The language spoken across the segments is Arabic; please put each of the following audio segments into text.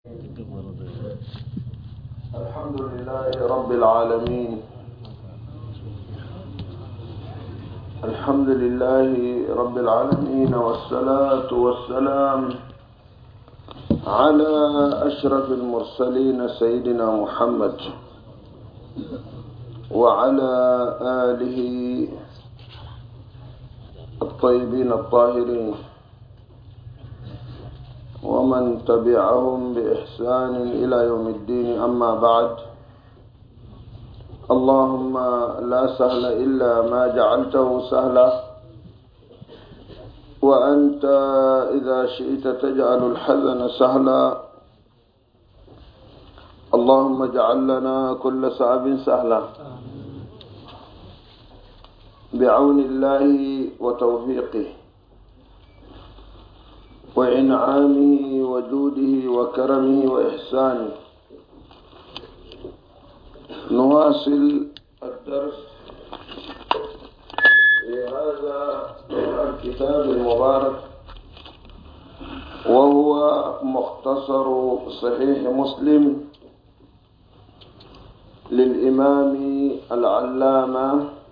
الحمد لله رب العالمين. الحمد لله رب العالمين، والصلاة والسلام على أشرف المرسلين سيدنا محمد وعلى آله الطيبين الطاهرين ومن تبعهم بإحسان إلى يوم الدين. أما بعد، اللهم لا سهل إلا ما جعلته سهلا، وأنت إذا شئت تجعل الحزن سهلا. اللهم اجعل لنا كل صعب سهلا بعون الله وتوفيقه وإنعامه وجوده وكرمه وإحسانه. نواصل الدرس في هذا الكتاب المبارك، وهو مختصر صحيح مسلم للإمام العلامة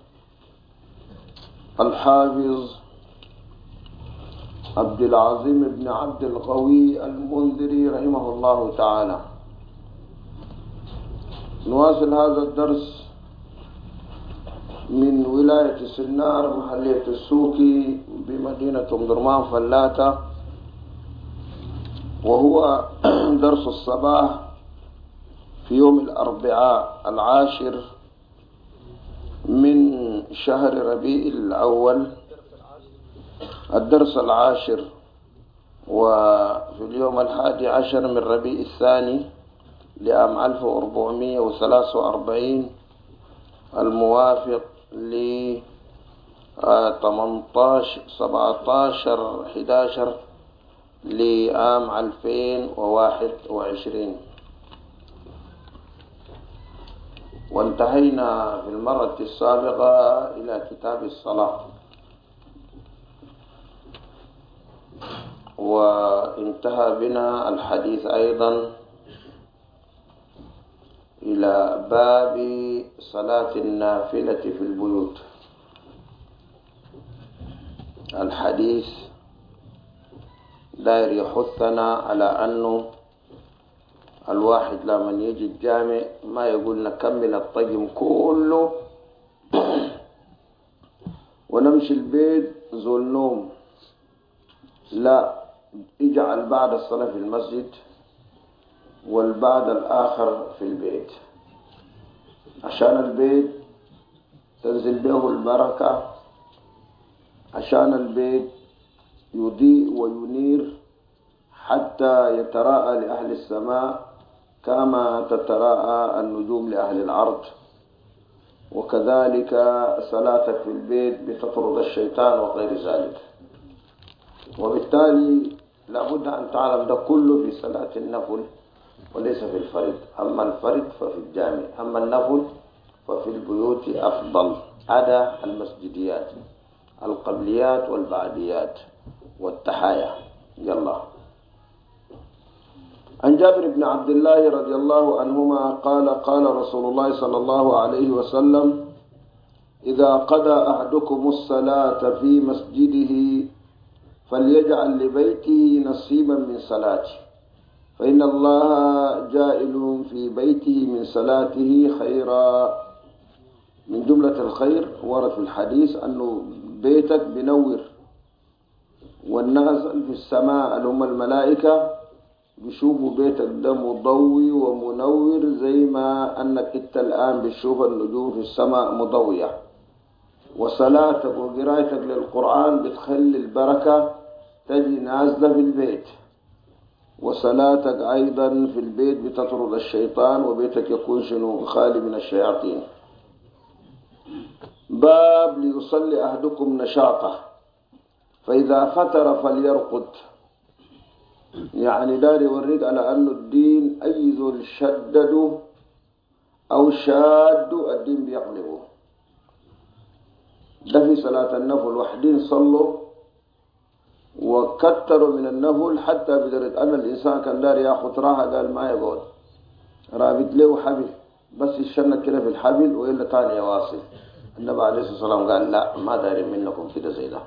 الحافظ عبد العظيم بن عبد القوي المنذري رحمه الله تعالى. نواصل هذا الدرس من ولاية سنار محلية السوكي بمدينة أم درمان فلاتة، وهو درس الصباح في يوم الأربعاء 10 من شهر ربيع الأول، الدرس 10، وفي اليوم 11 من ربيع الثاني لعام 1443 الموافق ل 17/11 لعام 2021. وانتهينا في المرة السابقة إلى كتاب الصلاة، وانتهى بنا الحديث أيضا إلى باب صلاة النافلة في البيوت. الحديث داير يحثنا على أنه الواحد لما يجي الجامع ما يقول نكمل الطقم كله ونمشي البيت ذو النوم، لا، اجعل بعد الصلاة في المسجد والبعد الآخر في البيت، عشان البيت تنزل به البركة، عشان البيت يضيء وينير حتى يتراءى لأهل السماء كما تتراءى النجوم لأهل الأرض. وكذلك صلاتك في البيت بتطرد الشيطان وغير ذلك. وبالتالي لابد أن تعلم ده كله في صلاة النفل وليس في الفرد. أما الفرد ففي الجامع، أما النفل ففي البيوت أفضل، عدا المسجديات القبليات والبعديات والتحايا. يلا. عن جابر بن عبد الله رضي الله عنهما قال: قال رسول الله صلى الله عليه وسلم: إذا قضى أحدكم الصلاة في مسجده فليجعل لبيته نصيبا من صلاته، فإن الله جائل في بيته من صلاته خيرا. من جملة الخير ورد في الحديث أنه بيتك بنور، والناس في السماء اللي هم الملائكة بيشوفوا بيتك ده مضوي ومنور، زي ما أنك إنت الآن بتشوف النجوم في السماء مضوية. وصلاتك وقراءتك للقرآن بتخلي البركة تجي نازلة في البيت، وصلاتك أيضا في البيت بتطرد الشيطان، وبيتك يكون شنو؟ خالي من الشياطين. باب ليصلي أحدكم نشاطه فإذا فتر فليرقد. يعني دار يوريك على أن الدين أيذ شددوا أو شادوا الدين بيقلبوا. ده في صلاة النفل، وحدين صلوا وكتروا من النفل حتى بدرجة أن الإنسان كان دار ياخذ راحة قال ما يقعد رابط له حبل بس يشنك كده في الحبل وإلا تاني يواصل. النبي عليه الصلاة والسلام قال لا ما داري منكم كده زي ده.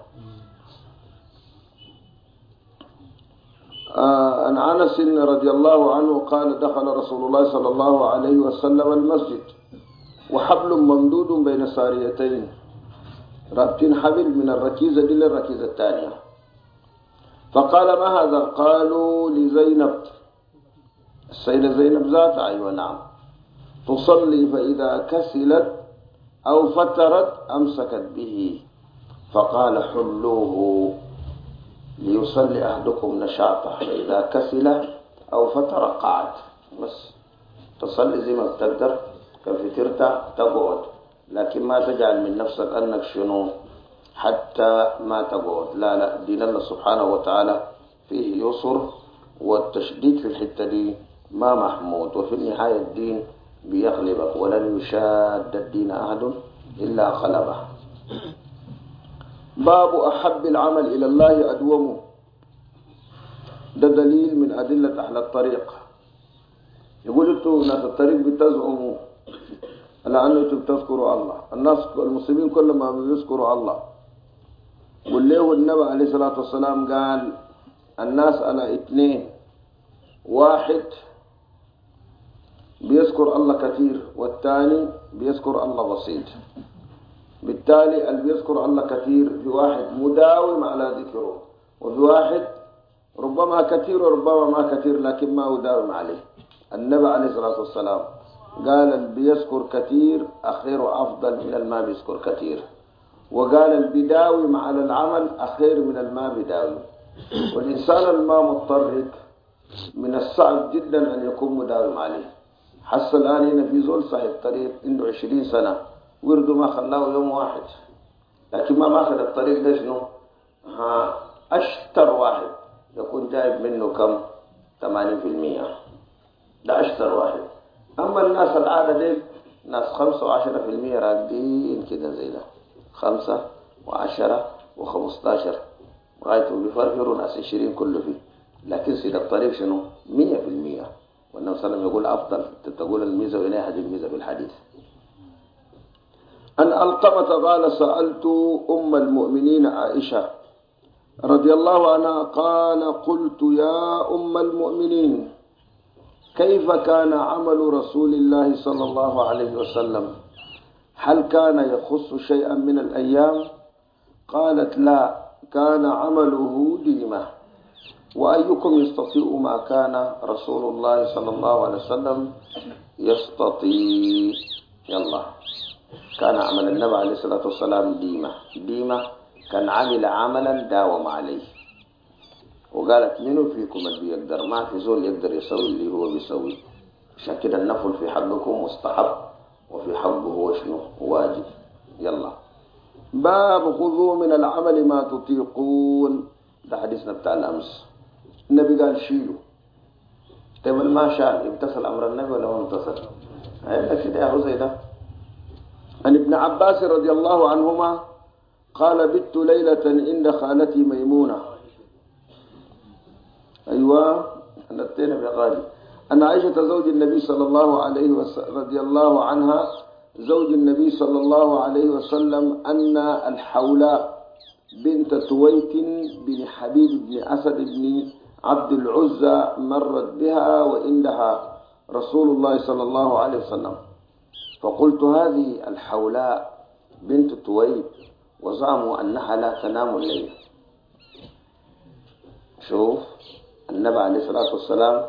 عن أنس رضي الله عنه قال دخل رسول الله صلى الله عليه وسلم المسجد وحبل ممدود بين ساريتين، رابطين حبل من الركيزة دي للركيزة الثانية. فقال ما هذا؟ قالوا لزينب، السيدة زينب ذات أيوة نعم، تصلي فإذا كسلت أو فترت أمسكت به. فقال حلوه ليصلي أحدكم نشاطه، فإذا كسل أو فتر قعد. بس تصلي زي ما بتقدر، كفترت تقعد، لكن ما تجعل من نفسك أنك شنو حتى ما تقعد. لا دين الله سبحانه وتعالى فيه يسر، والتشديد في الحتة دي ما محمود، وفي النهاية الدين بيغلبك، ولن يشاد الدين أحد إلا غلبه. باب أحب العمل إلى الله أدومه، ده دليل من أدلة أهل الطريق. يقول انتوا ناس الطريق بتزعموا على أنه بتذكروا الله، الناس المسلمين كل ما بيذكروا الله. والليه النبي عليه الصلاة والسلام قال الناس على اثنين، واحد بيذكر الله كثير والثاني بيذكر الله بسيط. بالتالي اللي بيذكر الله كثير في واحد مداوم على ذكره، وفي واحد ربما كثير وربما ما كثير لكن ما يداوم عليه. النبي عليه الصلاة والسلام قال اللي بيذكر كثير أخير أفضل من الما بيذكر كثير، وقال البداوم على العمل أخير من الما بداوم. والإنسان الما مضطرق من الصعب جدا أن يكون مداوم عليه. حس الآن هنا في زول صاحب طريق عنده 20 سنة ورده ما خلاه يوم واحد، لكن ما ماخذ الطريق ده شنو؟ أشتر واحد يكون جايب منه كم؟ 80%. ده أشتر واحد. أما الناس العادة دي ناس 5 و10% راقدين كده زي ده، 5 و10 و15 لغاية بيفرفروا ناس 20 كله فيه. لكن سيد الطريق شنو؟ 100%. والنبي صلى الله عليه وسلم يقول أفضل تقول الميزة وإليه هذه الميزة بالحديث. أن ألقمة قال سألت أم المؤمنين عائشة رضي الله عنها قال قلت يا أم المؤمنين كيف كان عمل رسول الله صلى الله عليه وسلم؟ هل كان يخص شيئا من الأيام؟ قالت لا، كان عمله ديمة. وأيكم يستطيع ما كان رسول الله صلى الله عليه وسلم يستطيع؟ يلا، كان عمل النبي عليه الصلاة والسلام ديمة كان عمل عملا داوم عليه. وقالت منو فيكم اللي بيقدر؟ ما في زول يقدر يسوي اللي هو بيسوي. عشان كده النفل في حقكم مستحب وفي حقه هو شنو؟ واجب. يلا، باب خذوا من العمل ما تطيقون، ده حديثنا بتاع الأمس. النبي قال شيلوا. طيب ما شاء امتثل أمر النبي ولا ما امتثل؟ هيبقى كده يا زي ده. عن ابن عباس رضي الله عنهما قال بت ليلة عند خالتي ميمونة. أيوة نتينا بغالي. أن عائشة زوج النبي صلى الله عليه وسلم رضي الله عنها زوج النبي صلى الله عليه وسلم أن الحولاء بنت تويت بن حبيب بن أسد بن عبد العزى مرت بها وعندها رسول الله صلى الله عليه وسلم. فقلت هذه الحولاء بنت تويت، وزعموا أنها لا تنام الليل. شوف النبي عليه الصلاة والسلام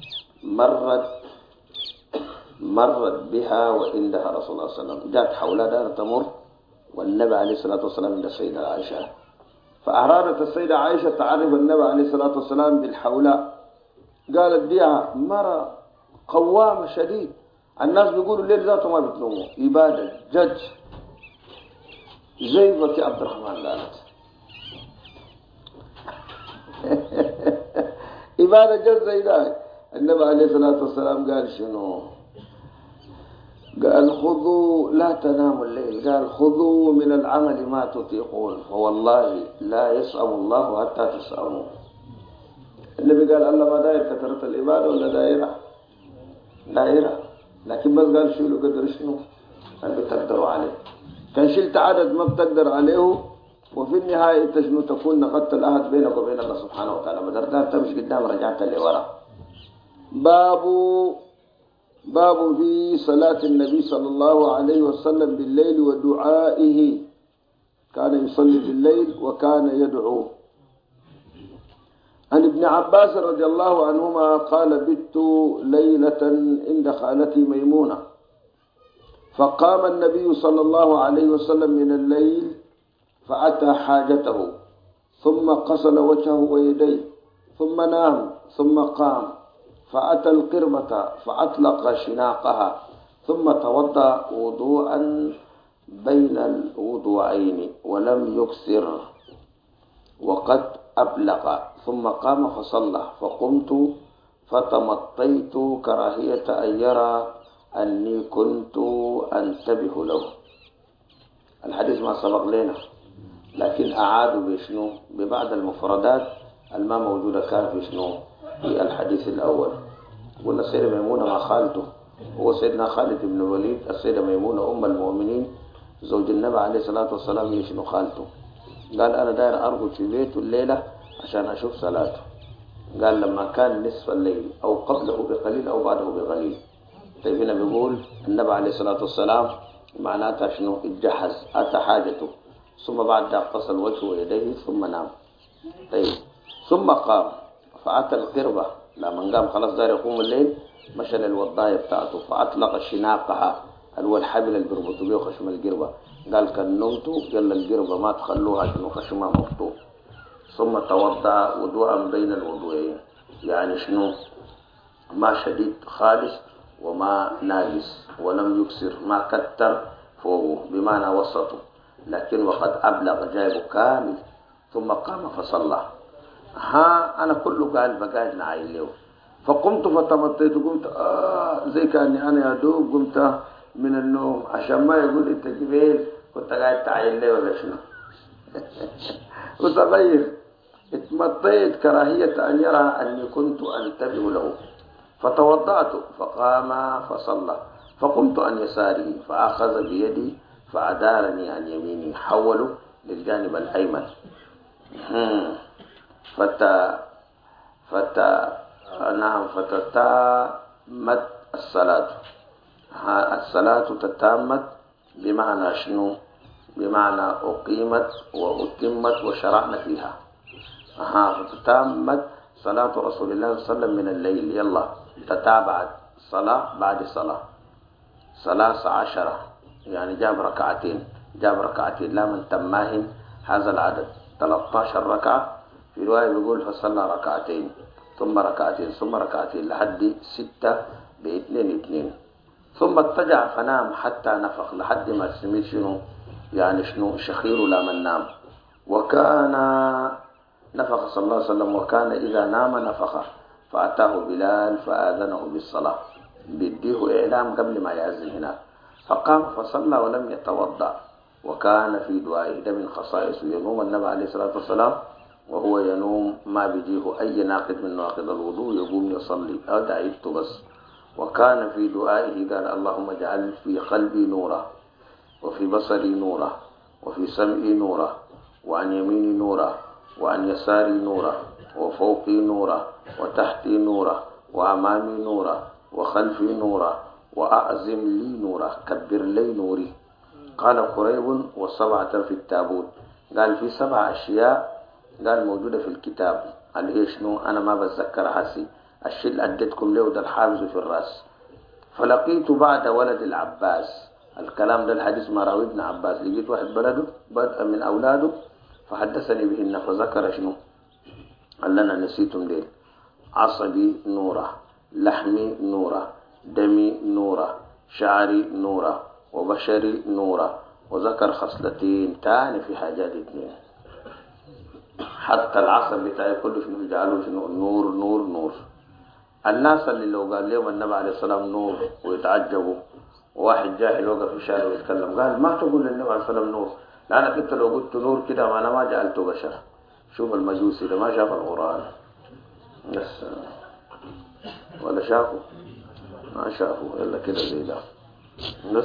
مرت بها وعندها رسول الله صلى الله عليه وسلم. جاءت حولاء دار تمر والنبي عليه الصلاة والسلام عند السيدة عائشة، فأرادت السيدة عائشة تعرف النبي عليه الصلاة والسلام بالحولاء. قالت بها مرة قوامة شديد، الناس بيقولوا الليل ذاته ما بتنوموا، إبادة جد زي بكي عبد الرحمن. قالت إبادة جد زي ذلك. النبي عليه الصلاة والسلام قال شنو؟ قال خذوا لا تناموا الليل، قال خذوا من العمل ما تطيقون فوالله لا يسأم الله حتى تسأموا. النبي قال الله ما داير كثرة العبادة ولا دايرة، لكن بس قال شيلوا قدر شنو اللي بتقدروا عليه. كان شلت عدد ما بتقدر عليه، وفي النهاية انت شنو تكون نقضت العهد بينك وبين الله سبحانه وتعالى، بدرت تمشي قدام رجعت لورا. باب في صلاة النبي صلى الله عليه وسلم بالليل ودعائه، كان يصلي بالليل وكان يدعو. عن ابن عباس رضي الله عنهما قال بت ليلة عند خالتي ميمونة، فقام النبي صلى الله عليه وسلم من الليل فأتى حاجته ثم غسل وجهه ويديه ثم نام ثم قام فأتى القربة فأطلق شناقها ثم توضأ وضوءا بين الوضوعين ولم يكسر وقد أبلغ، ثم قام فصلى، فقمت فتمطيت كراهية أن يرى أني كنت أنتبه له. الحديث ما سبق لنا، لكن أعادوا بشنو ببعض المفردات الما موجودة كان في شنو في الحديث الأول. قلنا السيدة ميمونة ما خالته هو سيدنا خالد بن الوليد، السيدة ميمونة أم المؤمنين زوج النبي عليه الصلاة والسلام يشنو خالته. قال أنا داير أرقد في بيته الليلة عشان أشوف صلاته. قال لما كان نصف الليل أو قبله بقليل أو بعده بقليل. طيب هنا بيقول النبي عليه الصلاة والسلام معناتها شنو اتجهز أتى حاجته، ثم بعد ذلك غسل وجهه ويديه ثم نام. طيب ثم قام فأتى القربة، لما قام خلاص داير يقوم الليل مشى للوضاية بتاعته فأطلق شناقها اللي هو الحبل اللي بيربطوا بيه خشم القربة. قال كان نمتوا يلا القربة ما تخلوها شنو خشمها مفتوح. ثم توضأ وضوءا بين الوضوئين، يعني شنو ما شديد خالص وما ناقص ولم يكسر، ما كتر فوقه بمعنى وسطه، لكن وقد أبلغ جايبه كامل. ثم قام فصلى. أنا كله قال بقاعد نعاين له. فقمت فتمطيت، قمت زي كأني أنا يا دوب قمت من النوم عشان ما يقول أنت جبيل كنت قاعد تعاين له ولا شنو. وصغير اتمطيت كراهية أن يرى أني كنت أنتبه له. فتوضأت فقام فصلى، فقمت عن يساره فأخذ بيدي فأدارني عن يميني، حوله للجانب الأيمن. فتتامت الصلاة. الصلاة تتامت بمعنى شنو؟ بمعنى أقيمت وأتمت وشرعنا فيها. فتتامت صلاة رسول الله صلى الله عليه وسلم من الليل، يلا تتابعت صلاة بعد صلاة 13، يعني جاب ركعتين لا من تماهن هذا العدد 13 ركعة. في رواية بيقول فصلى ركعتين ثم ركعتين ثم ركعتين لحد 6 ب2 ثم اضطجع فنام حتى نفخ لحد ما سميت شنو يعني شنو شخير لما نام. وكان نفخ صلى الله عليه وسلم، وكان إذا نام نفخ فأتاه بلال فآذنه بالصلاة، بديه إعلام قبل ما يأذن هناك. فقام فصلى ولم يتوضأ. وكان في دعائه ده من خصائص ينوم النبي عليه الصلاة والسلام وهو ينوم ما بيجيه أي ناقض من نواقض الوضوء يقوم يصلي دعيته بس. وكان في دعائه قال اللهم اجعل في قلبي نورا وفي بصري نورا وفي سمعي نورا وعن يميني نورا وعن يساري نورا وفوقي نورا وتحتي نورا وأمامي نورا وخلفي نورا وأعزم لي نورا كبر لي نوري. قال قريب و7 في التابوت، قال في 7 أشياء قال موجودة في الكتاب اللي هي شنو أنا ما بتذكر حسي الشيء اللي أديتكم له ده الحافظ في الرأس. فلقيت بعد ولد العباس، الكلام ده الحديث ما راوي ابن عباس، لقيت واحد بلده بدأ من أولاده فحدثني بهن فذكر شنو قال لنا نسيتم ليه عصبي نورا لحمي نورا دمي نورا شعري نورا وبشري نورا، وذكر خصلتين تاني في حاجات 2 حتى العصب بتاعي كله شنو يجعله شنو نور نور نور. الناس اللي لو قال لهم النبي عليه الصلاة والسلام نور ويتعجبوا وواحد جاهل وقف في الشارع ويتكلم قال ما تقول للنبي عليه الصلاة والسلام نور، لأنك أنت لو قلت نور كده ما أنا ما جعلته بشر. شوف المجوسي ده ما شاف القرآن بس ولا شافه؟ ما شافه إلا كده زي ده بس.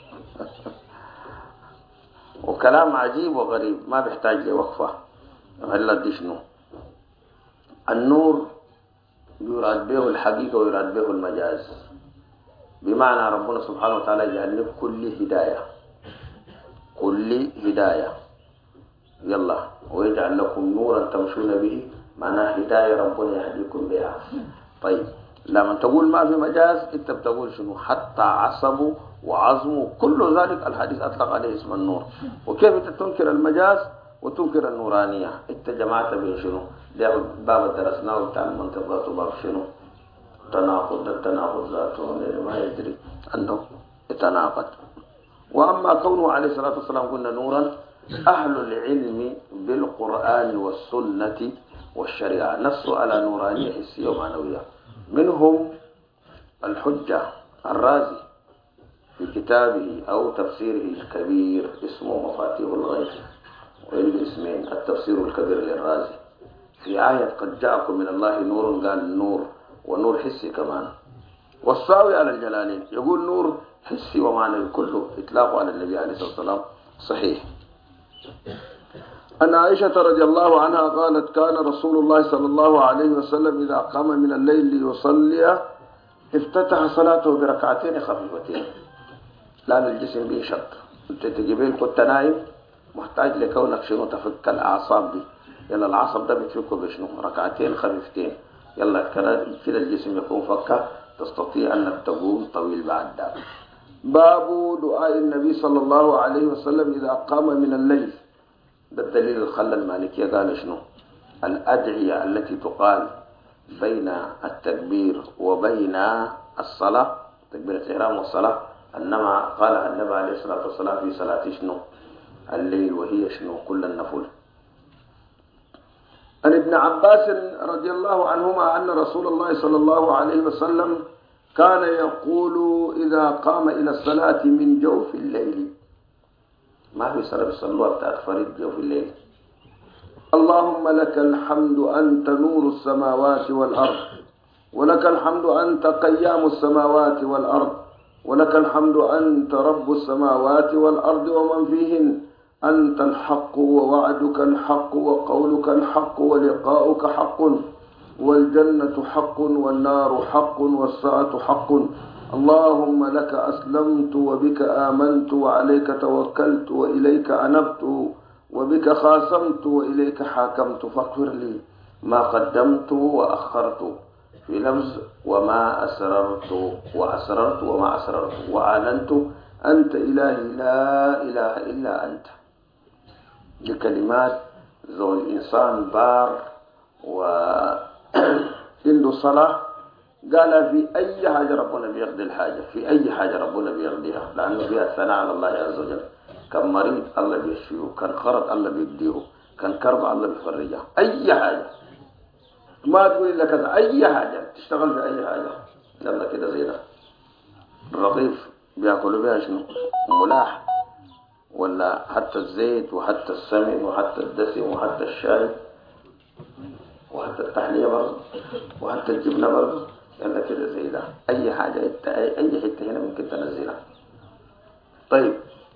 وكلام عجيب وغريب ما بيحتاج لوقفة. هلا دي شنو؟ النور يراد به الحقيقة ويراد به المجاز، بمعنى ربنا سبحانه وتعالى يجعل كل هداية، كل هداية يلا ويجعل لكم نورا تمشون به، معناه هداية ربنا يهديكم بها. طيب لما تقول ما في مجاز انت بتقول شنو؟ حتى عصبه وعظمه كل ذلك الحديث اطلق عليه اسم النور. وكيف انت تنكر المجاز وتنكر النورانية؟ انت جمعت بين شنو؟ ده باب درسناه بتاع المنطق ذاته باب شنو؟ تناقض. التناقض ذاته ما يدري انه يتناقض. واما كونه عليه الصلاة والسلام قلنا نورا، اهل العلم بالقرآن والسنة والشريعة نصوا على نورانية حسية ومعنوية. منهم الحجة الرازي في كتابه أو تفسيره الكبير اسمه مفاتيح الغيب، وعنده اسمين، التفسير الكبير للرازي في آية قد جاءكم من الله نور، قال نور ونور حسي كمان. والساوي على الجلالين يقول نور حسي ومعنوي كله إطلاقه على النبي عليه الصلاة والسلام صحيح. أن عائشة رضي الله عنها قالت كان رسول الله صلى الله عليه وسلم إذا قام من الليل ليصلي افتتح صلاته بركعتين خفيفتين لا للجسم به شق. انت تجيبين كنت نايم محتاج لكونك شنو تفك الأعصاب دي، يلا العصب ده بتفكه بشنو؟ ركعتين خفيفتين، يلا كده الجسم يكون فكه تستطيع أنك تقوم طويل بعد ذلك. باب دعاء النبي صلى الله عليه وسلم إذا قام من الليل. ده الدليل اللي خلى المالكية قال شنو؟ الأدعية التي تقال بين التكبير وبين الصلاة، تكبير الإحرام والصلاة، إنما قال النبي عليه الصلاة والسلام في صلاة شنو؟ الليل، وهي شنو؟ كل النفل. عن ابن عباس رضي الله عنهما أن رسول الله صلى الله عليه وسلم كان يقول إذا قام إلى الصلاة من جوف الليل، ما في صلاة بيصلوها بتاعت فريد جوف الليل، اللهم لك الحمد أنت نور السماوات والأرض، ولك الحمد أنت قيام السماوات والأرض، ولك الحمد أنت رب السماوات والأرض ومن فيهن، أنت الحق ووعدك الحق وقولك الحق ولقاؤك حق، والجنة حق والنار حق والساعة حق، اللهم لك أسلمت وبك آمنت وعليك توكلت وإليك أنبت وبك خاصمت وإليك حاكمت فاغفر لي ما قدمت وأخرت، في لفظ وما أسررت وأسررت وما أسررت وأعلنت، أنت إلهي لا إله إلا أنت. لكلمات ذو الإنسان بار وعنده صلاة قال في أي حاجة ربنا بيقضي الحاجة، في أي حاجة ربنا بيقضيها، لأنه فيها ثناء على الله عز وجل. كان مريض الله بيشفيه، كان خرط الله بيبديه، كان كرب الله بيفرجه، أي حاجة ما تقول لك كذا، أي حاجة تشتغل في أي حاجة. يلا كده زي ده الرغيف بياكلوا بيها شنو؟ ملاح، ولا حتى الزيت وحتى السمن وحتى الدسم وحتى الشاي وحتى التحلية برضه وحتى الجبنة برضه. يلا كده زي ده أي حاجة أي حتة هنا ممكن تنزلها. طيب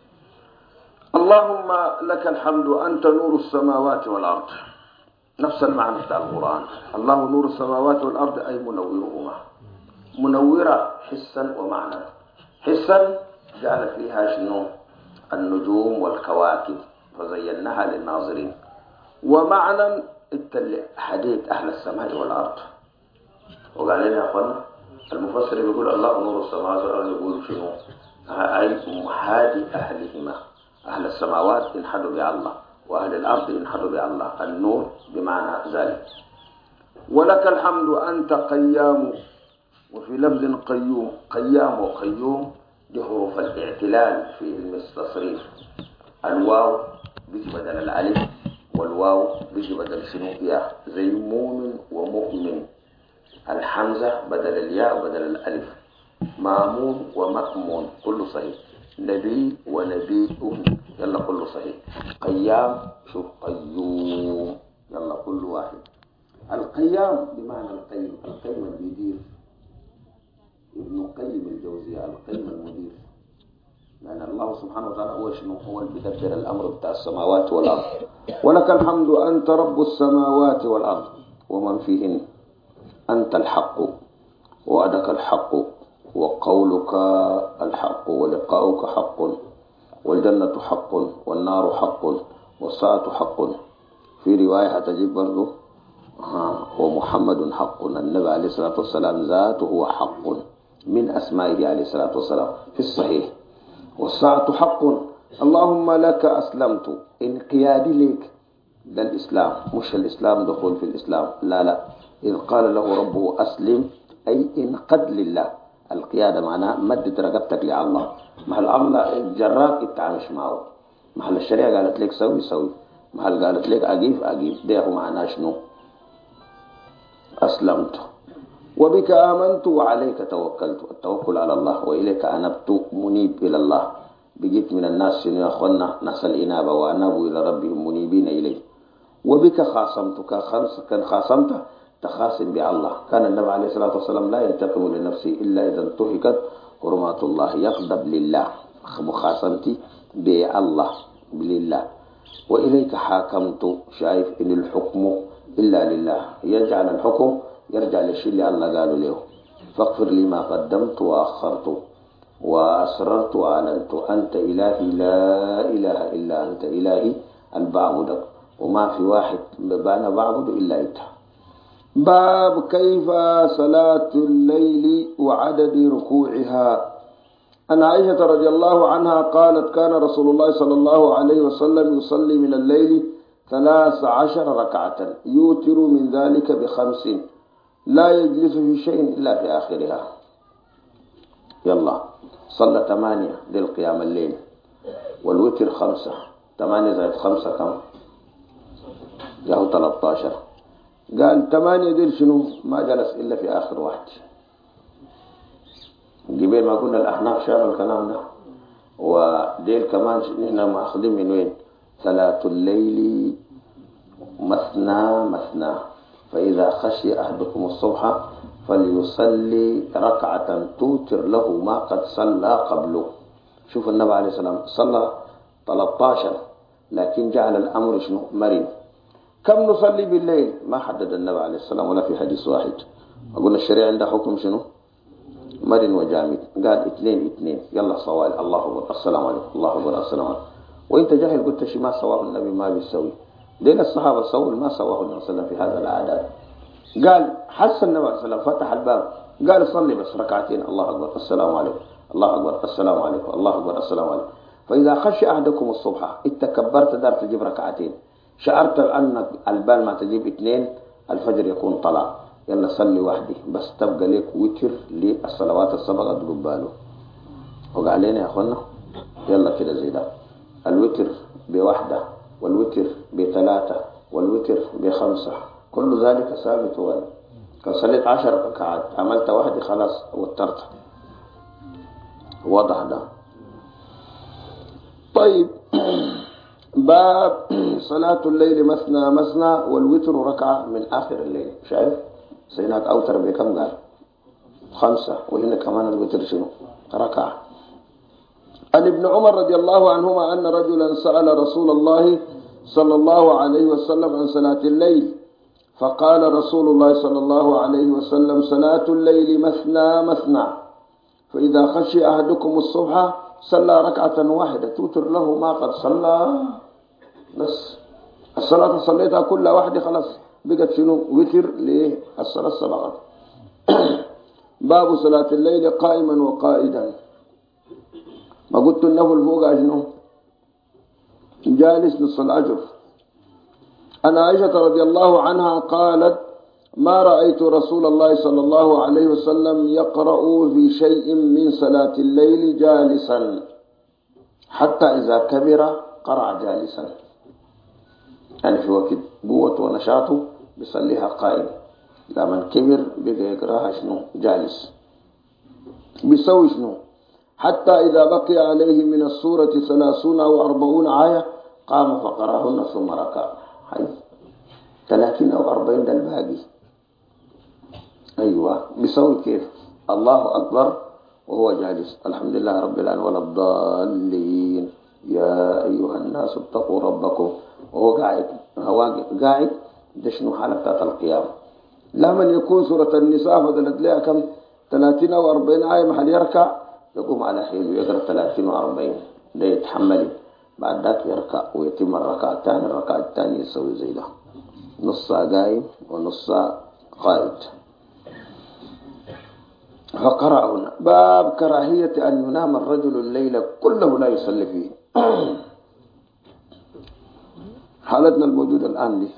اللهم لك الحمد أنت نور السماوات والأرض، نفس المعنى بتاع القرآن، الله نور السماوات والأرض أي منورهما، منورة حسا ومعنى. حسا جعل فيها شنو؟ النجوم والكواكب فزيناها للناظرين، ومعنى حديث أهل السماء والأرض. وقال لنا يا أخوانا المفسر بيقول الله نور السماوات والأرض، يقول شنو؟ أي محادي أهلهما، أهل السماوات انحدوا بالله وأهل الأرض انحدوا بالله، النور بمعنى ذلك. ولك الحمد أنت قيام، وفي لفظ قيوم، قيام وقيوم دي حروف الاعتلال في المستصريف، الواو بيجي بدل الألف والواو بيجي بدل شنو؟ ياء، زي مؤمن ومؤمن، الحمزة بدل الياء وبدل الألف، مامون ومأمون كله صحيح. نبي ونبي يلا كله صحيح. قيام شوف قيوم يلا كل واحد. القيام بمعنى القيم، القيم المدير. ابن قيم الجوزية القيم المدير، لأن الله سبحانه وتعالى هو شنو؟ هو اللي بيدبر الأمر بتاع السماوات والأرض. ولك الحمد أنت رب السماوات والأرض ومن فيهن، أنت الحق وعدك الحق وقولك الحق ولقاؤك حق والجنة حق والنار حق والساعة حق. في رواية تجيب برضو ومحمد حق. النبي عليه الصلاة والسلام ذاته هو حق من أسمائه عليه الصلاة والسلام في الصحيح. والساعة حق. اللهم لك أسلمت، انقيادي لك. ده الإسلام، مش الإسلام دخول في الإسلام، لا لا. إذ قال له ربه أسلم أي انقد لله. القيادة معناها مدد رقبتك لله. محل الله جراك التعامش معه. محل الشريعة قالت لك سوي سوي، محل قالت لك أجيب أجيب. ده معناه شنو؟ أسلمت وبك آمنت وعليك توكلت. التوكل على الله وإليك أنبت منيب إلى الله. بقيت من الناس شنو يا أخوانا؟ ناس الإنابة وأنابوا إلى ربهم منيبين إليه. وبك خاصمتك، كان خاصمت تخاصم بالله. كان النبي عليه الصلاة والسلام لا ينتقم لنفسه إلا إذا انتهكت حرمات الله، يغضب لله. مخاصمتي بالله لله. وإليك حاكمت، شايف إن الحكم إلا لله. يجعل الحكم يرجع للشيء اللي الله قالوا له. فاغفر لي ما قدمت وأخرت وأسررت وأعلنت. أنت إلهي لا إله إلا أنت إلهي البعبدك وما في واحد أنا بعبد إلا أنت. باب كيف صلاة الليل وعدد ركوعها. عن عائشة رضي الله عنها قالت كان رسول الله صلى الله عليه وسلم يصلي من الليل 13 ركعة يوتر من ذلك ب5 لا يجلس في شيء إلا في آخرها. يلا صلى 8 للقيام الليل والوتر 5. 8 زائد 5 كم؟ جاءوا 13. قال 8 ديل شنو؟ ما جلس إلا في آخر واحد. قبل ما قلنا الأحناف شافوا الكلام ده. وديل كمان هنا مأخذين من وين؟ صلاة الليل مثنى مثنى فإذا خشي أحدكم الصبح فليصلي ركعة توتر له ما قد صلى قبله. شوف النبي عليه السلام صلى 13 لكن جعل الأمر شنو؟ مرن. كم نصلي بالليل؟ ما حدد النبي عليه السلام ولا في حديث واحد. أقول الشريعة عندها حكم شنو؟ مرن وجامد. قال 2 يلا صوال. الله أكبر السلام عليكم، الله أكبر السلام عليكم. وانت جاهل قلت شي ما سواه النبي ما بيسوي. دين الصحابة سووا ما سواه النبي صلى الله عليه وسلم في هذا العادات. قال حس النبي صلى الله عليه وسلم فتح الباب قال صلي بس ركعتين، الله أكبر السلام عليكم، الله أكبر السلام عليكم، الله أكبر السلام عليكم. فإذا خشي أحدكم الصبح اتكبرت دار تجيب ركعتين، شعرت أن البال ما تجيب 2 الفجر يكون طلع، يلا صلي وحدي بس تبقى لك وتر للصلوات السبقة قباله. وقال لنا يا أخوانا يلا كده زي ده. الوتر ب1 والوتر ب3 والوتر ب5 كل ذلك ثابت. هو كان صليت 10 ركعات عملت 1 خلاص وترت. واضح ده؟ طيب باب صلاة الليل مثنى مثنى والوتر ركعة من آخر الليل. شايف سيناك أوتر بكم؟ قال 5 وهنا كمان الوتر شنو؟ ركعة. عن ابن عمر رضي الله عنهما أن رجلا سأل رسول الله صلى الله عليه وسلم عن صلاة الليل فقال رسول الله صلى الله عليه وسلم صلاة الليل مثنى مثنى فإذا خشي أحدكم الصبح صلى ركعة واحدة توتر له ما قد صلى. بس الصلاة صليتها كل واحدة خلاص بقت شنو؟ وتر للصلاة السبقة. باب صلاة الليل قائما وقائدا. ما قلت النفل فوق شنو؟ جالس نص الأجر. أنا عائشة رضي الله عنها قالت ما رأيت رسول الله صلى الله عليه وسلم يقرأ في شيء من صلاة الليل جالسا حتى إذا كبر قرأ جالسا. يعني في وقت قوة ونشاطه بيصليها قائم، لما كبر بقى يقرأها شنو؟ جالس. بيسوي شنو؟ حتى إذا بقي عليه من السورة 30 أو 40 آية قام فقرأهن ثم ركع. هاي 30 أو 40 ده الباقي. أيوة بيسوي كيف؟ الله أكبر وهو جالس، الحمد لله رب العالمين ولا الضالين، يا أيها الناس اتقوا ربكم، وهو قاعد. هو قاعد ده شنو حالة بتاعت القيام. لما يكون سورة النساء فضلت لها كم 30 أو 40 آية محل يركع، يقوم على حيله يقرأ 30 و 40 ده يتحمل، بعد ذاك يركع ويتم الركعة الثانية. الركعة الثانية يسوي زي ده، نصها قايم ونصها قائد. فقرأ هنا باب كراهية أن ينام الرجل الليل كله لا يصلي فيه. حالتنا الموجودة الآن دي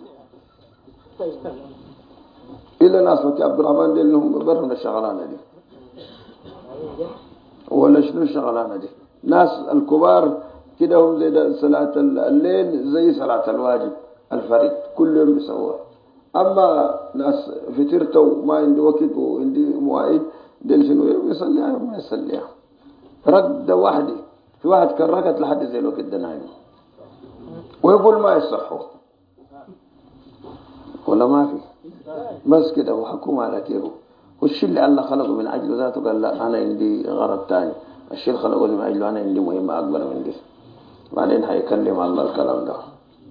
إلا ناس وكي عبد الرحمن دي لهم برهم الشغلانة دي، ولا شنو الشغلانة دي؟ ناس الكبار كده هم زي صلاة الليل زي صلاة الواجب الفريد كل يوم بيسووها. أما ناس فطرتوا ما عندي وقت وعندي مواعيد ديل شنو يوم يصليها يوم ما يصليها. رد واحدة في واحد كان رقد لحد زي الوقت ده نايم ويقول ما يصحوا ولا ما في، بس كده وحكومة على كيفه. والشيء اللي الله خلقه من أجل ذاته قال لا أنا عندي غرض تاني، الشيء اللي خلقه من أجله أنا عندي مهمة أكبر من دي. بعدين هيكلم الله الكلام ده.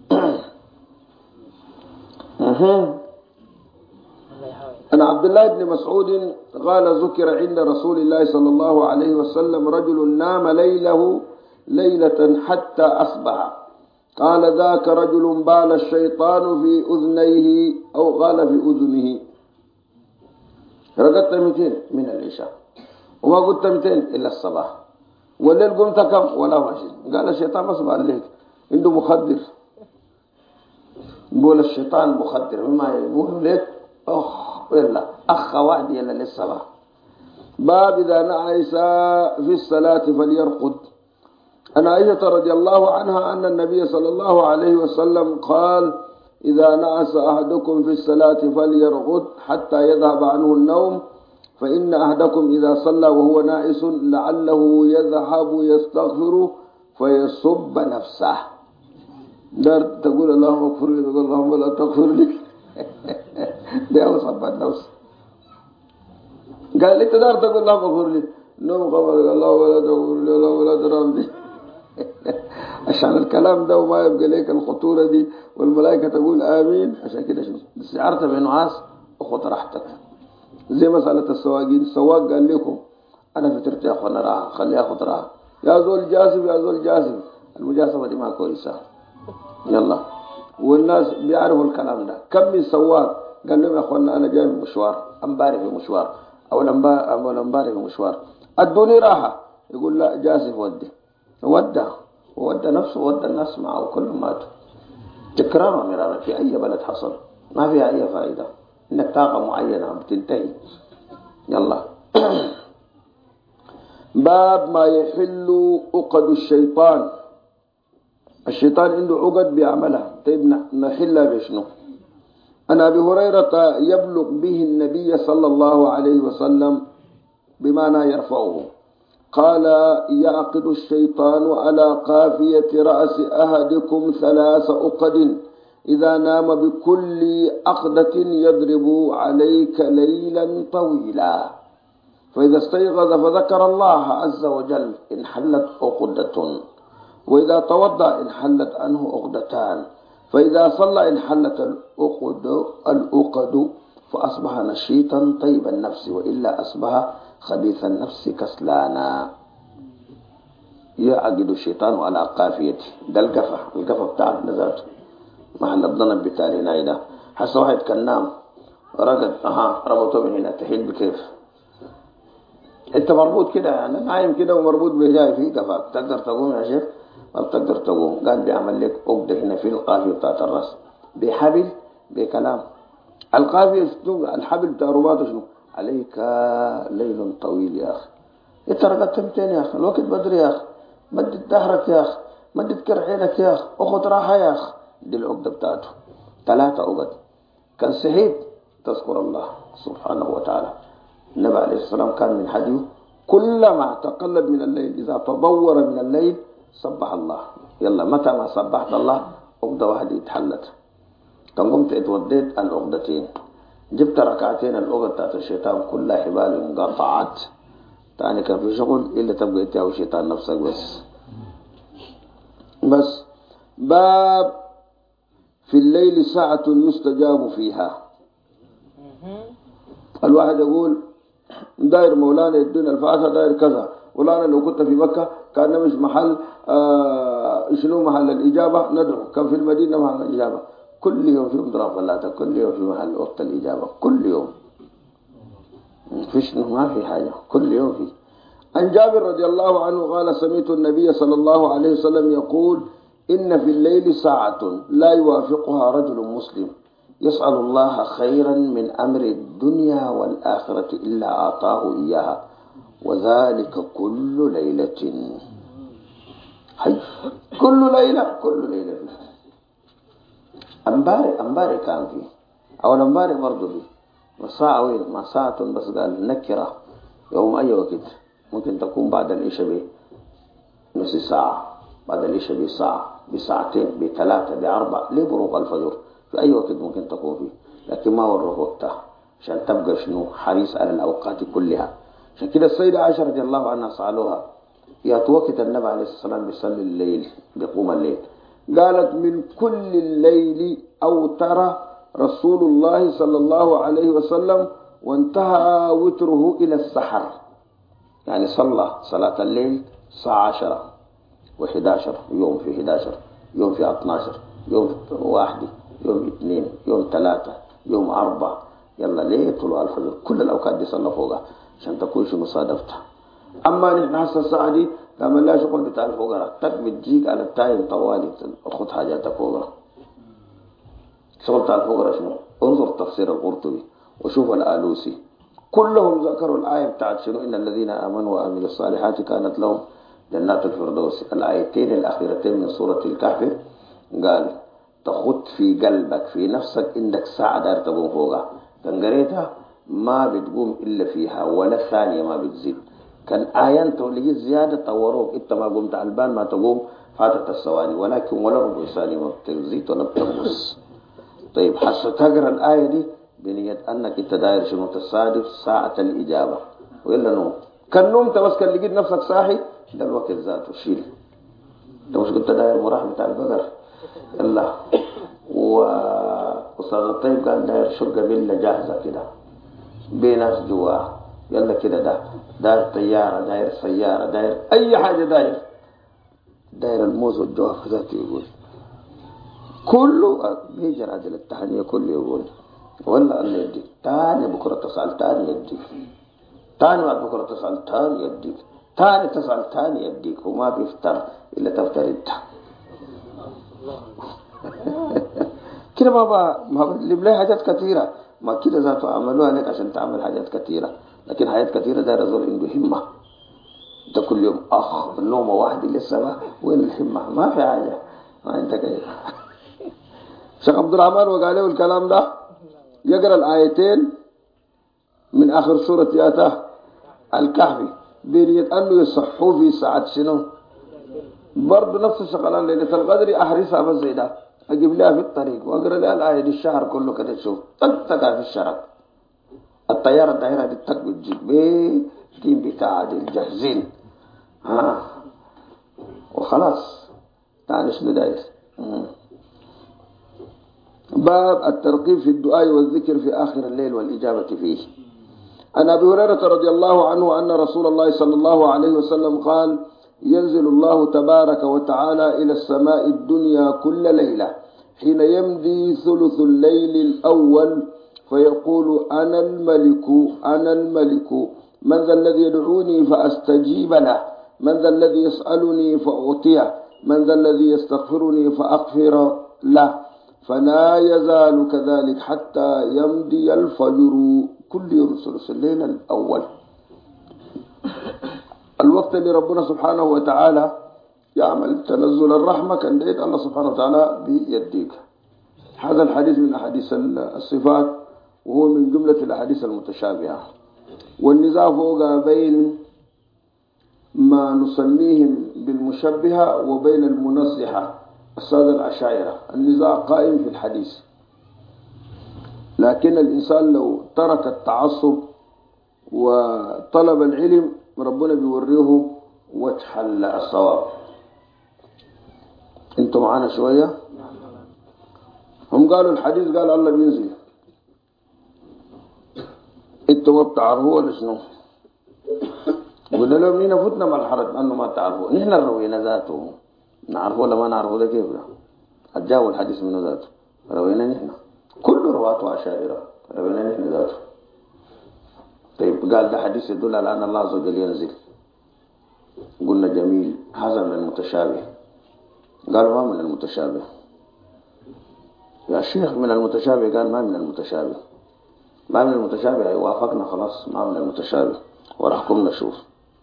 أنا عبد الله بن مسعود قال ذكر عند رسول الله صلى الله عليه وسلم رجل نام ليلة حتى أصبح، قال ذاك رجل بال الشيطان في أذنيه أو قال في أذنه. رقدت 200 من العشاء وما قلت 200 إلا الصباح، والليل قمت كم ولا ماشي. قال الشيطان ما صبح الليل عنده مخدر، بقول الشيطان مخدر مما يقول لك إلا أخ واحد يلا للصباح. باب إذا نعس في الصلاة فليرقد. عن عائشة رضي الله عنها أن النبي صلى الله عليه وسلم قال إذا نعس أحدكم في الصلاة فليرقد حتى يذهب عنه النوم، فإن أحدكم إذا صلى وهو نائس لعله يذهب يستغفر فيصب نفسه. دار تقول اللهم اغفر لي، تقول اللهم لا تغفر لي. ده هو صب النفس. قال انت دار تقول اللهم اغفر لي، نوم قبر الله ولا تغفر لي الله ولا ترحمني. عشان الكلام ده وما يبقى لك الخطورة دي والملائكة تقول آمين. عشان كده شنو استشعرت بنعاس وخذ راحتك. زي مسألة السواقين، السواق قال لكم أنا فترت يا أخوانا راحة، خليها أخذ راحة. يا زول جاسم يا زول جاسم، المجاسمة دي ما كويسة. يلا والناس بيعرفوا الكلام ده. كم من سواق قال لهم يا أخوانا أنا جاي من مشوار، أمبارح في مشوار أو الأمبارح في مشوار، أدوني راحة. يقول لا جاسم ودى نفسه ودى الناس معه كلهم ماتوا. تكرار مرارا في أي بلد حصل ما فيها أي فائدة، إنك طاقة معينة بتنتهي. يلا. باب ما يحل عقد الشيطان. الشيطان عنده عقد بيعملها، طيب نحلها بشنو؟ عن أبي هريرة يبلغ به النبي صلى الله عليه وسلم بمعنى يرفعه قال يعقد الشيطان على قافية رأس أحدكم 3 عقد إذا نام بكل عقدة يضرب عليك ليلا طويلا، فإذا استيقظ فذكر الله عز وجل انحلت عقدة، وإذا توضأ انحلت عنه عقدتان، فإذا صلى انحلت العقد فأصبح نشيطا طيب النفس، وإلا أصبح خبيث النفس كسلانا. يعقد الشيطان على قافيته، ده القفا بتاع ذاته محل الضنب بتاعي نايدا. حس واحد كان نام رقد ربطه من هنا تحيل بكيف انت مربوط كده يعني نايم كده ومربوط بجاي في قفاك، تقدر تقوم يا شيخ؟ ما بتقدر تقوم. قال بيعمل لك عقدة هنا في القافية بتاعت الراس بحبل بكلام. القافية الحبل بتاع رباطه شنو؟ عليك ليل طويل يا أخي، انت رقدت 200 يا أخي، الوقت بدري يا أخي، مدد ظهرك يا أخي، مدد كرعينك يا أخي، أخذ راحة يا أخي. دي العقدة بتاعته 3 عقد. كان صحيح تذكر الله سبحانه وتعالى. النبي عليه الصلاة والسلام كان من حديه كلما تقلب من الليل إذا تضور من الليل سبح الله. يلا متى ما سبحت الله عقدة واحدة اتحلت. كان قمت اتوديت العقدتين جبت ركعتين العقدة بتاعت الشيطان كلها حبال انقطعت. تاني كان في شغل إلا تبقى إتياه الشيطان نفسك بس. باب في الليل ساعة يستجاب فيها. الواحد يقول داير مولانا يدون الفاتحة داير كذا، مولانا لو كنت في مكة كان مش محل شنو محل الإجابة ندعو، كان في المدينة محل الإجابة. كل يوم في ضرب فلاته، كل يوم في محل وقت الإجابة، كل يوم فيش ما في حاجة، كل يوم في. عن جابر رضي الله عنه قال سمعت النبي صلى الله عليه وسلم يقول إن في الليل ساعة لا يوافقها رجل مسلم يسأل الله خيرا من أمر الدنيا والآخرة إلا أعطاه إياها وذلك كل ليلة. كل ليلة أمباري كان فيه أو أمباري برضو فيه مساعة وين ما ساعة بس قال نكرة يوم أي وقت ممكن تكون بعد العشاء بنص ساعة، بعد العشاء بساعة بساعتين بثلاثة بأربعة لبروق الفجر في أي وقت ممكن تكون فيه، لكن ما وروه وقتها عشان تبقى شنو حريص على الأوقات كلها. عشان كده السيدة عائشة رضي الله عنها سألوها يا وقت النبي عليه الصلاة والسلام بيصلي الليل بيقوم الليل، قالت من كل الليل أوتر رسول الله صلى الله عليه وسلم وانتهى وتره إلى السحر، يعني صلى صلاة الليل الساعة 10 و11 يوم في 11 يوم في 12 يوم في 1 يوم 2 يوم 3 يوم 4 يلا ليه طلوع الفجر كل الأوقات دي صلى فوقها عشان تكون شو مصادفتها. أما نحن هسه الساعة دي لما لا شغل بتاع الفقراء تك بتجيك على التايم طوالي خد حاجاتك فوقها. شغل بتاع الفقراء شنو؟ انظر تفسير القرطبي وشوف الآلوسي كلهم ذكروا الآية بتاعت شنو إن الذين آمنوا وعملوا الصالحات كانت لهم جنات الفردوس. الآيتين الأخيرتين من سورة الكهف قال تخط في قلبك في نفسك إنك ساعة دار تقوم فوقها، كان قريتها ما بتقوم إلا فيها ولا ثانية ما بتزيد. كان آيان تولي زيادة طوروك إنت ما قمت على البال ما تقوم فاتت الثواني ولكن ولا ربع ثانية ما بتزيد ولا بتنقص. طيب حتى تقرأ الآية دي بنية أنك أنت داير شنو تصادف ساعة الإجابة وإلا نوم. كان نوم بس كان لقيت نفسك صاحي ده الوقت ذاته شيل. انت مش كنت داير مراح بتاع البقر يلا وأستاذ الطيب قال داير شقة فيلا جاهزة كده بناس جواها يلا كده داير طيارة داير سيارة داير أي حاجة داير الموز والجوافة ذاته يقول كله بيجر عدل التحنية كله يقول ولا الله يديك تاني بكرة تسأل تاني يديك تاني بعد بكرة تسأل تاني يديك تاني تسأل تاني يديك وما بيفتر إلا تفتر انت. كده ما بليه حاجات كثيرة ما كده ذاته عملوها لك عشان تعمل حاجات كثيرة، لكن حاجات كثيرة داير زول عنده همة. انت كل يوم النومة واحدة لسه ما وين الهمة ما في حاجة ما انت كده. شيخ عبد الرحمن وقال له الكلام ده يقرأ الآيتين من آخر سورة ياته الكهف بنية أنه يصحوا في ساعة شنو برضو نفس الشغلان ليلة القدر أحرسها بس زي ده أجيب لها في الطريق وأقرأ لها الآية دي الشهر كله كده تشوف تكتكها في الشرق الطيارة الدائرة دي تك بتجيب تيم بتاع دي الجاهزين وخلاص تعال شنو داير. باب الترغيب في الدعاء والذكر في آخر الليل والإجابة فيه. عن أبي هريرة رضي الله عنه أن رسول الله صلى الله عليه وسلم قال ينزل الله تبارك وتعالى إلى السماء الدنيا كل ليلة حين يمضي ثلث الليل الأول فيقول أنا الملك من ذا الذي يدعوني فأستجيب له من ذا الذي يسألني فأعطيه من ذا الذي يستغفرني فأغفر له فلا يزال كذلك حتى يمضي الفجر كل يوم ثلث الليل الأول. الوقت اللي ربنا سبحانه وتعالى يعمل تنزل الرحمة كان ديت الله سبحانه وتعالى بيديك. هذا الحديث من أحاديث الصفات وهو من جملة الأحاديث المتشابهة والنزاع فوق بين ما نسميهم بالمشبهة وبين المنزحة السادة العشائرة. النزاع قائم في الحديث، لكن الإنسان لو ترك التعصب وطلب العلم ربنا بيوريه وجه الصواب. انتوا معانا شوية؟ هم قالوا الحديث قال الله بينزل، انتوا ما بتعرفوه ولا شنو؟ قلنا لهم نحن فتنا مع الحرج انه ما تعرفوه، نحن روينا ذاته، نعرفه ولا ما نعرفه ده كيف ده؟ الجاو الحديث منه ذاته روينا نحن، كل رواته عشائرة روينا نحن ذاته. طيب قال ده حديث يدل على ان الله عز وجل ينزل، قلنا جميل، هذا من المتشابه. قالوا ما من المتشابه يا شيخ، من المتشابه. قال ما من المتشابه، ما من المتشابه. وافقنا خلاص ما من المتشابه ورحكم نشوف.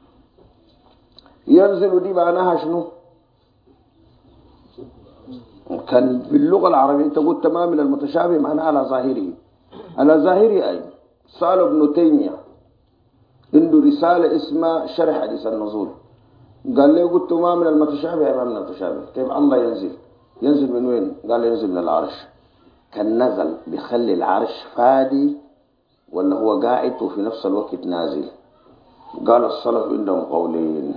ينزل دي معناها شنو؟ كان باللغة العربية انت قلت ما من المتشابه معناها على ظاهره، على ظاهره. أي سأل ابن تيمية عنده رسالة اسمها شرح حديث النزول، قال لي قلت ما من المتشابه ما من المتشابه. طيب الله ينزل، ينزل من وين؟ قال ينزل من العرش. كان نزل بيخلي العرش فادي ولا هو قاعد وفي نفس الوقت نازل؟ قال السلف عندهم قولين.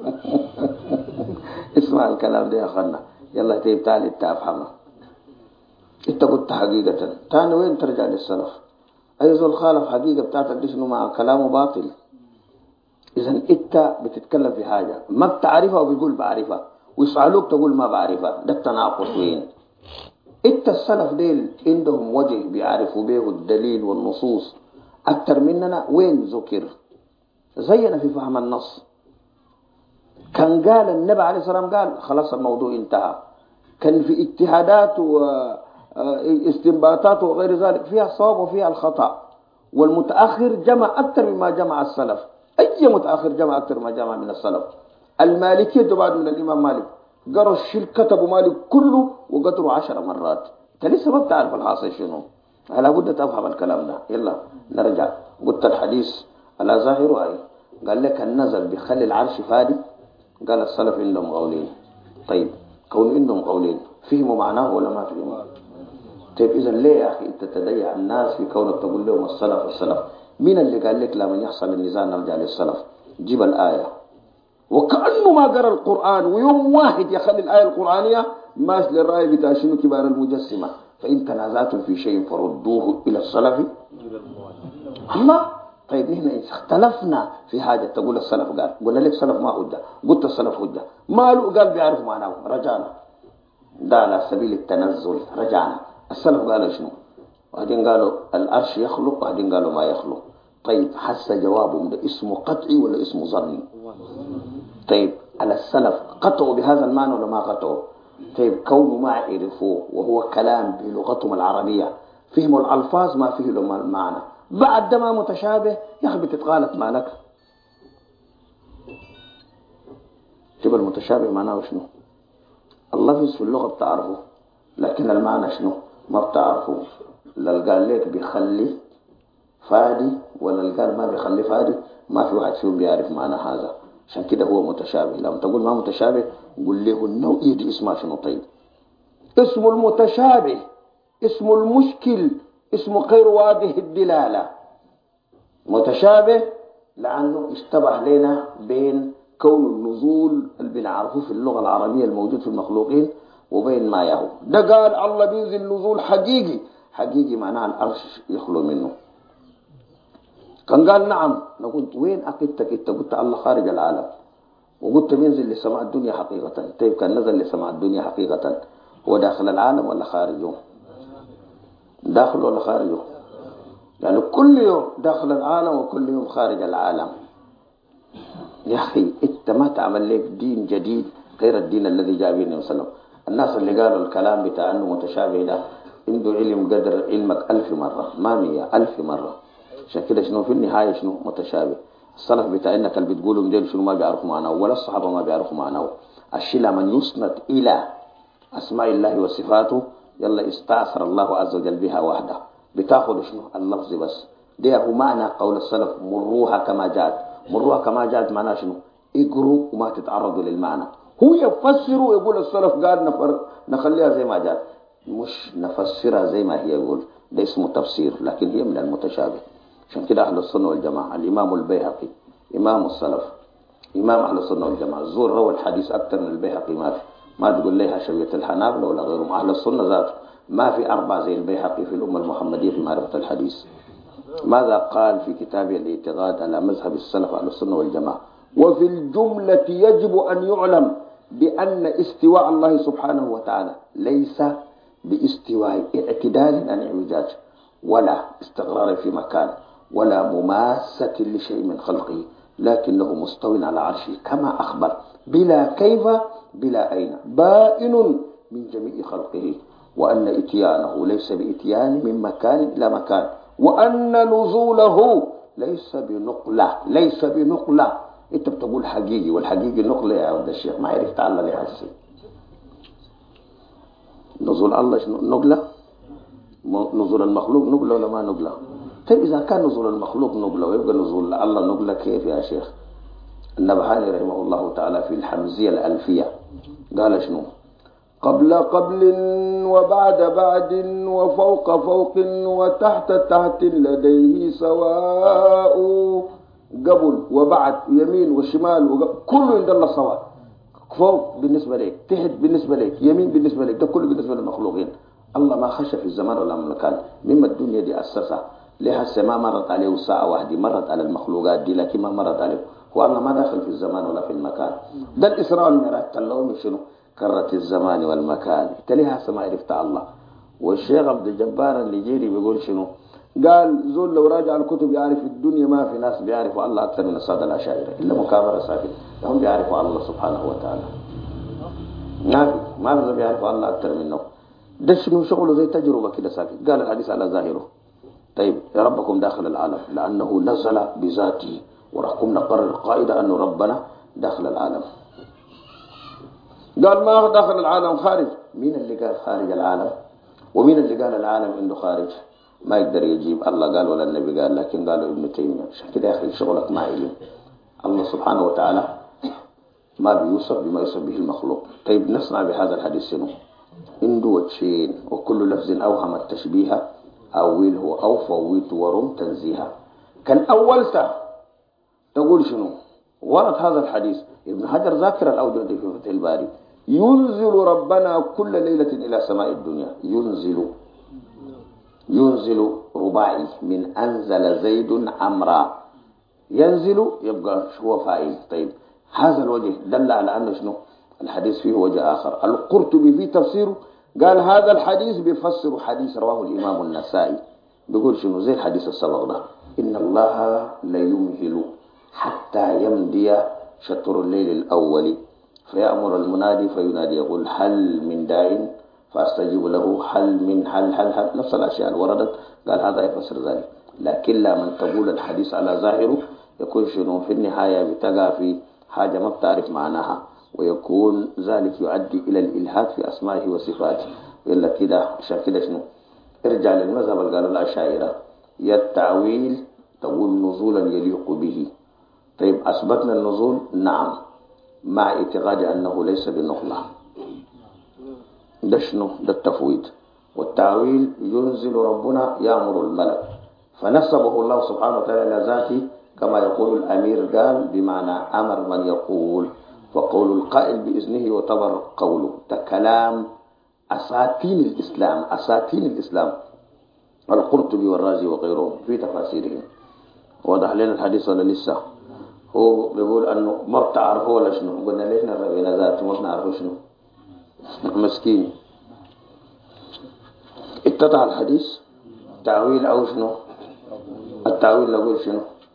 اسمع الكلام ده يا اخوانا، يلا تيب تعالي انت افهمه. انت قلت حقيقة، تاني وين ترجع للسلف؟ اي زول خالف حقيقة بتاعتك دي شنو؟ مع كلامه باطل. اذا انت بتتكلم في حاجة ما بتعرفها وبيقول بعرفها، ويسألوك تقول ما بعرفها، ده التناقض وين؟ انت السلف ديل عندهم وجه بيعرفوا به الدليل والنصوص اكتر مننا. وين ذكر؟ زينا في فهم النص. كان قال النبي عليه الصلاة والسلام قال خلاص الموضوع انتهى. كان في اجتهادات واستنباطات وغير ذلك فيها الصواب وفيها الخطأ، والمتأخر جمع أكثر مما جمع السلف. أي متأخر جمع أكثر مما جمع من السلف؟ المالكية بعد من الإمام مالك قرأ الشيء كتبوا مالك كله وقدروا 10 مرات. أنت لسه ما بتعرف الحاصل شنو؟ هلا بد تفهم الكلام ده. يلا نرجع. قلت الحديث على ظاهره أي قال لك النزل بيخلي العرش فادي. قال السلف عندهم قولين. طيب كون عندهم قولين فهموا معناه ولا ما فهموا؟ طيب إذا ليه يا أخي أنت تضيع الناس في كونك تقول لهم السلف السلف؟ مين اللي قال لك لما يحصل النزاع نرجع للسلف؟ جيب الآية وكأنه ما قرأ القرآن، ويوم واحد يخلي الآية القرآنية ماشي للرأي بتاع شنو كبار المجسمة. فإن تنازعتم في شيء فردوه إلى السلف. ما طيب نحن اختلفنا في حاجة تقول السلف قال، قلنا لك السلف ما حجة، قلت السلف حجة، ماله قال بيعرف معناه، رجعنا ده على سبيل التنزل. رجعنا السلف قالوا شنو؟ وبعدين قالوا الأرش يخلق، وبعدين قالوا ما يخلق. طيب حس جوابهم ده اسمه قطعي ولا اسمه ظني؟ طيب على السلف قطعوا بهذا المعنى ولا ما قطعوا؟ طيب كونوا ما عرفوه وهو كلام بلغتهم العربية، فهموا الألفاظ ما فيه لهم المعنى، بعد ده ما متشابه يا أخي بتتغالط معناك. جيب المتشابه معناه شنو؟ اللفظ في اللغة بتعرفه لكن المعنى شنو؟ ما بتعرفه. لا قال لك بيخلي فادي ولا قال ما بيخلي فادي، ما في واحد فيهم بيعرف معنى هذا. عشان كده هو متشابه. لما تقول ما متشابه قل له النوعية دي اسمها شنو؟ طيب اسم المتشابه، اسم المشكل، اسم غير واضح الدلالة. متشابه لأنه اشتبه لنا بين كون النزول اللي بنعرفه في اللغة العربية الموجود في المخلوقين وبين ما يهو. ده قال الله بينزل نزول حقيقي، حقيقي معناه الأرش يخلو منه. كان قال نعم، لو قلت وين أكدتك؟ انت قلت الله خارج العالم، وقلت بينزل لسماء الدنيا حقيقة. طيب كان نزل لسماء الدنيا حقيقة هو داخل العالم ولا خارجه؟ داخل ولا خارجه؟ يعني كل يوم داخل العالم وكل يوم خارج العالم. يا أخي أنت ما تعمل لك دين جديد غير الدين الذي جاء به النبي صلى الله عليه وسلم. الناس اللي قالوا الكلام بتاع أنه متشابه ده عنده علم قدر علمك 1000 مرة، ما 100، 1000 مرة. عشان كده شنو في النهاية شنو متشابه؟ السلف بتاع إنك اللي بتقولوا مدين شنو ما بيعرفوا معناه، ولا الصحابة ما بيعرفوا معناه. الشيء لمن يسند إلى أسماء الله وصفاته يلا استأثر الله عز وجل بها وحده، بتاخذ شنو اللفظ بس. ده هو معنى قول السلف مروها كما جاءت. مروها كما جاءت معناه شنو؟ اقروا وما تتعرضوا للمعنى. هو يفسر ويقول السلف قال نخليها زي ما جاء، مش نفسرها زي ما هي. يقول ده اسمه تفسير، لكن هي من المتشابه. عشان كده أهل السنة والجماعة الإمام البيهقي إمام السلف، إمام أهل السنة والجماعة، الزور روى الحديث أكثر من البيهقي ما تقول لها شوية الحنابلة ولا غيرهم. أهل السنة ذاته ما في أربعة زي البيهقي في الأمة المحمدية في معرفة الحديث. ماذا قال في كتابه الاعتقاد على مذهب السلف أهل السنة والجماعة؟ وفي الجملة يجب أن يعلم بأن استواء الله سبحانه وتعالى ليس باستواء اعتدال عن اعوجاج، ولا استقرار في مكان، ولا مماسة لشيء من خلقه، لكنه مستو على عرشه كما أخبر بلا كيف بلا أين، بائن من جميع خلقه، وأن إتيانه ليس بإتيان من مكان إلى مكان، وأن نزوله ليس بنقلة. انت بتقول حقيقي، والحقيقي نقلة يا ولد الشيخ، ما يعرف تعالى لها الشيء. نزول الله نقلة؟ نزول المخلوق نقلة ولا ما نقلة؟ طيب إذا كان نزول المخلوق نقلة ويبقى نزول الله نقلة كيف يا شيخ؟ النبهاني رحمه الله تعالى في الحمزية الألفية قال شنو؟ قبل قبل وبعد بعد وفوق فوق وتحت تحت لديه سواء. قبل وبعد يمين وشمال كله عند الله سواء. فوق بالنسبة لك، تحت بالنسبة لك، يمين بالنسبة لك، ده كله بالنسبة للمخلوقين. الله ما خش في الزمان ولا المكان. مما الدنيا دي أسسها لها السماء مرت عليه ساعة واحدة، مرت على المخلوقات دي لكن ما مرت عليه. هو الله ما داخل في الزمان ولا في المكان. ده الإسراء والمعراج كلهم شنو؟ كرة الزمان والمكان. تليها سماء عرفت الله. والشيخ عبد الجبار النيجيري بيقول شنو؟ قال زول لو راجع الكتب يعرف الدنيا ما في ناس بيعرفوا الله أكثر من السادة الأشاعرة إلا مكابرة ساكت، هم بيعرفوا الله سبحانه وتعالى. ما في بيعرفوا الله أكثر منه. ده شنو شغله زي تجربة كده ساكت. قال الحديث على ظاهره. طيب يا ربكم داخل العالم لأنه نزل بذاته، ورحكم نقرر القائدة أنه ربنا داخل العالم. قال ما هو داخل العالم خارج. مين اللي قال خارج العالم؟ ومين اللي قال العالم عنده خارج؟ ما يقدر يجيب الله قال ولا النبي قال، لكن قالوا ابن تيمية. عشان كده يا أخي شغلك ما علم. الله سبحانه وتعالى ما بيوصف بما يوصف به المخلوق. طيب نصنع بهذا الحديث شنو؟ عنده وجهين، وكل لفظ أوهم التشبيه أوله أو فوت ورم تنزيها. كان أولته تقول شنو؟ ورد هذا الحديث ابن حجر ذاكر الأوجه في فتح الباري، ينزل ربنا كل ليلة إلى سماء الدنيا. ينزل رباعي من أنزل زيد عمرا. ينزل يبقى هو فاعل. طيب هذا الوجه دل على أن شنو؟ الحديث فيه وجه آخر. القرطبي في تفسيره قال هذا الحديث بيفسر حديث رواه الإمام النسائي، بيقول شنو زي الحديث السبق ده، إن الله ليمهل حتى يمضي شطر الليل الأول فيأمر المنادي فينادي يقول هل من داع فاستجيب له، هل من هل نفس الأشياء اللي وردت. قال هذا يفسر ذلك، لكن لا من تقول الحديث على ظاهره يكون شنو في النهاية بتقع في حاجة ما بتعرف معناها، ويكون ذلك يؤدي إلى الإلحاد في أسمائه وصفاته. إلا كده عشان كده شنو؟ ارجع للمذهب اللي قالوا الأشاعرة يا التأويل تقول نزولا يليق به. طيب أثبتنا النزول؟ نعم، مع اعتقاد أنه ليس بنقلة. ده شنو؟ ده التفويض. والتأويل ينزل ربنا يأمر الملك، فنسبه الله سبحانه وتعالى إلى ذاته كما يقول الأمير قال بمعنى أمر من يقول، فقول القائل بإذنه يعتبر قوله. ده كلام أساطين الإسلام القرطبي والرازي وغيرهم في تفاسيرهم. وضح لنا الحديث ولا لسه؟ هو بيقول أنه ما بتعرفه ولا شنو؟ قلنا ليش نرغينا ذاته ما بنعرفه شنو؟ مسكين. اتضح الحديث تعويل أو شنو؟ التعويل نقول شنو؟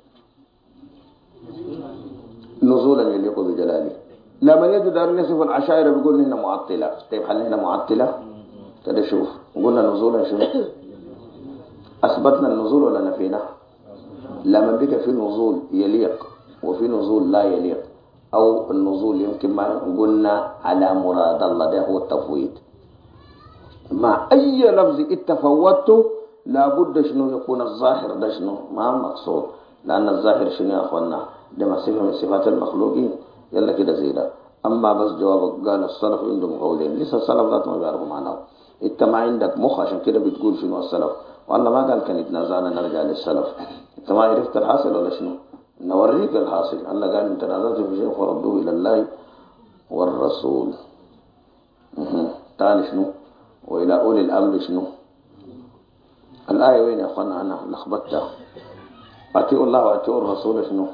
نزولا يليق بجلاله. لما يجد أن يصف العشائر بيقول إننا معطلة. طيب هل إحنا معطلة؟ كده شوف قلنا نزولا شنو؟ أثبتنا النزول ولا نفينا؟ لما بقى في نزول يليق وفي نزول لا يليق، أو النزول يمكن ما قلنا على مراد الله، ده هو التفويض. مع أي لفظ اتفوته لابد شنو يكون الظاهر ده شنو؟ ما مقصود، لأن الظاهر شنو يا أخوانا؟ لما صفة من صفات المخلوقين يلا كده زي ده. أما بس جوابك قال السلف عندهم قولين، لسه السلف ذات ما بيعرفوا معناه. انت ما عندك مخ عشان كده بتقول شنو السلف، والله ما قال كان يتنازعنا نرجع للسلف. انت ما عرفت الحاصل ولا شنو؟ نوريك الحاصل. الله قال ان تنازعتم في شيء فردوه الى الله والرسول. تاني شنو؟ والى اولي الامر شنو؟ الآية وين يا اخوانا؟ انا لخبطتها. اتيوا الله واتيوا الرسول شنو؟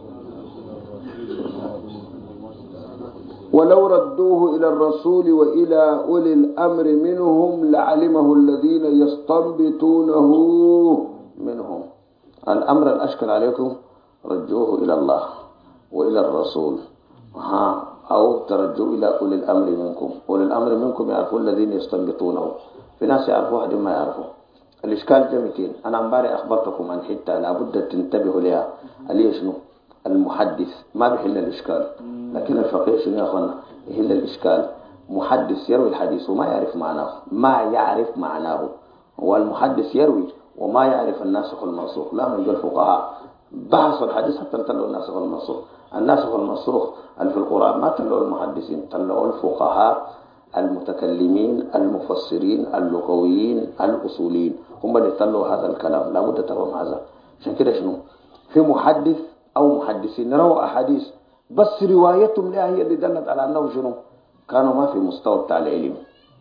ولو ردوه إلى الرسول وإلى أولي الأمر منهم لعلمه الذين يستنبطونه منهم. الأمر الأشكل عليكم رجوه إلى الله وإلى الرسول، أو ترجوا إلى أولي الأمر منكم. أولي الأمر منكم يعرفوا الذين يستنبطونه، في ناس يعرفوا واحد ما يعرفوا. الإشكال جميتين. أنا امبارح أخبرتكم عن حتة لابد تنتبهوا لها، اللي شنو؟ المحدث ما بيحل الإشكال، لكن الفقيه شنو يا أخوانا؟ يحل الإشكال. محدث يروي الحديث وما يعرف معناه، ما يعرف معناه. والمحدث يروي وما يعرف الناسخ والمنسوخ. لا من الفقهاء بحثوا الحديث حتى تلوا الناسخ والمنسوخ. الناسخ والمنسوخ اللي في القرآن ما تلوا المحدثين، تلوا الفقهاء المتكلمين المفسرين اللغويين الأصوليين، هم اللي تلوا هذا الكلام. لابد تفهم هذا. عشان كده شنو؟ في محدث أو محدثين رووا أحاديث بس روايتهم لها هي اللي دلت على أنه شنو؟ كانوا ما في مستوى بتاع العلم.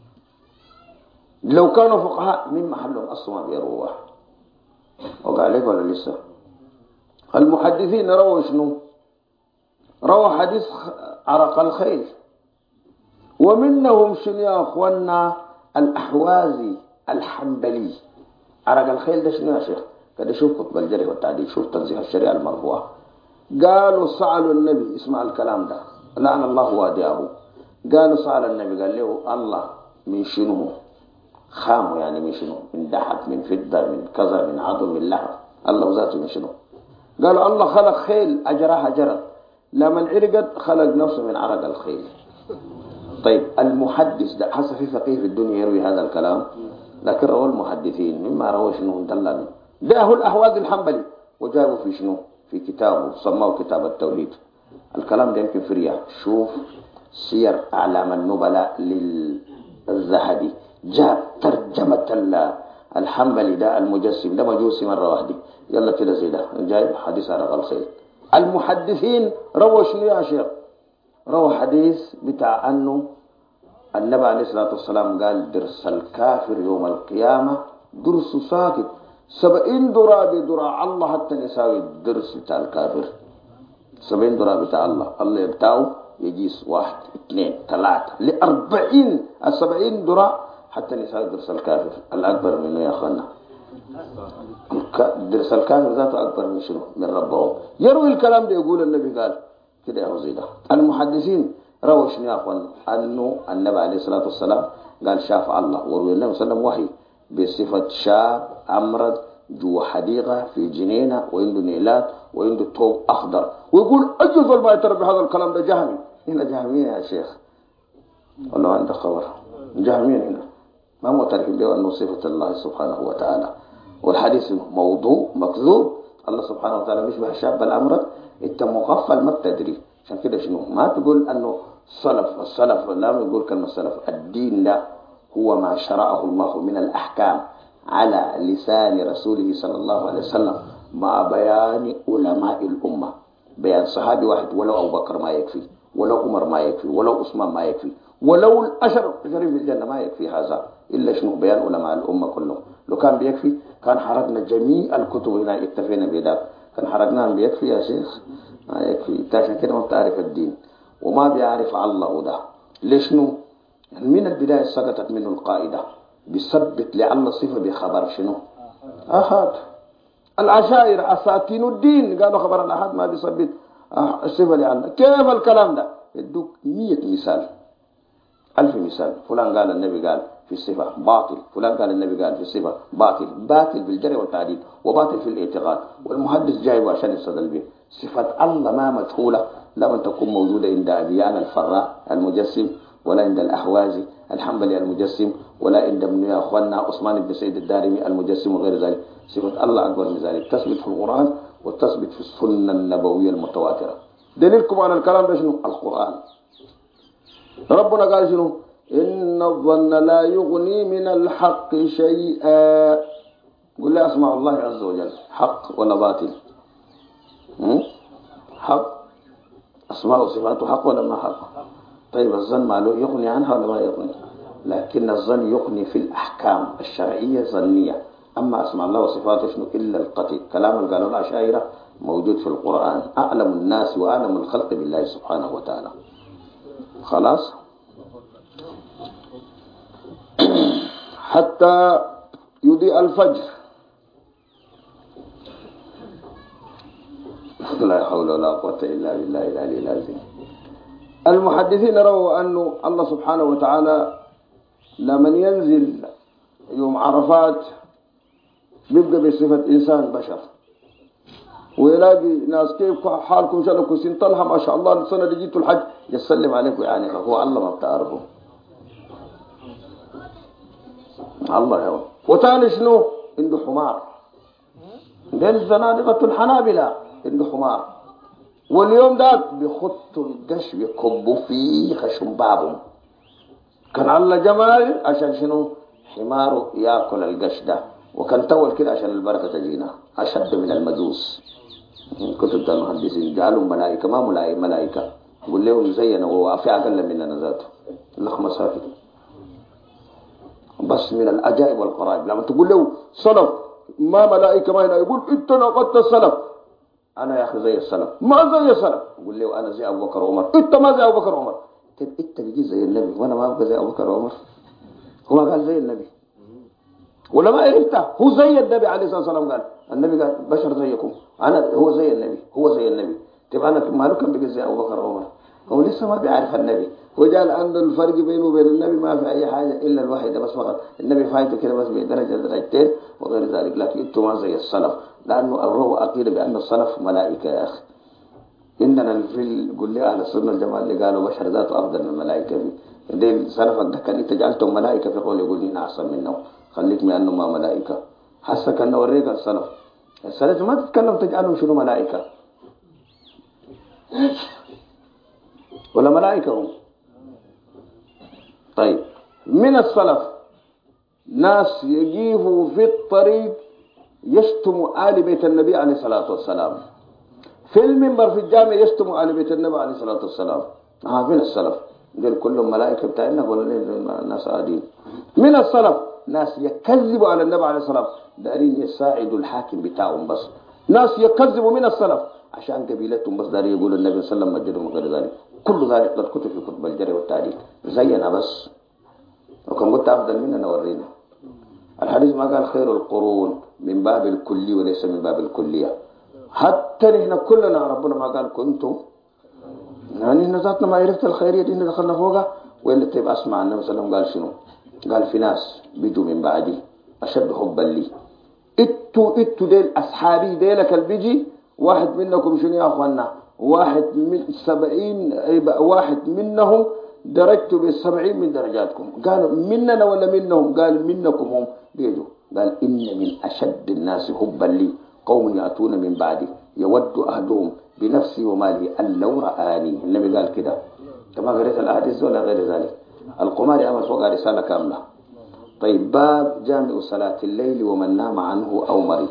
لو كانوا فقهاء من محلهم أصلا ما بيروها. وقع عليك ولا لسه؟ المحدثين رووا شنو؟ رووا حديث عرق الخيل. ومنهم شنو يا أخوانا؟ الأحوازي الحنبلي. عرق الخيل ده شنو يا شيخ؟ كده شوف كتب الجرح والتعديل، شوف تنزيح الشريعة المرفوعة. قالوا سألوا النبي، اسمع الكلام ده، لعن الله وادعه. قالوا سأل النبي قال له الله من شنو؟ خامه يعني من شنو؟ من ذهب، من فضة، من كذا، من عظم، من لحم. الله ذاته من شنو؟ قالوا الله خلق خيل أجراها جرت، لما عرقت خلق نفسه من عرق الخيل. طيب المحدث ده حسب في فقيه في الدنيا يروي هذا الكلام، لكن روى المحدثين مما روى شنو؟ دلنا ده هو الأحواز الحنبلي، وجابوا في شنو؟ في كتابه سماه كتاب التوحيد. الكلام ده يمكن في رياح. شوف سير أعلام النبلاء للذهبي، جاب ترجمة الحنبلي ده المجسم ده مجوسي مرة واحدة. يلا كده زي ده جايب حديث عرق الخيل. المحدثين روى شنو يا شيخ؟ روى حديث بتاع أنه النبي عليه الصلاة والسلام قال درس الكافر يوم القيامة درس ساكت 70 درا بدرا الله حتى يساوي الدرس بتاع الكافر. 70 درا بتاع الله يبتاعه يجيس 1 2 3 ل40 70 درا حتى يساوي درس الكافر. الأكبر منه يا أخوانا درس الكافر ذاته أكبر من شنو؟ من ربه. يروي الكلام ده يقول النبي قال كده يا وزيدا. المحدثين رووا شنو يا أخوانا؟ أنه النبي عليه الصلاة والسلام قال شاف الله، وروي النبي صلى الله عليه وسلم وحي بصفة شاب أمرد جوا حديقة في جنينة وعنده نيلات وعنده ثوب أخضر، ويقول أجل ما يتربي هذا الكلام ده جهمي. هنا جهمية يا شيخ والله عندك خبر؟ جهمية هنا ما معترفين به أنه صفة الله سبحانه وتعالى، والحديث موضوع مكذوب. الله سبحانه وتعالى مش بشاب الأمرد، أنت مغفل ما بتدري. عشان كده شنو؟ ما تقول أنه السلف لا يقول كلمة السلف. الدين لا هو ما شرعه الله من الأحكام على لسان رسوله صلى الله عليه وسلم مع بيان علماء الأمة. بيان صحابي واحد ولو أبو بكر ما يكفي، ولو عمر ما يكفي، ولو عثمان ما يكفي، ولو الأشر شريف الجنة ما يكفي هذا، إلا شنو؟ بيان علماء الأمة كلهم. لو كان بيكفي كان حرقنا جميع الكتب هنا اكتفينا بذلك. كان حرقناها بيكفي يا شيخ؟ ما يكفي. عشان كده ما بتعرف الدين وما بيعرف الله ده. ليش نو؟ يعني من البداية سقطت منه القاعدة بيثبت لعل صفة بخبر شنو؟ أحد. العشائر أساتين الدين قالوا خبر الأحد ما بيثبت صفة لعل. كيف الكلام ده؟ يدوك 100 مثال 1000 مثال. فلان قال النبي قال في الصفة باطل، فلان قال النبي قال في الصفة باطل. باطل بالجري والتعديل وباطل في الاعتقاد، والمحدث جايبه عشان يستدل به. صفة الله ما مجهولة لم تكن موجودة عند أبيان الفراء المجسم، ولا عند الأحوازي الحنبلي المجسم، ولا عند ابن أخواننا عثمان بن سيد الدارمي المجسم وغير ذلك. صفة الله أكبر من ذلك تثبت في القرآن وتثبت في السنة النبوية المتواترة. دليلكم على الكلام ده شنو؟ القرآن. ربنا قال شنو؟ إن الظن لا يغني من الحق شيئا. قل لي أسمع الله عز وجل حق ولا باطل؟ حق. أسماء وصفاته حق ولا ما حق؟ طيب الظن معلوم يغني عنها ولا ما يغني؟ لكن الظن يغني في الأحكام الشرعية ظنية. أما أسماء الله وصفاته شنو؟ إلا القطع. كلام اللي قالوا الأشاعرة موجود في القرآن. أعلم الناس وأعلم الخلق بالله سبحانه وتعالى. خلاص. حتى يضيء الفجر. لا حول ولا قوة إلا بالله العلي العظيم. المحدثين رووا أنه الله سبحانه وتعالى لما ينزل يوم عرفات بيبقى بصفة إنسان بشر، ويلاقي ناس كيف حالكم شلكم سنطلها ما شاء الله السنة اللي جيتوا الحج يسلم عليكم، يعني هو الله ما بتعرفه الله هو. وتاني شنو؟ عنده حمار. دين الزنادقة الحنابلة عنده حمار، واليوم ده بيخطوا القش بيكبوا فيه خشم بابهم. كان الله جمال عشان شنو؟ حماره ياكل القش ده، وكان تول كده عشان البركة تجينا أشد من المجوس. كتب المهندسين جعلوا ملائكة ما ملائكة، يقول لهم زينا وفي أقل مننا ذاته اللخمة ساكت. بس من العجائب والقرائب لما تقول له صلف ما ملائكة ما هنا، يقول انت نقضت السلف. انا يا اخي زي السلف. ما زي السلف. يقول له انا زي ابو بكر وعمر. انت ما زي ابو بكر وعمر. طيب انت بيجي زي النبي وانا ما ابقى زي ابو بكر وعمر؟ هو قال زي النبي ولا ما عرفته؟ هو زي النبي عليه الصلاه والسلام. قال النبي قال بشر زيكم، انا هو زي النبي، هو زي النبي. طيب انا ماله كان بيجي زي ابو بكر وعمر؟ هو لسه ما بيعرف النبي، وجال عنده الفرق بينه وبين النبي ما في اي حاجه الا الوحيده بس فقط. النبي فايته كده بس بدرجه درجتين وغير ذلك، لكن انتم ما زي السلف، لانه الروح عقيده بان السلف ملائكه. يا اخي اننا في قول لي اهل السنه الجماعه اللي قالوا بشر ذاته افضل من الملائكه، دي سلفك ده كان انت جعلتم ملائكه في قول يقول لي احسن منه، خليك من انه ما ملائكه. حسك انه وريك السلف ما تتكلم تجعلهم شنو ملائكه ولا ملائكة هم؟ طيب من السلف ناس يجيبوا في الطريق يشتموا آل بيت النبي عليه الصلاة والسلام، في المنبر في الجامع يشتموا آل بيت النبي عليه الصلاة والسلام. من السلف دول كلهم ملائكة بتاعنا ولا ناس عاديين؟ من السلف ناس يكذبوا على النبي عليه الصلاة والسلام دارين يساعدوا الحاكم بتاعهم، بس ناس يكذبوا من السلف عشان قبيلتهم بس دارين يقولوا النبي صلى الله عليه وسلم مجدهم وغير ذلك. كل ذلك قد كتب في كتب الجري والتاريخ زينا بس، وكان قلت أفضل مننا ورينا. الحديث ما قال خير القرون من باب الكلي وليس من باب الكلية. حتى نحن كلنا ربنا ما قال كنتم، يعني نحن ذاتنا ما عرفت الخيرية دي دخلنا فوقها. وإلا طيب أسمع النبي صلى الله عليه وسلم قال شنو؟ قال في ناس بيجوا من بعدي أشد حبا لي. إتو ديل أصحابي ديلك البيجي واحد منكم شنو يا أخوانا؟ واحد منهم درجته ب70 من درجاتكم. قالوا مننا ولا منهم؟ قال منكم هم بيجوا. قال إن من أشد الناس حبا لي قوم يأتون من بعدي يود أحدهم بنفسي ومالي أن لو رآني. النبي قال كده كما قريت الأحاديث ولا غير ذلك. القماري عمل فوق رسالة كاملة. طيب باب جامع صلاة الليل ومن نام عنه أو مرض.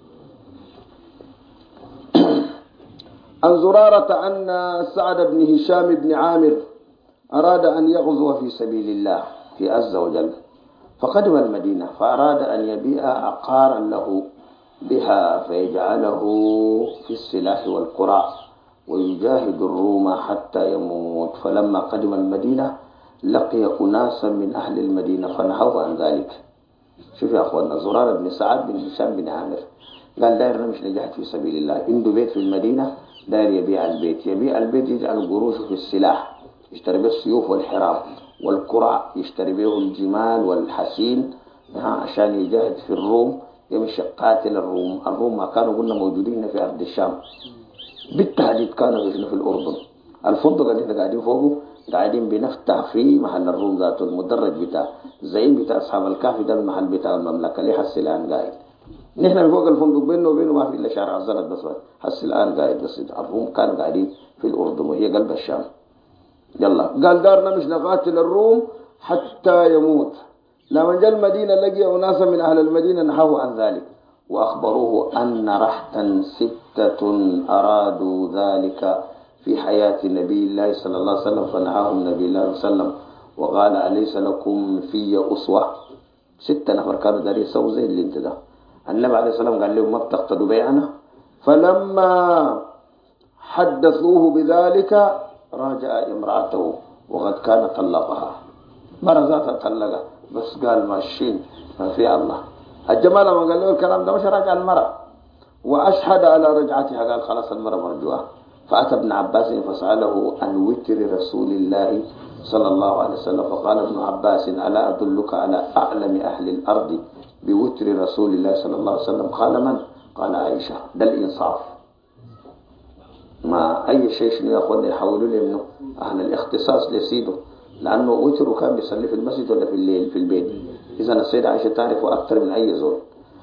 عن زرارة أن سعد بن هشام بن عامر أراد أن يغزو في سبيل الله في عز وجل، فقدم المدينة فأراد أن يبيع عقارا له بها فيجعله في السلاح والقراء ويجاهد الروم حتى يموت. فلما قدم المدينة لقي أناسا من أهل المدينة فنهوا عن ذلك. شوف يا أخوانا، زرارة بن سعد بن هشام بن عامر قال داير نمشي نجاهد في سبيل الله، عنده بيت في المدينة داير يبيع البيت يجعل قروشه في السلاح، يشتري به السيوف والحراب والقرع، يشتري به الجمال والحسين عشان يجاهد في الروم، يمشي قاتل الروم ما كانوا قلنا موجودين في أرض الشام بالتحديد، كانوا في الأردن. الفندق اللي احنا قاعدين فوقه قاعدين بنفتح في محل الروم ذاته، المدرج بتاع زين بتاع أصحاب الكهف ده المحل بتاع المملكة اللي حسلان قاعد نحن فوق الفندق بينه وبينه ما في إلا شارع الزلط بس. هسه الآن قاعد بس الروم كانوا قاعدين في الأردن وهي قلب الشام. يلا قال دارنا مش نقاتل الروم حتى يموت. لما جاء المدينة لقي أناسا من أهل المدينة نحوه عن ذلك وأخبروه أن رحتا 6 أرادوا ذلك في حياة نبي الله صلى الله عليه وسلم فنهاهم نبي الله صلى الله عليه وسلم وقال أليس لكم في أسوة. 6 نفر كانوا داري يسووا زي اللي انت ده. النبي عليه الصلاة والسلام قال لهم ما بتقتدوا بيعنا. فلما حدثوه بذلك راجع امرأته وقد كان طلقها. مرة ذاتها طلقها بس قال ماشيين ما في الله. الجمال لما قال له الكلام ده مش راجع المرأة وأشهد على رجعتها قال خلاص المرأة مرجوها. فأتى ابن عباس فسأله عن وتر رسول الله صلى الله عليه وسلم فقال ابن عباس ألا أدلك على أعلم أهل الأرض بوتر رسول الله صلى الله عليه وسلم؟ قال من؟ قال عائشة. ده الإنصاف. ما أي شيء شنو يا أخواني يحولوا لي منه أهل الاختصاص لسيده لأنه وتر كان بيصلي في المسجد ولا في الليل في البيت. إذا السيدة عائشة تعرف أكثر من أي زول.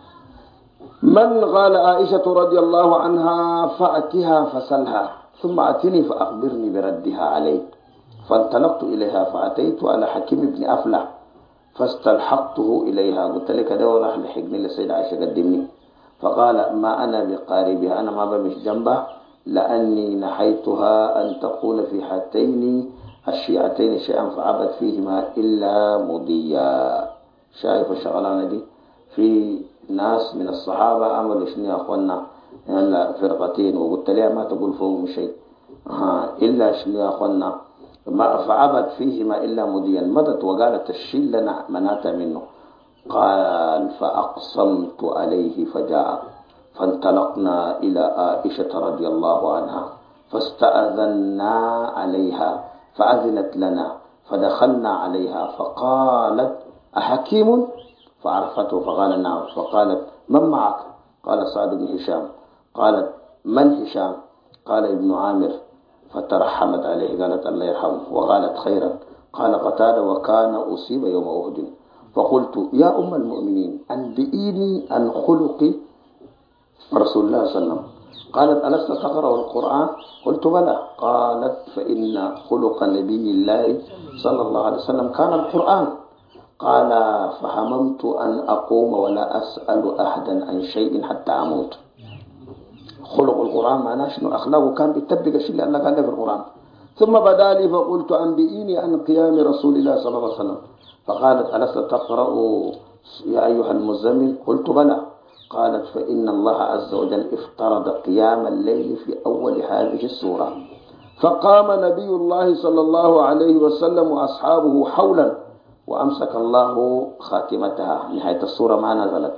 من قال عائشة رضي الله عنها فأتها فسلها ثم أتني فأخبرني بردها عليه. فانطلقت إليها فأتيت على حكيم بن أفلح فاستلحقته إليها قلت لك ده راح لحقني للسيدة عائشة قدمني. فقال ما أنا بقاربها أنا ما بمش جنبها لأني نحيتها أن تقول في هاتين الشيعتين شيئا فعبت فيهما إلا مضيا. شايف الشغلانة دي؟ في ناس من الصحابة عملوا شنو يا أخوانا فرقتين وقلت لها ما تقول فوهم شيء إلا شنو يا أخوانا ما فعبت فيهما إلا مضيا. مضت وقالت الشيء لنا مناتا منه. قال فأقسمت عليه فجاء فانطلقنا إلى عائشة رضي الله عنها فاستأذنا عليها فأذنت لنا فدخلنا عليها فقالت أحكيم؟ فعرفته فقال نعم. فقالت من معك؟ قال سعد بن هشام. قالت من هشام؟ قال ابن عامر. فترحمت عليه قالت الله يرحمه وقالت خيرا. قال قتادة وكان أصيب يوم أحد. فقلت يا أم المؤمنين أنبئيني عن خلق رسول الله صلى الله عليه وسلم. قالت ألست تقرأ القرآن؟ قلت بلى. قالت فإن خلق نبي الله صلى الله عليه وسلم كان القرآن. قال فهممت أن أقوم ولا أسأل أحدا عن شيء حتى أموت. خلق القرآن معناه شنو؟ أخلاقه كان بيتبق الشيء اللي الله قال له في القرآن. ثم بدا لي فقلت أنبئيني عن قيام رسول الله صلى الله عليه وسلم. فقالت ألست تقرأ يا أيها المزمل؟ قلت بلى. قالت فإن الله عز وجل افترض قيام الليل في أول هذه السورة. فقام نبي الله صلى الله عليه وسلم وأصحابه حولا وأمسك الله خاتمتها. نهاية السورة ما نزلت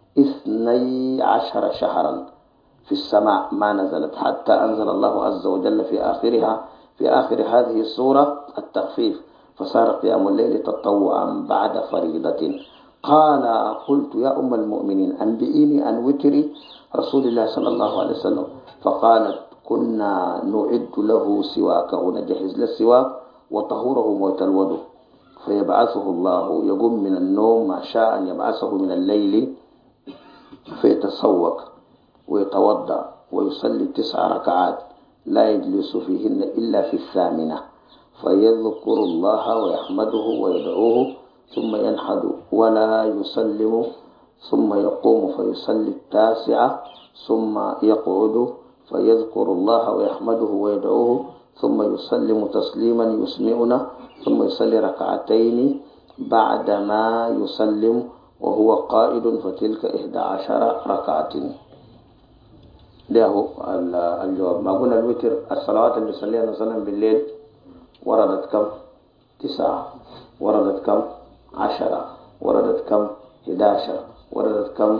12 شهرا في السماء ما نزلت حتى أنزل الله عز وجل في آخر هذه السورة التخفيف فصار قيام الليل تطوعا بعد فريضة. قال قلت يا أم المؤمنين أنبئيني عن وتر رسول الله صلى الله عليه وسلم. فقالت كنا نعد له سواكه نجهز للسواك وطهوره وتلوده فيبعثه الله يقوم من النوم ما شاء أن يبعثه من الليل فيتسوق ويتوضأ ويصلي 9 ركعات لا يجلس فيهن إلا في 8 فيذكر الله ويحمده ويدعوه ثم ينحد ولا يسلم ثم يقوم فيصلي 9 ثم يقعد فيذكر الله ويحمده ويدعوه ثم يسلم تسليما يسمعنا ثم يصلي 2 بعدما يسلم وهو قائد فتلك 11 ركعة. ده هو الجواب. ما قلنا الوتر الصلوات اللي صليها النبي صلى الله عليه وسلم بالليل وردت كم؟ 9. وردت كم؟ 10. وردت كم؟ 11. وردت كم؟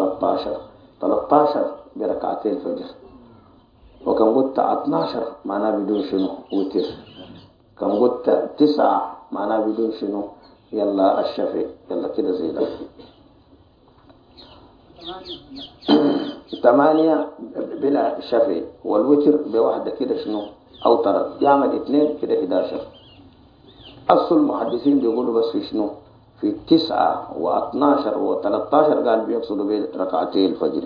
13 بركعتين الفجر. وكم قلت 12 معناه بدون شنو؟ وتر. كم قلت 9 معناه بدون شنو؟ يلا الشفيع. يلا كده زي ده. 8 بلا شفيع والوتر بواحدة كده شنو؟ أوترت يعمل 2 كده 11. أصل المحدثين بيقولوا بس في شنو؟ في 9 و12 و13 قال بيقصد بركعتي الفجر.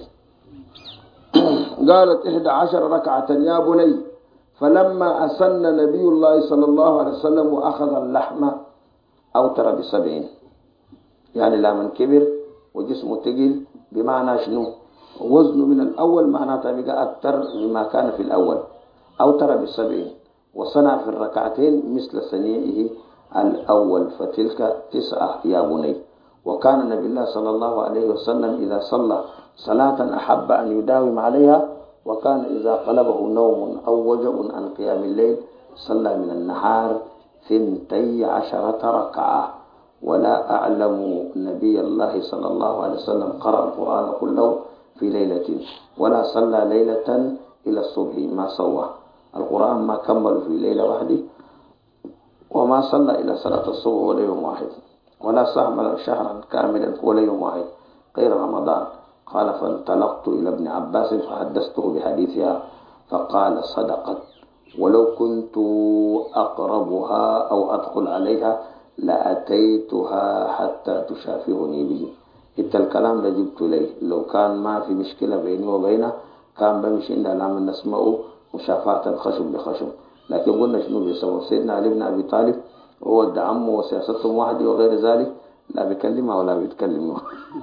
قالت 11 ركعة يا بني. فلما أسن نبي الله صلى الله عليه وسلم وأخذ اللحم أوتر ب7، يعني لما كبر وجسمه تقل بمعنى شنو؟ وزنه من الأول معناته بقى أكثر مما كان في الأول. أوتر ب7 وصنع في الركعتين مثل صنيعه الأول، فتلك 9 يا بني. وكان النبي الله صلى الله عليه وسلم إذا صلى صلاة أحب أن يداوم عليها، وكان إذا قلبه نوم أو وجع عن قيام الليل صلى من النهار 12 ركعة. ولا أعلم نبي الله صلى الله عليه وسلم قرأ القرآن كله في ليلة، ولا صلى ليلة إلى الصبح ما سوى القرآن، ما كمل في ليلة واحدة، وما صلى إلى صلاة الصبح ولا يوم واحد، ولا صام شهرا كاملا ولا يوم واحد غير رمضان. قال فانطلقت إلى ابن عباس فحدثته بحديثها فقال صدقت، ولو كنت أقربها أو أدخل عليها لأتيتها حتى تشافهني به. إنت الكلام ده جبت لي، لو كان ما في مشكلة بيني وبينه كان بمشي عندها لما نسمعه مشافاة خشم بخشم. لكن قلنا شنو بيسوي سيدنا علي بن أبي طالب وهو عمه وسياستهم واحدة وغير ذلك، لا بيكلمها ولا بيتكلمها.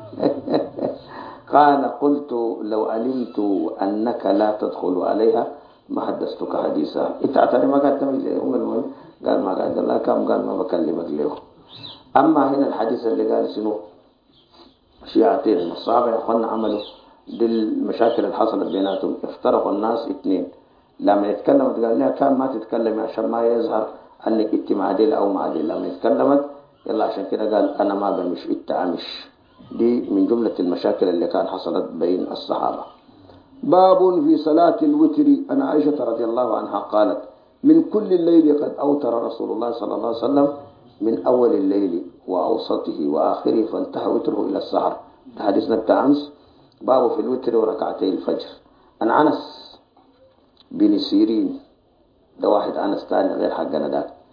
قال قلت لو علمت أنك لا تدخل عليها ما حدثتك حديثا. انت اعترف ما قالت لي أم المؤمنين؟ قال ما قال الله كم، قال ما بكلمك له. أما هنا الحديث اللي قال شنو شيعتين الصحابة يا أخوانا عملوا دي المشاكل اللي حصلت بيناتهم، افترقوا الناس 2. لما يتكلمت قال لها كان ما تتكلمي عشان ما يظهر أنك انت معدلة أو معدلة. لما يتكلمت يلا عشان كده قال أنا ما بمش انت عمش. دي من جملة المشاكل اللي كان حصلت بين الصحابة. باب في صلاة الوتر. أن عائشة رضي الله عنها قالت من كل الليل قد أوتر رسول الله صلى الله عليه وسلم، من أول الليل وأوسطه وآخره فانتهى وتره إلى السحر. حديثنا بتاع أمس باب في الوتر وركعتي الفجر. عن أنس بن سيرين، ده واحد أنس تاني غير حقنا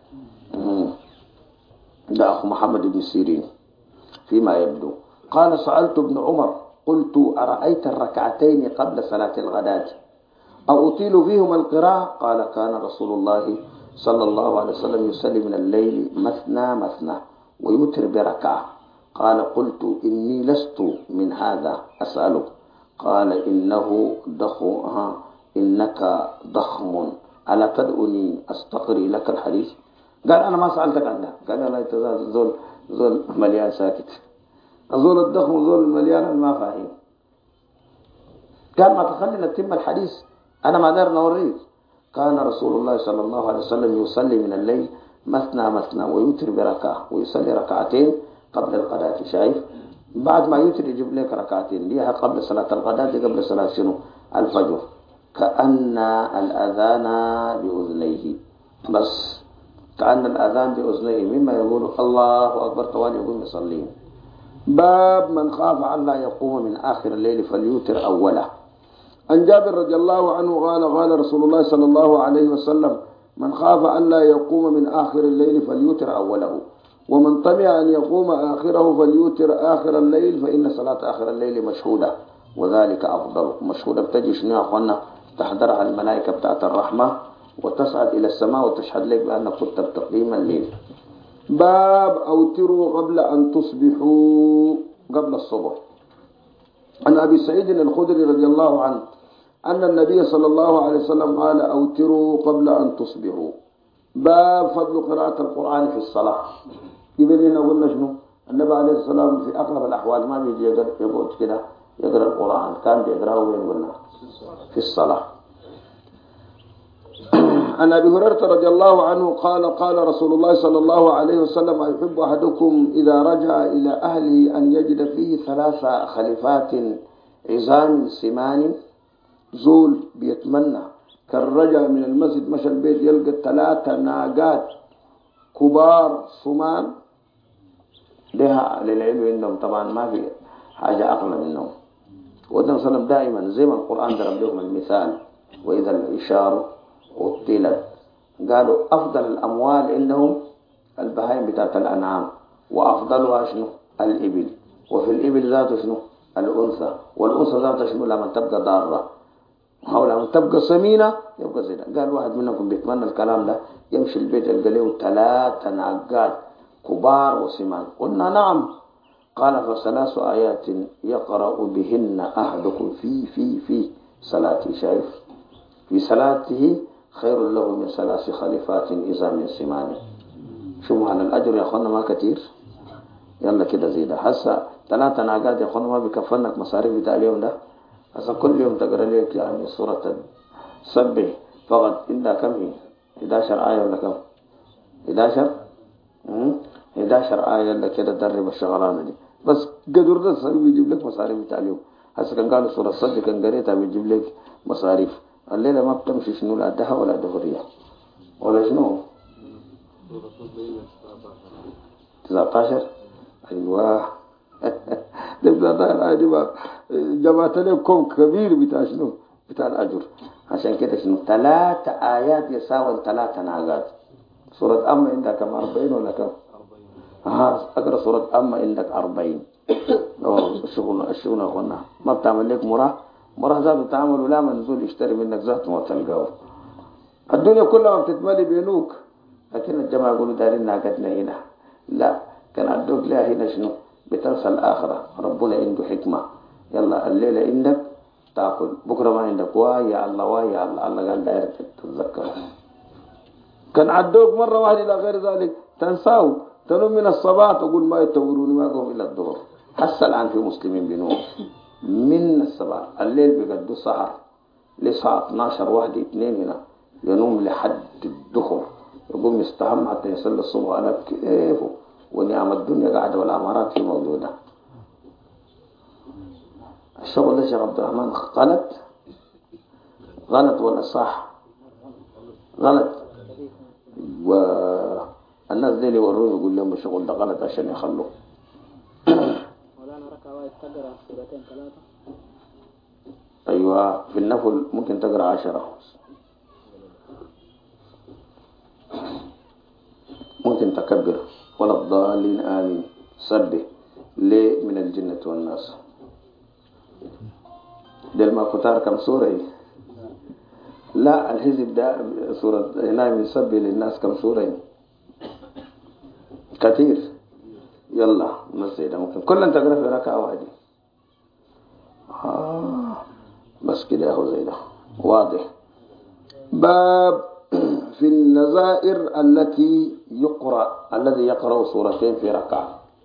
ده أخو محمد بن سيرين فيما يبدو. قال سألت ابن عمر قلت أرأيت الركعتين قبل صلاة الغداة أو أطيل فيهما القراءة؟ قال كان رسول الله صلى الله عليه وسلم يصلي من الليل مثنى مثنى ويوتر بركعة. قال قلت إني لست من هذا أسألك. قال إنك ضخم ألا تدعوني أستقري لك الحديث؟ قال أنا ما سألتك عنها. قال لا يتزال زول مليان ساكت، الزول الضخم والزول المليان ما فاهم. قال ما تخلينا نتم الحديث، أنا ما دار نوريك. كان رسول الله صلى الله عليه وسلم يصلي من الليل مثنى مثنى ويوتر بركعة، ويصلي ركعتين قبل الغداة. شايف بعد ما يوتر يجيب لك ركعتين ليها قبل صلاة الغداة قبل صلاة شنو الفجر، كأن الأذان بأذنيه، بس كأن الأذان بأذنيه مما يقول الله أكبر طوال يقوم يصلين. باب من خاف أن لا يقوم من آخر الليل فليوتر أوله. عن جابر رضي الله عنه قال رسول الله صلى الله عليه وسلم من خاف أن لا يقوم من آخر الليل فليوتر أوله، ومن طمع أن يقوم آخره فليوتر آخر الليل، فإن صلاة آخر الليل مشهودة وذلك أفضل. مشهودة بتجي شنو يا أخوانا؟ تحضرها الملائكة بتاعت الرحمة وتصعد إلى السماء وتشهد لك بأنك كنت بتقديم الليل. باب أوتروا قبل أن تصبحوا، قبل الصبح. عن أبي سعيد الخدري رضي الله عنه أن النبي صلى الله عليه وسلم قال أوتروا قبل أن تصبحوا. باب فضل قراءة القرآن في الصلاة. قبل هنا قلنا شنو؟ النبي عليه الصلاة والسلام في أغلب الأحوال ما بيجي يقعد كده يقرأ القرآن، كان بيقرأه وين قلنا؟ في الصلاة. عن أبي هريرة رضي الله عنه قال رسول الله صلى الله عليه وسلم أيحب أحدكم إذا رجع إلى أهله أن يجد فيه 3 خليفات عظام سمان. زول بيتمنى كان رجع من المسجد مشى البيت يلقى 3 ناقات كبار صمان، لها للعلم عندهم طبعا ما في حاجة أقل منهم. والنبي صلى الله عليه وسلم دائما زي ما القرآن ضرب لهم المثال وإذا الإشارة عطلت، قالوا أفضل الأموال عندهم البهائم بتاعت الأنعام، وأفضلها شنو؟ الإبل. وفي الإبل ذاته شنو؟ الأنثى. والأنثى ذاتها شنو؟ لما تبقى ضارة أو لما تبقى سمينة يبقى زي ده. قال واحد منكم بيتمنى الكلام ده يمشي البيت يلقى له 3 ناقات كبار وسمان. قلنا نعم. قال فثلاث آيات يقرأ بهن أحدكم في صلاته. شايف؟ في صلاته خير له من 3 خليفات إذا من سمان. شو معنى الأجر يا أخوانا؟ ما كتير. يلا كده زيادة. هسا 3 ناقات يا أخوانا ما بيكفنك مصاريف بتاع اليوم ده. هسا كل يوم تقرأ لك يعني سورة سبح فقط. إلا كم هي؟ 11 آية ولا كم؟ 11 آية ولا كده. درب الشغلانة دي بس قدر ده بيجيب لك مصاريف بتاع اليوم. هسا كان قالوا سورة صدق كان قريتها بيجيب لك مصاريف. الليلة ما بتمشي شنو لا دها ولا دهرية ولا شنو. 19 أيوة. ده بقى جمعت لكم كبير بتاع شنو بتاع الأجر. عشان كده شنو 3 آيات يساوي 3 ناقات. سورة أما عندك كم 40 ولا كم؟ أقرأ سورة أما عندك 40. الشغل أخونا ما بتعمل لك مراه ذاته تعمل ولا منزول يشتري منك ذاته ما تلقاه. الدنيا كلها ما بتتملي بينوك. لكن الجماعة يقولوا دارين ناقتنا هنا. لا كان عدوك لها هنا شنو بتنسى الآخرة. ربنا عنده حكمة. يلا الليلة عندك تأكل بكرة ما عندك يا الله يا الله. الله قال داير تتذكر. كان عدوك مرة واحدة إلى غير ذلك تنساه. تنوم من الصباح تقول ما يتوروني ما قوم إلى الظهر. حس الآن في مسلمين بنوم من الصباح. الليل بيقدوا سهر لساعة 12 1 2 هنا ينوم لحد الظهر. يقوم يستحم حتى يصلي الصبح. أنا كيفه ونعم الدنيا قاعدة والأمارات في موجودة. الشغل ده شيخ عبد الرحمن غلط ولا صح؟ غلط. والناس دي يوروني يقول لهم الشغل ده غلط عشان يخلوه. أيوة في النفل ممكن تقرأ 10. ممكن تكبر ولا الضالين آمين. سبح ليه من الجنة والناس. دل ما كتار كم سورة؟ لا الحزب ده سورة هنا من سبح للناس كم سورة؟ كثير. يلا نسينا ممكن كلنا تقرأ في ركعة واحدة. بس كده يا أخو زيدا واضح. باب في النظائر الذي يقرأ سورتين في ركعة.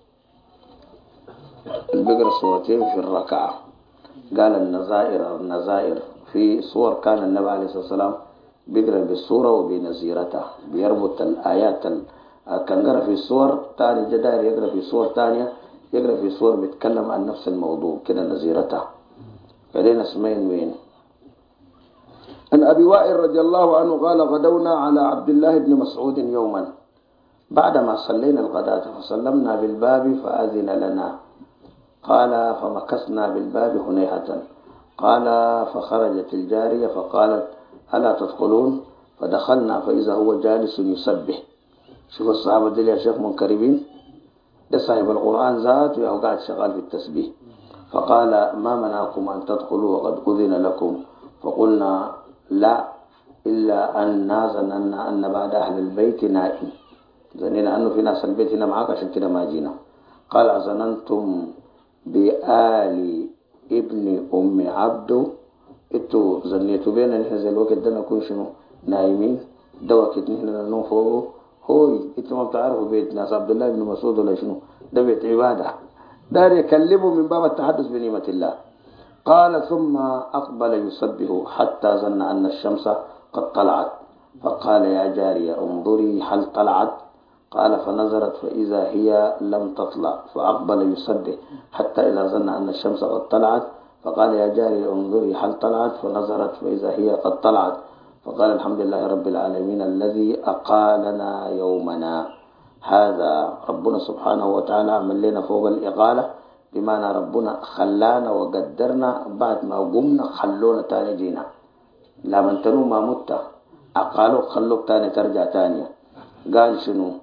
بيقرأ سورتين في الركعة. قال النظائر في صور كان النبي عليه الصلاة والسلام بيقرأ بالسورة وبنزيرتها. بيربط الآيات كان قرأ في صور تاني جدائر يقرأ في صور تانية. يقرأ في صور بيتكلم عن نفس الموضوع كده نزيرتها. فلين اسمين وين. عن أبي وائل رضي الله عنه قال غدونا على عبد الله بن مسعود يوما بعدما صلينا الغداة فسلمنا بالباب فأذن لنا. قال فمكثنا بالباب هنيهة. قال فخرجت الجارية فقالت ألا تدخلون؟ فدخلنا فإذا هو جالس يسبح. شوف الصحابة دي يا شيخ منكربين. ده صاحب القرآن ذات وهو قاعد شغال في التسبيح. فقال ما منعكم أن تدخلوا وقد أذن لكم؟ فقلنا لا إلا أن ظننا أن بعد أهل البيت نائم. ظننا أنه في ناس البيت هنا معك عشان كده ما جينا. قال ظننتم بآل ابن أم عبد. إنتوا ظنيتوا بينا نحن زي الوقت ده نكون شنو نايمين. ده وقت نحن ننوم فوقه. هوي إنتوا ما بتعرفوا بيت ناس عبد الله بن مسعود ولا شنو. ده بيت عبادة. دار يكلمه من باب التحدث بنعمة الله. قال ثم أقبل يسبه حتى ظن أن الشمس قد طلعت. فقال يا جارية انظري هل طلعت؟ قال فنظرت فإذا هي لم تطلع. فأقبل يسبه حتى إذا ظن أن الشمس قد طلعت. فقال يا جارية انظري هل طلعت؟ فنظرت فإذا هي قد طلعت. فقال الحمد لله رب العالمين الذي أقالنا يومنا هذا. ربنا سبحانه وتعالى عمل لنا فوق الإقالة بمعنى ربنا خلانا وقدرنا بعد ما قمنا خلونا تاني جينا. لا من تنو ما مت أقالوا خلوك تاني ترجع تانية. قال شنو؟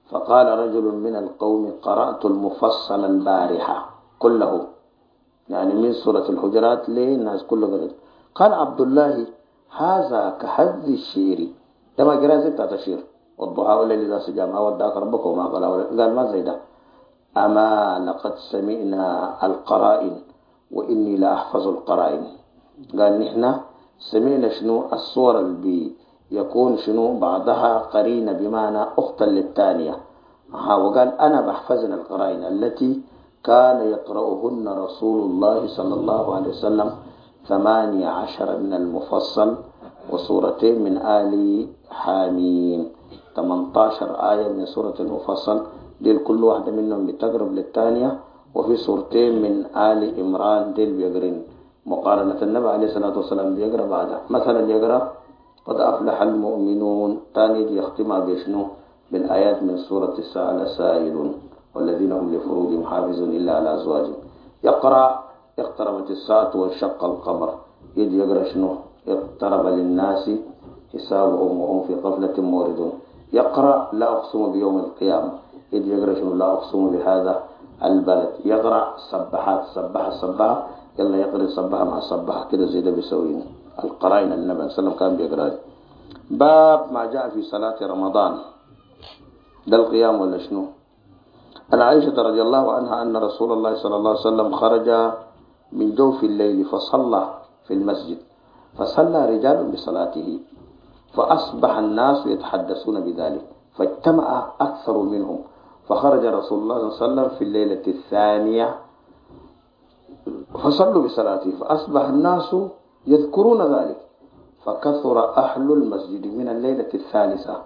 فقال رجل من القوم قرأت المفصل البارحة كله، يعني من سورة الحجرات للناس كله قرأت. قال عبد الله هذا كحذ الشير، ده ما قراءة بتاعت الشير، والضحى والليل إذا سجى ما ودعك ربك وما قال ما زي ده. أما لقد سمعنا القرائن وإني لا أحفظ القرائن. قال نحن سمعنا شنو الصور اللي يكون شنو بعضها قرينة بمعنى أختا للثانية. وقال أنا بحفظنا القرائن التي كان يقرأهن رسول الله صلى الله عليه وسلم 18 من المفصل وسورتين من آل حاميم، 18 آية من سورة المفصل ديل كل واحدة منهم بتقرب للثانية، وفي سورتين من آل إمران ديل بيقرين مقارنة. النبي عليه الصلاة والسلام بيقرأ بعدها مثلا يقرأ قد أفلح المؤمنون، ثاني يختمها بشنو بالآيات من سورة السائل سائلون والذين هم لفروجهم حافظون إلا على أزواجهم. يقرأ اقتربت الساعة وانشق القمر، يجي يقرأ شنو اقترب للناس حسابهم وهم في غفلة موردون. يقرأ لا أقسم بيوم القيامة، يجي يقرأ شنو لا أقسم بهذا البلد. يقرأ سبحات سبحة يلا يقرأ سبحة مع سبحة كده زي ده بيسوين القرائن النبي صلى الله عليه وسلم كان بيقرأ. باب ما جاء في صلاة رمضان، ده القيام ولا شنو؟ عن عائشة رضي الله عنها أن رسول الله صلى الله عليه وسلم خرج من جوف الليل فصلى في المسجد، فصلى رجال بصلاته فأصبح الناس يتحدثون بذلك فاجتمع أكثر منهم، فخرج رسول الله صلى الله عليه وسلم في الليلة الثانية فصلوا بصلاته فأصبح الناس يذكرون ذلك فكثر أهل المسجد من الليلة الثالثة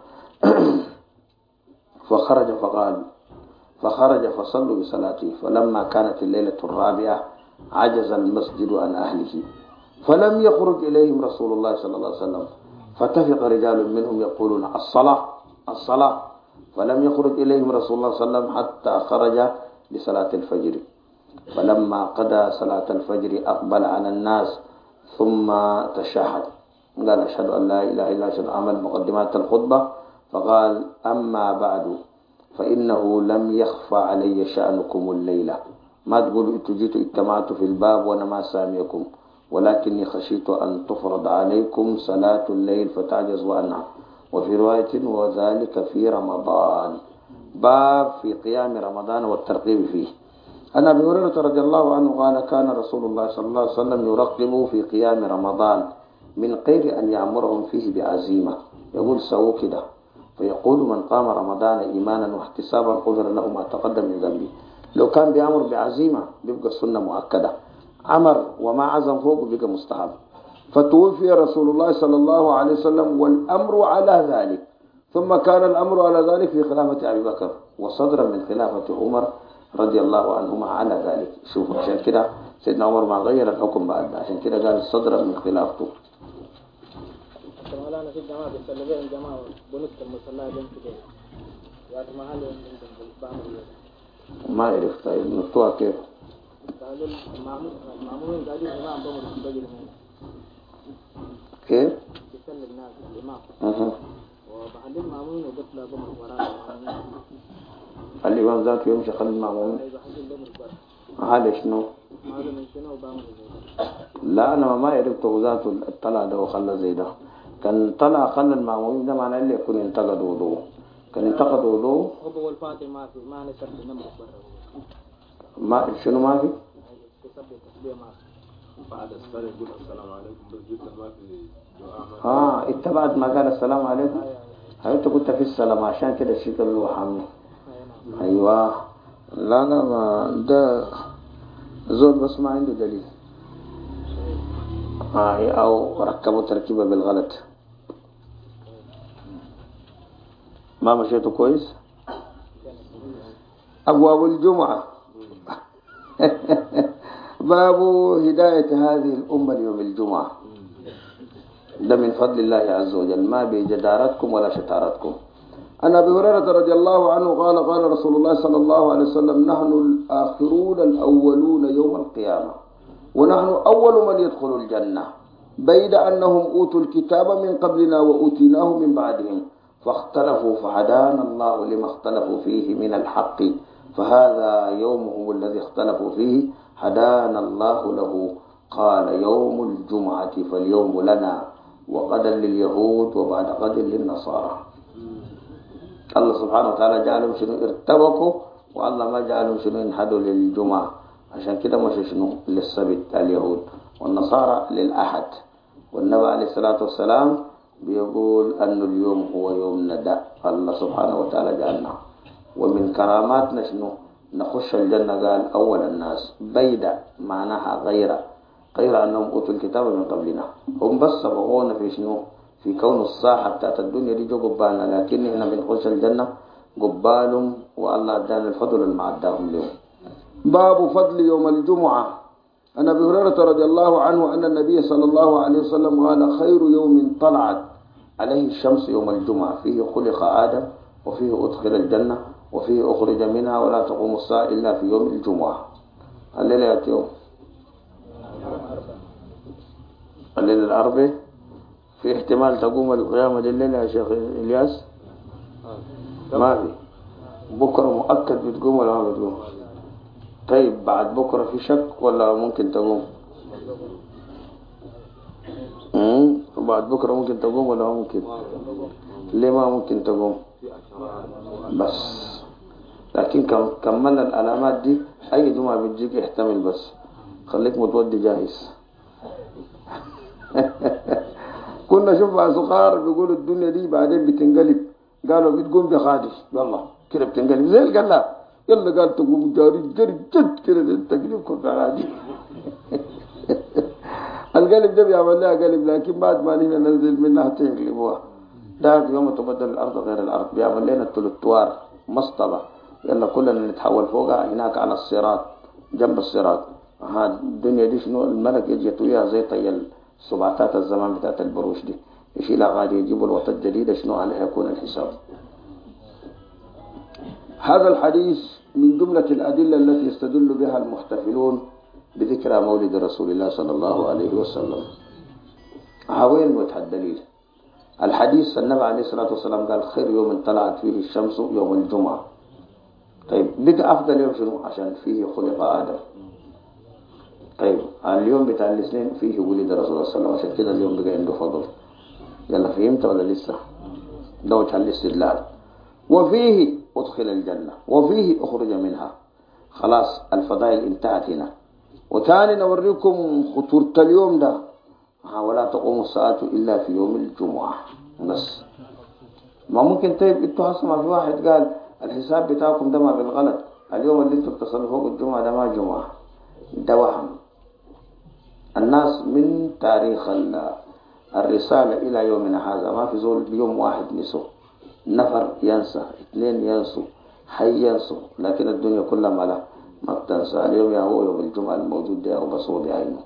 فخرج فصلوا بصلاته، فلما كانت الليلة الرابعة عجز المسجد عن أهله فلم يخرج إليهم رسول الله صلى الله عليه وسلم، فتفق رجال منهم يقولون الصلاة، فلم يخرج إليهم رسول الله صلى الله عليه وسلم حتى خرج لصلاة الفجر. فلما قضى صلاة الفجر أقبل على الناس ثم تشهد، قال أشهد أن لا إله إلا الله، أشهد أعمل مقدمات الخطبة، فقال أما بعد فإنه لم يخفى علي شأنكم الليلة، ما تقولوا إنتوا جيتوا اجتمعتوا في الباب وأنا ما سامعكم، ولكني خشيت أن تفرض عليكم صلاة الليل فتعجزوا عنها. وفي رواية وذلك في رمضان. باب في قيام رمضان والترغيب فيه. عن أبي هريرة رضي الله عنه قال كان رسول الله صلى الله عليه وسلم يرغب في قيام رمضان من غير أن يأمرهم فيه بعزيمة، يقول سووا كده، فيقول من قام رمضان إيمانا واحتسابا غفر له ما تقدم من ذنبه. لو كان بيأمر بعزيمة بيبقى السنة مؤكدة، أمر وما عزم فوق بيبقى مستحب. فتوفي رسول الله صلى الله عليه وسلم والأمر على ذلك، ثم كان الأمر على ذلك في خلافة أبي بكر وصدرا من خلافة عمر رضي الله عنهما على ذلك. شوفوا عشان كده سيدنا عمر ما غير الحكم بعد، عشان كده قال صدرا من خلافته. مولانا في الجماعة بيصلوا الجماعة بنص المصلى بين كده يا محل ما عرفت طيب نطوها كيف؟ قالوا المأمومين قاعدين الإمام بمر الفجر كيف؟ يصلي الناس الإمام وبعد المأمومين وقتل بمر وراء الإمام ذاته يمشي خلف المأمومين. هذا شنو؟ لا أنا ما عرفت ذاته الطلع ده وخلى زي ده، كان طلع خلى المأمومين ده معناه اللي يكون انتقد وضوء، كان انتقد وضوء هو الفاتح ما في ما نسبت نمر ما شنو ما في؟ بعد الصلاة يقول السلام عليكم بس جدا ما في دعاء. اتبعت ما قال السلام عليكم. أنت كنت في السلام عشان كده الشيء اللي هو حامي. أيوة لا ما ده زول بس ما عنده دليل أو ركبوا تركيبه بالغلط. ما مشيته كويس. أبواب الجمعة باب هداية هذه الأمة ليوم الجمعة، ده من فضل الله عز وجل ما بجدارتكم ولا شطارتكم. عن أبي هريرة رضي الله عنه قال قال رسول الله صلى الله عليه وسلم نحن الآخرون الأولون يوم القيامة ونحن أول من يدخل الجنة، بيد أنهم أوتوا الكتاب من قبلنا وأوتيناه من بعدهم، فاختلفوا فهدانا الله لما اختلفوا فيه من الحق فهذا يومهم الذي اختلفوا فيه هدانا الله له قال يوم الجمعة فاليوم لنا وغدا لليهود وبعد غد للنصارى. الله سبحانه وتعالى جعلهم شنو ارتبكوا والله ما جعلهم شنو ينحدوا للجمعة عشان كده مش شنو للسبت اليهود والنصارى للأحد. والنبي عليه الصلاة والسلام بيقول أن اليوم هو يوم ندى الله سبحانه وتعالى جعلنا. ومن كراماتنا شنو نخش الجنة قال أول الناس بيدا معناها غير أنهم أوتوا الكتاب من قبلنا هم بس سبقونا في شنو في كون الساحة بتاعت الدنيا دي جو قبالنا لكن احنا بنخش الجنة قبالهم والله ادانا الفضل اللي اداهم لهم. باب فضل يوم الجمعة. عن ابي هريرة رضي الله عنه أن النبي صلى الله عليه وسلم قال خير يوم طلعت عليه الشمس يوم الجمعة فيه خلق آدم وفيه أدخل الجنة وفيه أخرج منها ولا تقوم الساعة إلا في يوم الجمعة. الليلة يأتي يوم الليلة الأربع في احتمال تقوم القيامة الليلة يا شيخ إلياس؟ ما في. بكرة مؤكد بتقوم ولا ما بتقوم؟ طيب بعد بكرة في شك ولا ممكن تقوم؟ بعد بكرة ممكن تقوم ولا ممكن؟ ليه ما ممكن تقوم؟ بس لكن كملنا العلامات دي أي جمعة بتجيك احتمل بس خليك متودي جاهز. كنا نشوفها صغار بيقولوا الدنيا دي بعدين بتنقلب قالوا بتقوم بخادش يلا كده بتنقلب زي القلاب يلا قال تقوم جاري جد كده تقلبكم بعادي. القلب ده بيعمل لها قلب لكن بعد ما نيجي ننزل منها تنقلبوها. ده يوم تبدل الأرض غير الأرض بيعمل لنا التلتوار مسطلة يلا كلنا نتحول فوقها هناك على الصراط جنب الصراط. الدنيا دي شنو الملك يجي وياها زي طيل سبعتات الزمان بتاعت البروش دي يشيلها غادي يجيبوا الوطن الجديدة شنو عليها يكون الحساب. هذا الحديث من جملة الأدلة التي يستدل بها المحتفلون بذكرى مولد رسول الله صلى الله عليه وسلم. وين وجه الدليل؟ الحديث النبي عليه الصلاة والسلام قال خير يوم طلعت فيه الشمس يوم الجمعة. طيب بقى أفضل يوم شنو؟ عشان فيه خلق آدم. طيب اليوم بتاع الاثنين فيه ولد رسول الله صلى الله عليه وسلم عشان كده اليوم بقى عنده فضل. يلا فهمت ولا لسه؟ ده وجه الاستدلال. وفيه أدخل الجنة وفيه أخرج منها. خلاص الفضائل انتهت هنا. وثاني نوريكم خطورة اليوم ده ولا تقوم الساعة إلا في يوم الجمعة بس. ما ممكن طيب انتوا هسمع في واحد قال الحساب بتاعكم ده ما بالغلط اليوم اللي انتوا بتصلوا فوق الجمعة ده ما جمعة ده وهم. الناس من تاريخ الرسالة إلى يومنا هذا ما في زول يوم واحد نسوا نفر ينسى اثنين ينسوا حي ينسوا لكن الدنيا كلها ما بتنسى. اليوم يا هو يوم الجمعة الموجود ده وبصور بعينه.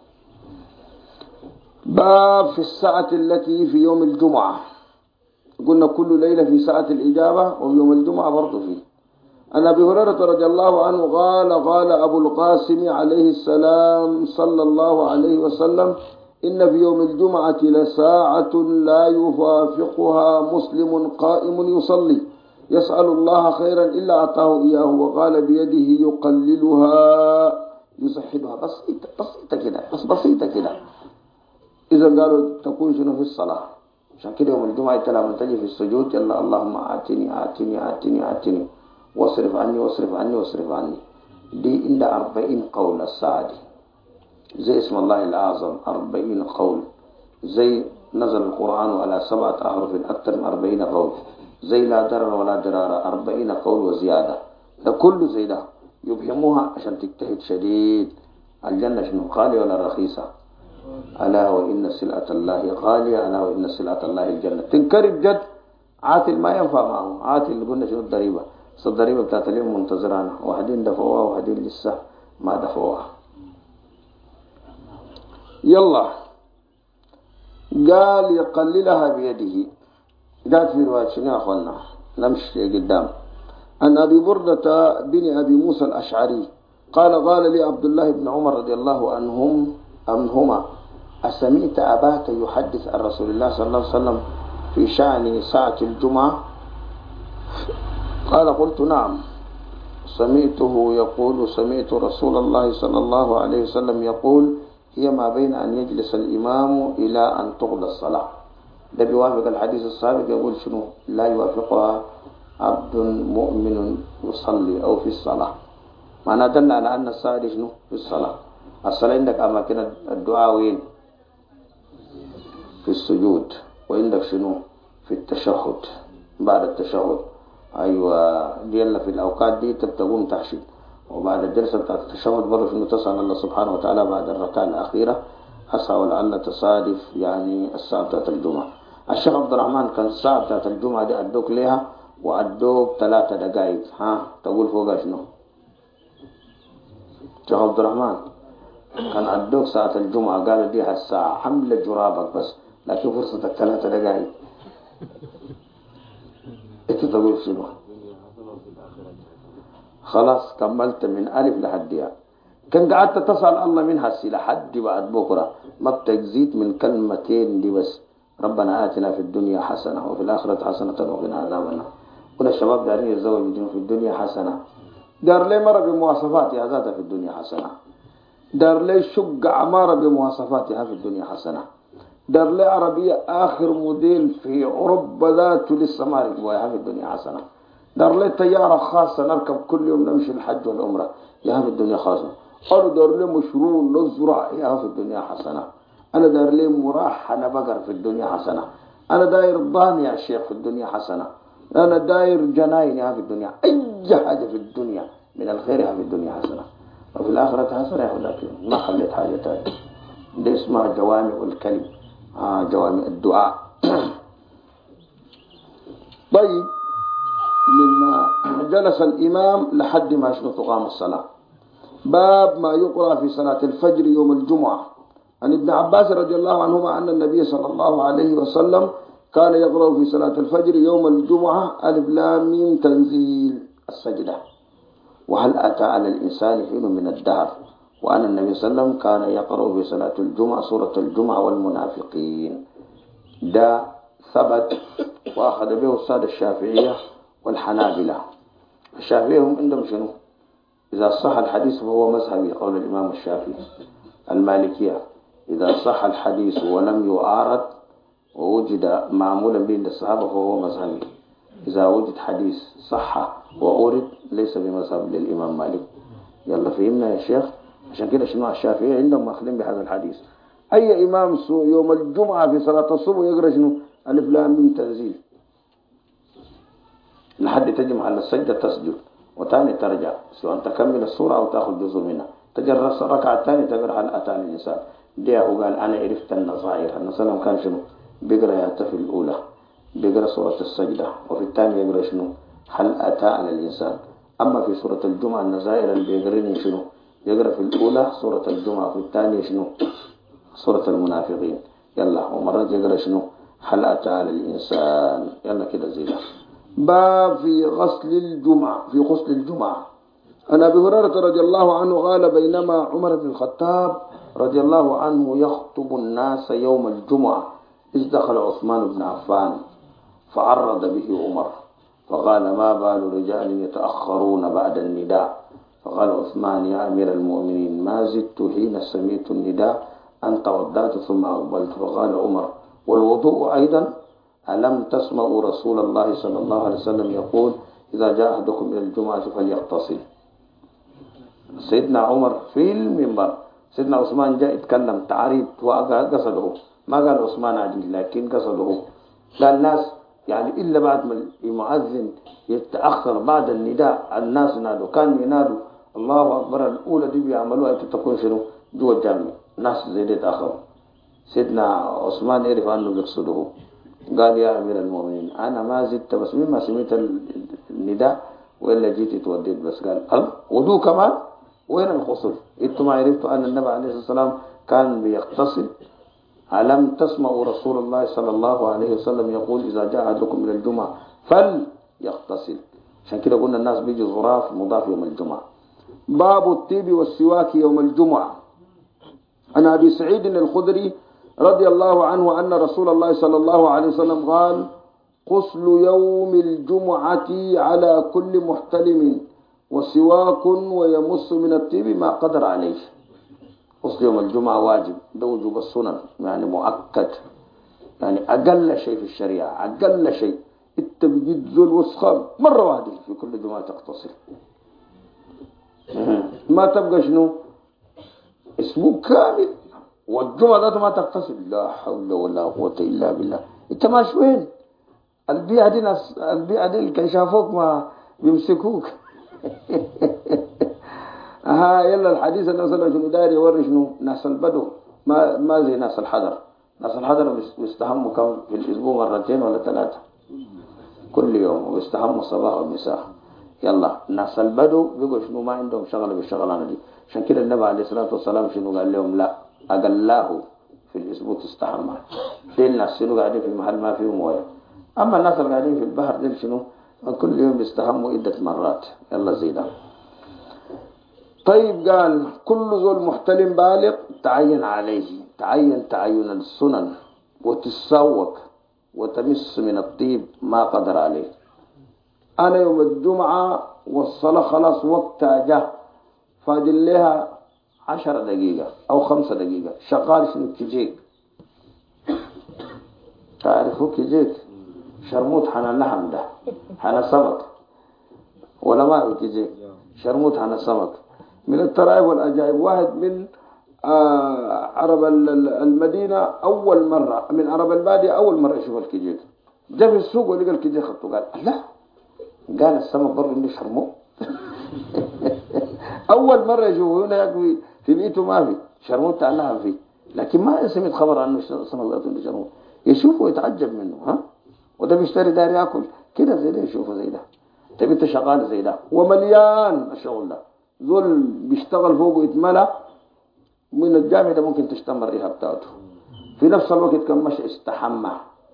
باب في الساعة التي في يوم الجمعة. قلنا كل ليلة في ساعة الإجابة ويوم الجمعة برضو فيه. عن أبي هريرة رضي الله عنه قال أبو القاسم عليه السلام صلى الله عليه وسلم إن في يوم الجمعة لساعة لا يوافقها مسلم قائم يصلي يسأل الله خيرا إلا أعطاه إياه وقال بيده يقللها يسحبها بسيطة كده. إذا قالوا تكون شنو في الصلاة عشان كده يوم الجمعة لما تجي في السجود يلا اللهم آتني واصرف عني دي عند 40 قول الساعة دي زي اسم الله الأعظم 40 قول زي نزل القرآن على 7 أحرف أكثر من 40 قول زي لا ضرر ولا ضرار 40 قول وزيادة. ده كله زي ده يبهموها عشان تجتهد شديد. الجنة شنو غالية ولا رخيصة؟ ألا وإن سلعة الله غالية ألا وإن سلعة الله الجنة. تنكرب جد عاتل ما ينفع معه عاتل اللي قلنا شنو الضريبة الضريبة بتاعت اليوم منتظرانا واحدين دفعوها واحدين لسه ما دفعوها. يلا قال يقللها بيده. قالت في رواية شنو يا أخوانا نمشي قدام. عن أبي بردة بن أبي موسى الأشعري قال لي عبد الله بن عمر رضي الله عنهما أسمعت أباك يحدث عن رسول الله صلى الله عليه وسلم في شأن ساعة الجمعة؟ قال قلت نعم، سمعته يقول سمعت رسول الله صلى الله عليه وسلم يقول هي ما بين أن يجلس الإمام إلى أن تقضى الصلاة. ده بيوافق الحديث السابق يقول شنو؟ لا يوافقها عبد مؤمن يصلي أو في الصلاة. معناه دل على أن الساعة دي شنو؟ في الصلاة. الصلاة عندك أماكن الدعاء وين؟ في السجود، وعندك شنو؟ في التشهد، بعد التشهد. أيوة دي اللي في الأوقات دي تقوم تحشد، وبعد الجلسة بتاعت التشهد برضه شنو تسأل الله سبحانه وتعالى بعد الركعة الأخيرة. أسعى ولعل تصادف يعني الساعة بتاعت الجمعة. الشيخ عبد الرحمن كان الساعة بتاعت الجمعة دي أدوك ليها وأدوك 3 دقائق، ها تقول فوقها شنو؟ الشيخ عبد الرحمن كان أدوك ساعة الجمعة قال دي الساعة حمل جرابك بس، لكن فرصتك 3 دقائق. انت تقول شنو؟ خلاص كملت من ألف لحد ياء. كان قعدت تسأل الله منها لحد بعد بكرة ما بتزيد من كلمتين دي بس. ربنا آتنا في الدنيا حسنة وفي الآخرة حسنة وقنا عذاب النار. كل الشباب دارين يتزوجوا في الدنيا حسنة، دار لي مرة بمواصفاتها ذاتها في الدنيا حسنة، دار لي شقة عمارة بمواصفاتها في الدنيا حسنة، دار لي عربية آخر موديل في أوروبا ذاته لسه ما ركبوها في الدنيا حسنة، دار لي طيارة خاصة نركب كل يوم نمشي الحج والعمرة يا في الدنيا خاصة. أنا دار لي مشروع نزرع يا في الدنيا حسنة. أنا دار لي مراحنة بقر في الدنيا حسنة. أنا داير ضان يا شيخ في الدنيا حسنة. أنا داير جناين يا في الدنيا. أي حاجة في الدنيا من الخير يا في الدنيا حسنة وفي الآخرة حسنة يا لكن ما خليت حاجة تانية. دي اسمها جوامع الكلم، جوامع الدعاء. طيب مما جلس الإمام لحد ما شنو تقام الصلاة. باب ما يقرأ في صلاة الفجر يوم الجمعة. عن ابن عباس رضي الله عنهما أن النبي صلى الله عليه وسلم كان يقرأ في صلاة الفجر يوم الجمعة ألف لام ميم تنزيل السجدة وهل أتى على الإنسان حين من الدهر، وأن النبي صلى الله عليه وسلم كان يقرأ في صلاة الجمعة سورة الجمعة والمنافقين. ده ثبت وأخذ به السادة الشافعية والحنابلة. الشافعية هم عندهم شنو؟ إذا صح الحديث فهو مذهبي قول الإمام الشافعي. المالكية إذا صح الحديث ولم يعارض ووجد معمولا به للصحابة فهو مذهبي. إذا وجد حديث صح وأورد ليس بمذهب للإمام مالك. يلا فهمنا يا شيخ. عشان كده شنو الشافعية عندهم مأخذين بهذا الحديث. أي إمام يوم الجمعة في صلاة الصبح يقرأ شنو؟ ألف لام ميم تنزيل لحد تجي محل السجدة تسجد وتاني ترجع، سواء تكمل السورة أو تأخذ جزء منها. تجرس الركعة الثانية تقرأ هل أتى الإنسان. دي قال أنا عرفت النظائر. النبي كان شنو؟ بيقرأ يأتي في الأولى بيقرأ سورة السجدة، وفي الثانية يقرأ شنو؟ هل أتى على الإنسان. أما في سورة الجمعة النظائر اللي بيقرأني شنو؟ يقرأ في الأولى سورة الجمعة وفي الثانية شنو؟ سورة المنافقين. يلا ومرات يقرأ شنو؟ هل أتى على الإنسان. يلا كده زيلا. باب في غسل الجمعة، في غسل الجمعة. عن أبي هريرة رضي الله عنه قال بينما عمر بن الخطاب رضي الله عنه يخطب الناس يوم الجمعة إذ دخل عثمان بن عفان فعرض به عمر فقال ما بال رجال يتأخرون بعد النداء. فقال عثمان يا أمير المؤمنين ما زدت حين سمعت النداء أن توضأت ثم أقبلت. فقال عمر والوضوء أيضا ألم تسمعوا رسول الله صلى الله عليه وسلم يقول إذا جاء أحدكم إلى الجمعة فليغتسل. سيدنا عمر في المنبر، سيدنا عثمان جاء يتكلم تعريض وقصده، ما قال عثمان عديل لكن قصده قال الناس يعني إلا بعد ما المؤذن يتأخر بعد النداء الناس نادوا، كان ينادوا الله أكبر الأولى دي بيعملوها تكون شنو جوا الجامع الناس زي دي تأخروا. سيدنا عثمان يعرف أنه يقصده قال يا أمير المؤمنين أنا ما زدت بس مما سمعت النداء وإلا جيت توديت بس. قال وضوء كمان وين الغسل؟ انتم ما عرفتوا أن النبي عليه الصلاة والسلام كان بيغتسل؟ ألم تسمعوا رسول الله صلى الله عليه وسلم يقول إذا جاء أحدكم إلى الجمعة فليغتسل. عشان كده قلنا الناس بيجي ظراف مضاف يوم الجمعة. باب الطيب والسواك يوم الجمعة. عن أبي سعيد الخدري رضي الله عنه أن رسول الله صلى الله عليه وسلم قال غسل يوم الجمعة على كل محتلم وسواك ويمص من الطيب ما قدر عليه. غسل يوم الجمعة واجب، ده وجوب السنن يعني مؤكد، يعني أقل شيء في الشريعة، أقل شيء أنت بجد ذو الوسخة مرة واحدة في كل جمعة تغتسل، ما تبقى شنو اسبوع كامل والجمعة ذاته ما تغتسل. لا حول ولا قوة إلا بالله. أنت ماشي وين؟ البيئة دي ناس، البيئة دي اللي كان شافوك ما بيمسكوك. يلا الحديث النبي صلى الله عليه وسلم داير يوري شنو ناس البدو ما زي ناس الحضر. ناس الحضر بيستحموا كم في الأسبوع مرتين ولا ثلاثة كل يوم، وبيستحموا الصباح والمساء. يلا ناس البدو بيقول شنو ما عندهم شغله بالشغلانه دي. عشان كده النبي عليه الصلاه والسلام شنو قال لهم؟ لا اقلاه في الاسبوع تستحمى. دي الناس شنو قاعدين في محل ما فيه مويه. اما الناس اللي قاعدين في البحر دي شنو كل يوم بيستحموا عده مرات. يلا زيدا. طيب قال كل ذو المحتلم بالغ تعين عليه، تعين السنن وتسوق وتمس من الطيب ما قدر عليه. أنا يوم الجمعة والصلاة خلاص وقتها جاء، فاضل لها 10 دقيقة أو 5 دقيقة شغال شنو كيجيك. تعرفوا كيجيك؟ شرموط حنا اللحم ده، حنا سمك ولا ما هو كيجيك؟ شرموط حنا سمك من الترائب والأجائب. واحد من عرب المدينة أول مرة، من عرب البادية أول مرة يشوف الكيجيك، جاء في السوق ولقى الكيجيك خطه قال لا، قال السمك برضه اللي شرموه. أول مرة يشوفه هنا يقوي في بيته ما في شرموه تعلها فيه، لكن ما سمعت خبر عنه السمك ذاته اللي شرموه. يشوفه ويتعجب منه. وده بيشتري دار ياكل كده زي ده، يشوفه زي ده. تبي انت شغال زي ده ومليان الشغل ده، زول بيشتغل فوقه يتملى من الجامع ده، ممكن تشتم الريحة بتاعته. في نفس الوقت كان مشي استحمى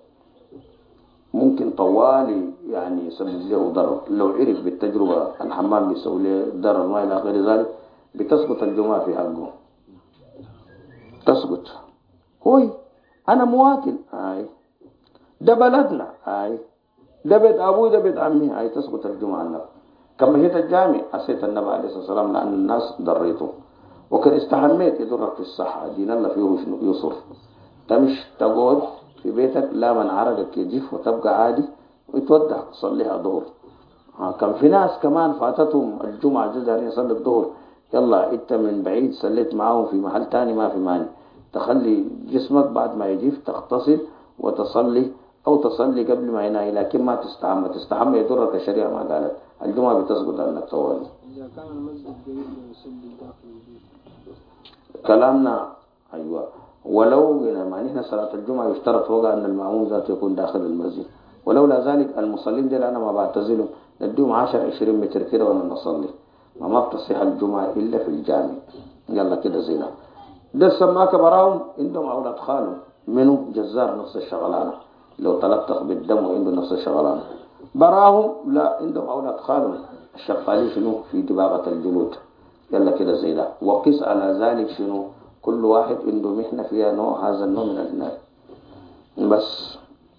ممكن طوالي يعني يسبب له ضرر. لو عرف بالتجربة الحمام بيسوي له ضرر ما إلى غير ذلك، بتسقط الجمعة في حقه، تسقط. هوي أنا مواطن، ده بلدنا، ده بيت أبوي، ده بيت عمي، تسقط الجمعة النبي. كما مشيت الجامع أسيت النبي عليه الصلاة والسلام لأن الناس ضريته، وكان استحميت يضرك في الصحة. دين الله فيه يصر. تمش تقعد في بيتك لا من عرقك يجف وتبقى عادي ويتودع تصليها ظهر. كان في ناس كمان فاتتهم الجمعة جدا يصلي الظهر، يلا انت من بعيد صليت معاهم في محل تاني ما في مانع، تخلي جسمك بعد ما يجف تغتسل وتصلي، او تصلي قبل ما يناي، لكن ما تستحمى يضرك الشريعة ما قالت. الجمعة بتسقط عنك طوالي. إذا كان المسجد قريب يصلي داخل البيت. كلامنا أيوة. ولو يعني نحن صلاة الجمعة يشترط فوق أن المأموم ذاته يكون داخل المسجد، ولولا ذلك المصلين دي أنا ما بعتزلهم، نديهم 10-20 متر كده وانا نصلي. ما بتصيح الجمعة إلا في الجامع. يلا كده زينا. ده سماك براهم عندهم أولاد خالهم منه جزار نفس الشغلانة، لو تلطخ بالدم وعنده نفس الشغلانة. براهم لا، عندهم أولاد خالهم الشغالين شنو في دباغة الجلود. يلا كده زينا. وقس على ذلك شنو كل واحد عنده محنة فيها نوع، هذا النوع من النار بس.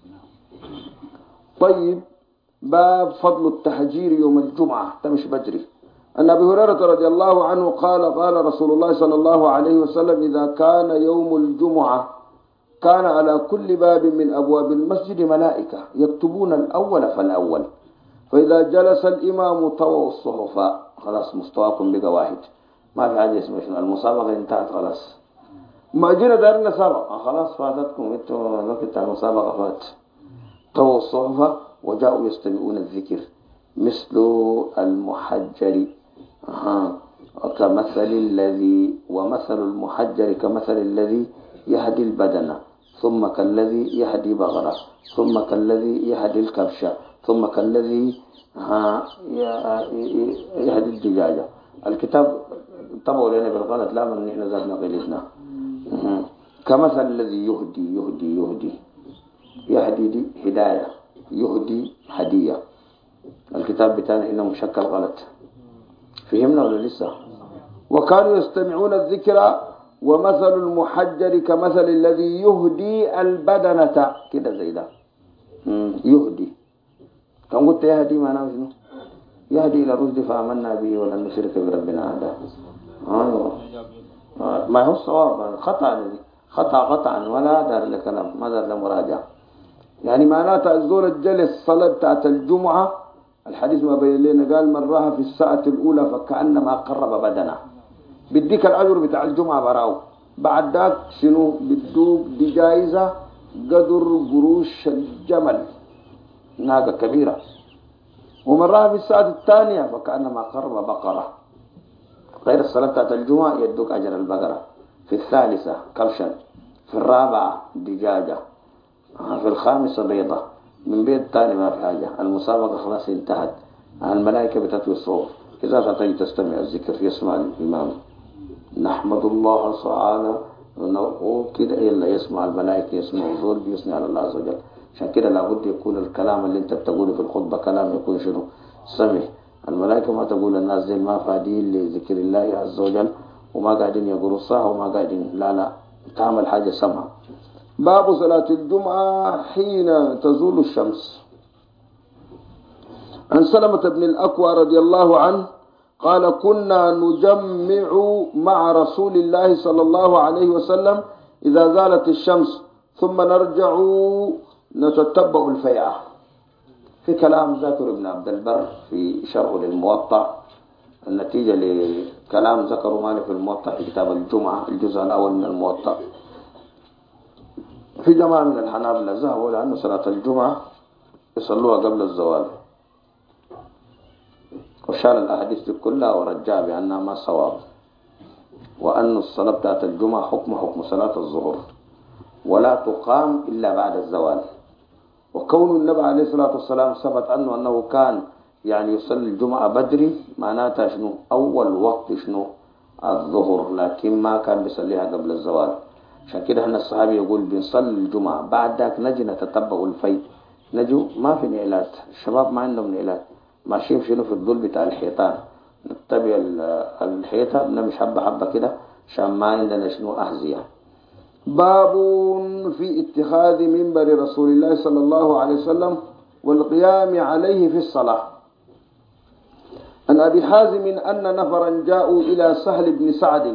طيب باب فضل التحجير يوم الجمعة. ده مش بجري. أن أبي هريرة رضي الله عنه قال قال رسول الله صلى الله عليه وسلم إذا كان يوم الجمعة كان على كل باب من أبواب المسجد ملائكة يكتبون الأول فالأول، فإذا جلس الإمام طووا الصحف. خلاص مستواكم بقى واحد، ما في حاجة اسمه شنو المسابقة انتهت خلاص. ما جينا دارنا سابقة خلاص فاتتكم انتوا الوقت المسابقة فات. طووا الصحف وجاءوا يستمعون الذكر مثل المحجر كمثل الذي، ومثل المحجر كمثل الذي يهدي البدن، ثم كالذي يهدي بغرة، ثم كالذي يهدي الكبشة، ثم كالذي يهدي الدجاجة. الكتاب طبعوا لنا بالغلط، لا من نحن ذاتنا قلتنا. كمثل الذي يهدي يهدي دي هداية، يهدي هدية. الكتاب بتاعنا هنا مشكل غلط. فهمنا ولا لسه؟ وكانوا يستمعون الذكر ومثل المحجر كمثل الذي يهدي البدنة كده زي ده. يهدي كم قلت يهدي معناه شنو؟ يهدي إلى الرشد فآمنا به ولن نشرك بربنا أحدا. ما هو الصواب خطأ قطعا ولا دار لكلام ما دار لمراجعة. يعني معناتها الزول الجلس صلاة بتاعت الجمعة الحديث ما بين لنا قال من راها في الساعة الأولى فكأنما قرب بدنه بديك الأجر بتاع الجمعة براو. بعد ذاك شنو بدوك دي جائزة قدر قروش الجمل ناقة كبيرة. ومن راها في الساعة الثانية فكأنما قرب بقرة. غير الصلاة بتاعت الجمعة يدوك أجر البقرة. في الثالثة كبشا، في الرابعة دجاجة، في الخامسة بيضة. من بيت تاني ما في حاجة. المسابقة خلاص انتهت. الملائكة بتتوي الصوت. إذا تجي تستمع الذكر يسمع الإمام نحمد الله تعالى كده إلا يسمع الملائكة يسمع الزول بيثني على الله عز وجل. عشان كده لابد يكون الكلام اللي انت بتقوله في الخطبة كلام يكون شنو سمع. الملائكة ما تقول الناس دي ما فادين لذكر الله عز وجل وما قاعدين يقولوا صح وما قاعدين لا تعمل حاجة سمع. باب صلاة الجمعة حين تزول الشمس. عن سلمة بن الأكوع رضي الله عنه قال كنا نجمع مع رسول الله صلى الله عليه وسلم إذا زالت الشمس ثم نرجع نتتبع الفيعة. في كلام ذكر ابن عبد البر في شرح للموطأ النتيجة لكلام ذكر مالك في الموطأ في كتاب الجمعة الجزء الأول من الموطأ. في جماعة من الحنابلة ذهبوا لأن صلاة الجمعة يصلوها قبل الزوال وشال الأحاديث كلها ورجع بأنها ما صواب وأن الصلاة بتاعت الجمعة حكم صلاة الظهر ولا تقام إلا بعد الزوال. وكون النبي عليه الصلاة والسلام ثبت أنه كان يعني يصلي الجمعة بدري معناتها شنو أول وقت شنو الظهر لكن ما كان بيصليها قبل الزوال. عشان كده احنا الصحابي يقول بنصلي الجمعة بعد ذاك نجي نتتبع الفي نجو ما في نيلات. الشباب ما عندهم نيلات ماشيين شنو في الظل بتاع الحيطان نتبع الحيطة بنمشي حبة حبة كده عشان ما عندنا شنو أحذية. باب في اتخاذ منبر رسول الله صلى الله عليه وسلم والقيام عليه في الصلاة. عن أبي حازم أن نفرا جاءوا إلى سهل بن سعد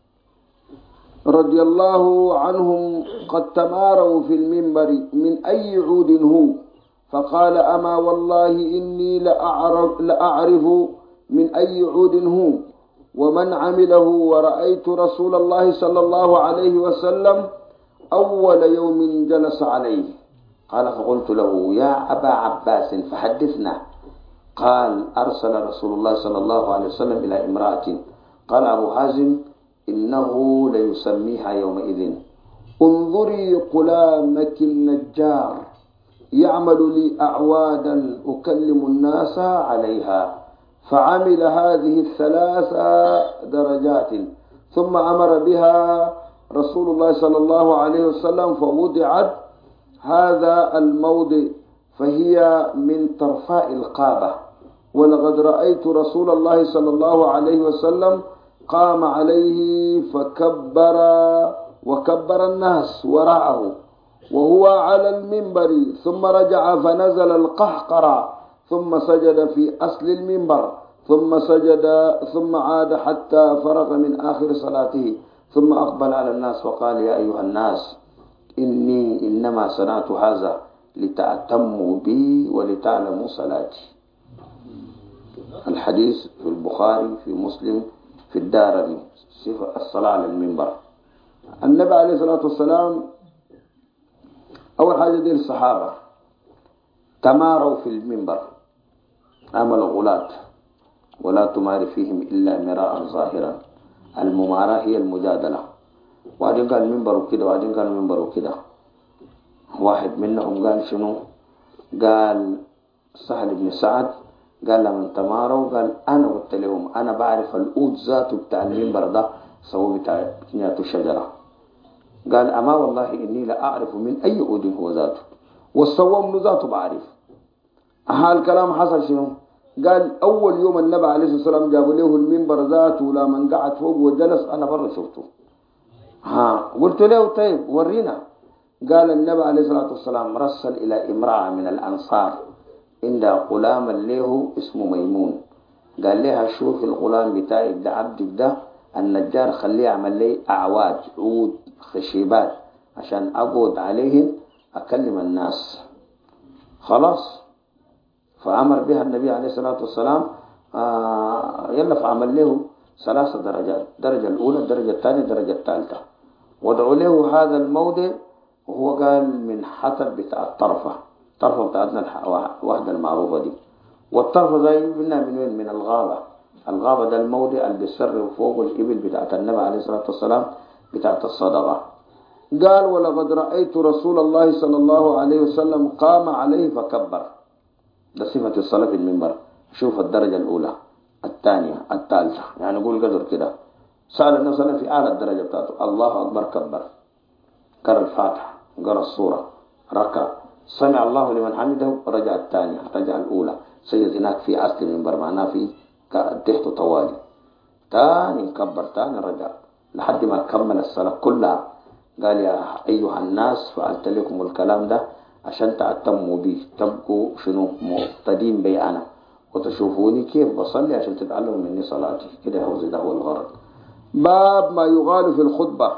رضي الله عنهم قد تماروا في المنبر من أي عود هو فقال أما والله إني لأعرف من أي عود هو ومن عمله ورأيت رسول الله صلى الله عليه وسلم أول يوم جلس عليه. قال فقلت له يا أبا عباس فحدثنا. قال أرسل رسول الله صلى الله عليه وسلم إلى امرأة. قال أبو حازم إنه ليسميها يومئذ انظري قلامك النجار يعمل لي أعوادا أكلم الناس عليها. فعمل هذه الثلاث درجات ثم أمر بها رسول الله صلى الله عليه وسلم فوضعت هذا الموضع فهي من طرفاء القابة. ولقد رأيت رسول الله صلى الله عليه وسلم قام عليه فكبر وكبر الناس وراءه وهو على المنبر ثم رجع فنزل القهقرة ثم سجد في أصل المنبر ثم سجد ثم عاد حتى فرغ من آخر صلاته ثم أقبل على الناس وقال يا أيها الناس إني إنما صنعت هذا لتأتموا بي ولتعلموا صلاتي. الحديث في البخاري في مسلم في الدارمي صفة الصلاة على المنبر. النبي عليه الصلاة والسلام أول حاجة دي الصحابة تماروا في المنبر عملوا غلاة ولا تمار فيهم إلا مراء ظاهرا. المماراة هي المجادلة. وبعدين قال المنبر كده وبعدين قال المنبر كده. واحد منهم قال شنو قال سهل بن سعد قال لمن تماروا قال أنا قلت لهم أنا بعرف الأود ذاته بتاع المنبر ده سووا بتاع بنيات الشجرة. قال أما والله إني لا أعرف من أي أود هو ذاته والصوام ذاته بعرف. الكلام حصل شنو قال أول يوم النبي عليه الصلاة والسلام جابوا له المنبر ذاته لا من قعد فوق وجلس أنا برا شفته قلت له طيب ورينا. قال النبي عليه الصلاة والسلام رسل إلى امرأة من الأنصار عندها غلام له اسمه ميمون، قال لها شوف الغلام بتاعك ده عبدك ده النجار خليه يعمل لي أعواج عود خشيبات عشان أقعد عليهم أكلم الناس. خلاص فأمر بها النبي عليه الصلاة والسلام. يلا فعمل له 3 درجات، الدرجة الأولى، الدرجة الثانية، الدرجة الثالثة، ودعوا له هذا الموضع. وهو قال من حطب بتاع الطرفة بتاعتنا واحدة المعروفة دي، والطرفة زي قلنا من وين؟ من الغابة ده الموضع اللي بيسر فوق الإبل بتاعت النبي عليه الصلاة والسلام بتاعت الصدقة. قال ولقد رأيت رسول الله صلى الله عليه وسلم قام عليه فكبر. ده صفة الصلاة في المنبر. شوف الدرجة الأولى، الثانية، الثالثة، يعني قول قدر كده. سأل النبي صلى الله عليه وسلم في أعلى الدرجة بتاعته الله أكبر كبر، قرأ الفاتحة، قرأ السورة، ركع، سمع الله لمن حمده، رجع الثانية، رجع الأولى، سجد هناك في أصل المنبر معناه في تحت طوالي، ثاني كبر، ثاني رجع لحد ما كمل الصلاة كلها. قال يا أيها الناس فعلت لكم الكلام ده عشان تعتموا بي، تبقوا شنو مقتدين بي أنا وتشوفوني كيف بصلي عشان تتعلموا مني صلاتي كده. هو ده هو الغرض. باب ما يقال في الخطبة.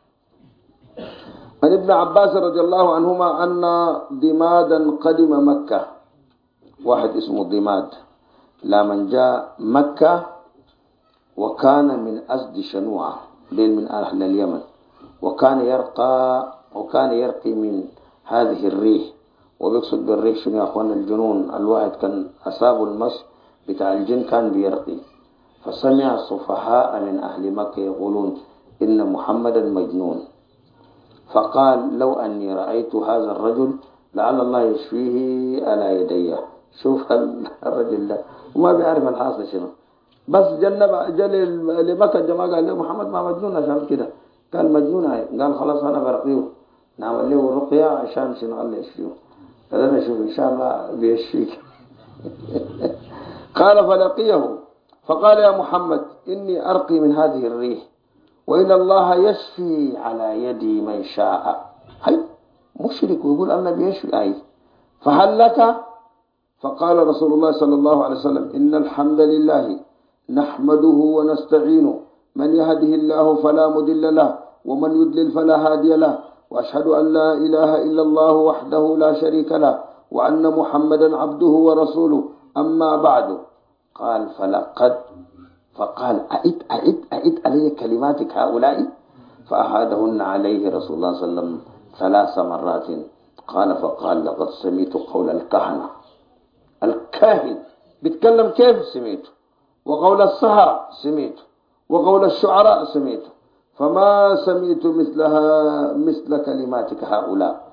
عن ابن عباس رضي الله عنهما أن ضمادا قدم مكة، واحد اسمه ضماد لمن جاء مكة وكان من أسد شنوعة لين من أهل اليمن، وكان يرقي من هذه الريح. وبيقصد بالريح شنو يا أخوان؟ الجنون. الواحد كان أصابه المس بتاع الجن كان بيرقي. فسمع السفهاء من أهل مكة يقولون إن محمدا مجنون، فقال لو أني رأيت هذا الرجل لعل الله يشفيه على يدي. شوف الرجل ده وما بيعرف الحاصل شنو، بس جل لمكة الجماعة قال له محمد ما مجنون عشان كده. قال مجنون هاي، قال خلاص أنا برقيه، نعمل له رقية عشان شنو الله يشفيه. قال أنا شوف إن شاء الله بيشفيك. قال فلقيه فقال يا محمد إني أرقي من هذه الريح وإن الله يشفي على يدي من شاء. هاي مشرك ويقول الله بيشفي أي. فهل لك؟ فقال رسول الله صلى الله عليه وسلم إن الحمد لله نحمده ونستعينه، من يهده الله فلا مضل له ومن يضلل فلا هادي له، وأشهد أن لا إله إلا الله وحده لا شريك له وأن محمدا عبده ورسوله، أما بعد. قال فقال أعد علي كلماتك هؤلاء، فأعادهن عليه رسول الله صلى الله عليه وسلم 3 مرات. قال فقال لقد سمعت قول الكهنة، الكاهن بيتكلم كيف سمعته، وقول السحرة سمعته، وقول الشعراء سمعته، فما سمعت مثل كلماتك هؤلاء.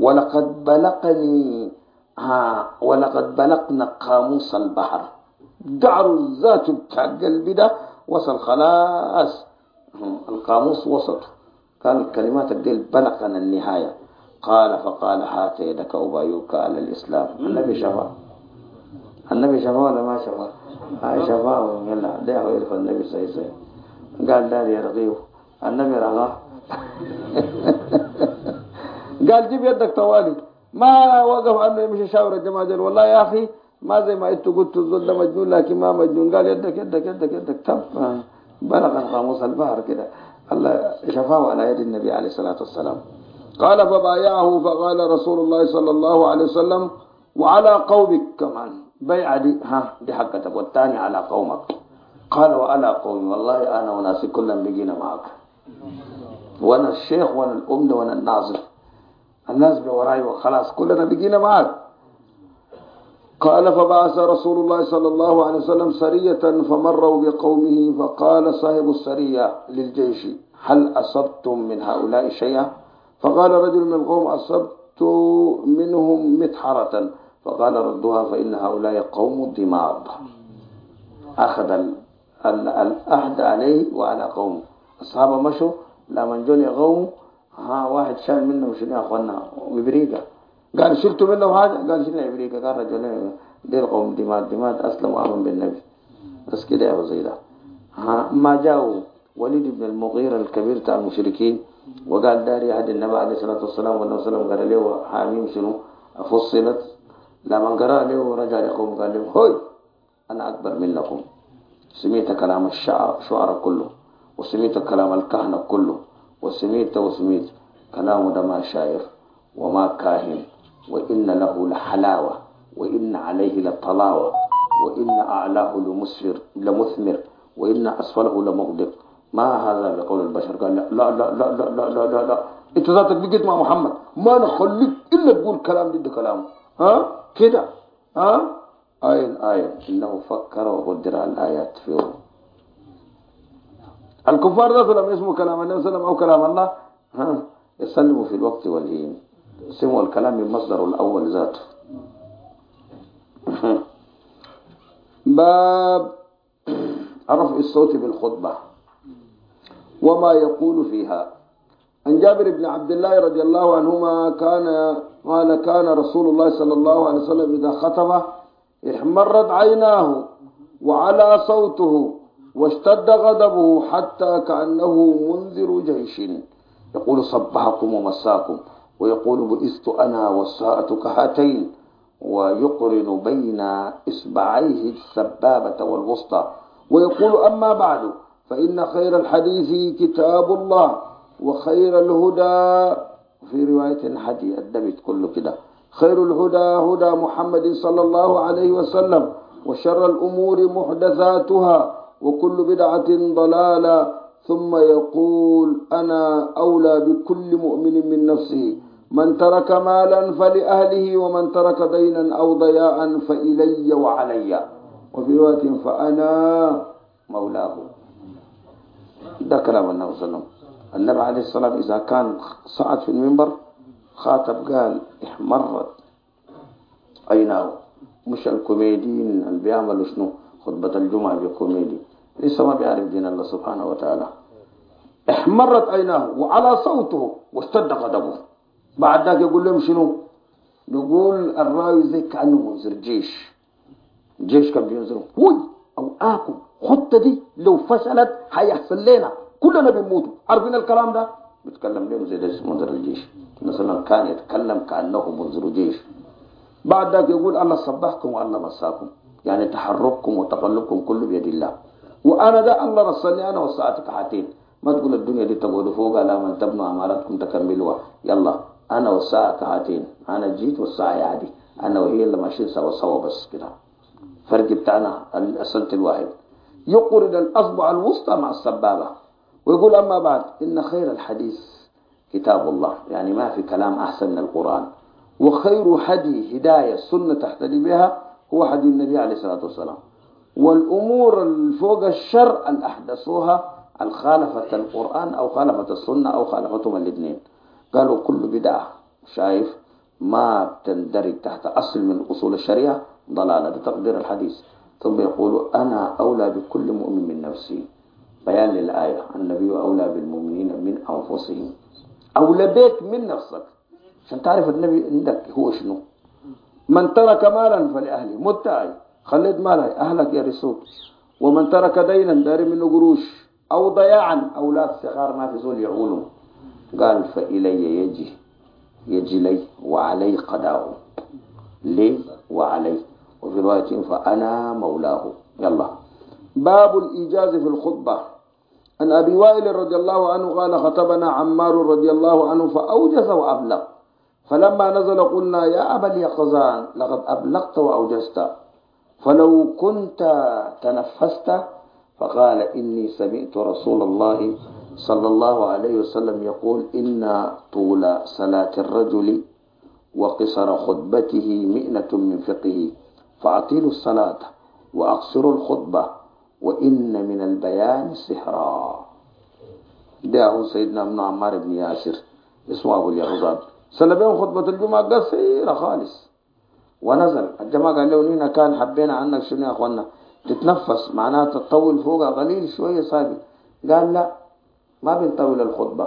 ولقد بلغنا قاموس البحر، دعر الذات بتاع قلبي ده وصل خلاص، القاموس وسط، قال كلمات الدين بلغنا النهاية. قال فقال هات يدك أبايعك على الإسلام. النبي شفاه ولا ما شفاه؟ شفاه. يلا ده هو يعرف النبي سيسي. قال دار يرغيه النبي رغاه. قال جيب يدك طوالي. ما وقف أنه يمشي شاور الجماعة. والله يا أخي ما زي ما أنت قلت الظل ده مجنون لكن ما مجنون. قال يدك يدك يدك يدك تم بلغ قاموس البحر كده. الله شفاه على يد النبي عليه الصلاة والسلام. قال فبايعه فقال رسول الله صلى الله عليه وسلم وعلى قومك كمان بيع دي حقتك، والثاني على قومك. قال وعلى قومي، والله أنا وناسي كلهم بقينا معك، وانا الشيخ وانا الأمن وانا الناظر، الناس بوراي وخلاص كلنا بقينا معك. قال فبعث رسول الله صلى الله عليه وسلم سرية فمروا بقومه، فقال صاحب السرية للجيش هل أصبتم من هؤلاء شيئا؟ فقال رجل من القوم أصبت منهم متحرة. فقال ردوها فإن هؤلاء قوم ضماد. أخذ الأحد عليه وعلى قوم. أصحابه مشوا لما جوني قوم واحد شال منهم شنو يا أخوانا وإبريقة. قال شلتوا منهم حاجة؟ قال شنو إبريقة؟ قال رجلين دير قوم ضماد أسلموا أمن بالنبي بس كده يا وزيدا. ما جاءوا وليد بن المغيرة الكبير تاع المشركين وقال داري عهد النبي عليه الصلاة والسلام، والنبي صلى الله عليه وسلم قال له حاميم شنو فصلت. لما قرأ له ورجع لقوم قال لهم هوي أنا أكبر منكم. سميت كلام الشعراء كله، وسميت كلام الكهنة كله، وسميت كلام ده ما شاعر وما كاهن، وإن له لحلاوة، وإن عليه لطلاوة، وإن أعلاه لمثمر، وإن أسفله لمغدق. ما هذا بقول البشر. قال لا لا لا لا لا لا لا لا, لا. انت ذاتك بقيت مع محمد ما نخليك إلا تقول كلام ضد كلامه. كده آية إنه فكر وقدر الآيات فيه. الكفار ده لما يسموا كلام النبي صلى الله عليه وسلم أو كلام الله يسلموا في الوقت والهين، يسموا الكلام من مصدره الأول ذاته. باب رفع الصوت بالخطبة وما يقول فيها. عن جابر بن عبد الله رضي الله عنهما قال كان رسول الله صلى الله عليه وسلم إذا خطب احمرت عيناه وعلى صوته واشتد غضبه حتى كأنه منذر جيش، يقول صبحكم ومساكم، ويقول بئست أنا والساءة كهاتين، ويقرن بين إصبعيه السبابة والوسطى، ويقول أما بعد فإن خير الحديث كتاب الله، وخير الهدى في رواية حديث الدبت كله كده، خير الهدى هدى محمد صلى الله عليه وسلم، وشر الأمور محدثاتها، وكل بدعة ضلالة. ثم يقول أنا أولى بكل مؤمن من نفسه، من ترك مالا فلأهله، ومن ترك دينا أو ضياعا فإلي وعلي، وفي رواية فأنا مولاه. ده كلام النبي صلى الله عليه وسلم. النبي عليه الصلاة والسلام إذا كان صعد في المنبر خاطب قال احمرت عيناه، مش الكوميديين اللي بيعملوا شنو خطبة الجمعة بكوميدي، لسه ما بيعرف دين الله سبحانه وتعالى. احمرت عيناه وعلى صوته واشتد غضبه. بعد ذاك يقول لهم شنو؟ يقول الراوي زي كأنه منذر جيش كان بينذرهم، وي أو آكم خطة دي لو فشلت هيحصل لنا كلنا بنموتوا. عارفين الكلام ده؟ بيتكلم لهم زي ده منذر الجيش. مثلا كان يتكلم كأنه منذر جيش. بعد ذاك يقول الله صبحكم والله مساكم، يعني تحرككم وتقلبكم كله بيد الله، وأنا ده الله رسلني أنا والساعة كحاتين. ما تقول الدنيا دي تقعدوا فوقها لا من تبنوا أعمالكم تكملوها، يلا أنا والساعة كحاتين، أنا جيت والساعة عادي، أنا وهي اللي ماشيين سوا بس كده، فرق بتاعنا السنة الواحد. يقرن الأصبع الوسطى مع السبابة، ويقول أما بعد إن خير الحديث كتاب الله، يعني ما في كلام أحسن من القرآن، وخير هدي هداية سنة تحتدي بها هو هدي النبي عليه الصلاة والسلام، والأمور فوق الشر اللي أحدثوها الخالفة القرآن أو خالفة السنة أو خالفتهم الاثنين. قالوا كل بدعة شايف ما بتندرج تحت أصل من أصول الشريعة ضلالة، بتقدير الحديث. ثم يقول أنا أولى بكل مؤمن من نفسي، بيان للآية النبي أولى بالمؤمنين من أنفسهم، أولى بك من نفسك عشان تعرف النبي عندك هو شنو. من ترك مالا فلأهله، متعي خليت مالك أهلك يرثوك، ومن ترك دينا داري منه قروش أو ضياعا أولاد صغار ما في زول يعولهم، قال فإلي يجي لي وعلي قضاء، لي وعلي، وفي رواية فأنا مولاه. يلا باب الإيجاز في الخطبة. عن أبي وائل رضي الله عنه قال خطبنا عمار رضي الله عنه فأوجز وأبلغ، فلما نزل قلنا يا أبا اليقظان لقد أبلغت وأوجزت، فلو كنت تنفست. فقال إني سمعت رسول الله صلى الله عليه وسلم يقول إن طول صلاة الرجل وقصر خطبته مئنة من فقه، فأطيلوا الصلاة وأقصروا الخطبة وإن من البيان سحرا. ده سيدنا ابن عمار بن ياسر اسمه أبو اليقظان، سلبهم خطبة الجمعة قصيرة خالص، ونزل الجماعة قال له هنا كان حبينا عنك شنو يا أخوانا تتنفس معناها تطول فوقها قليل شوية صابي. قال لا ما بنطول الخطبة.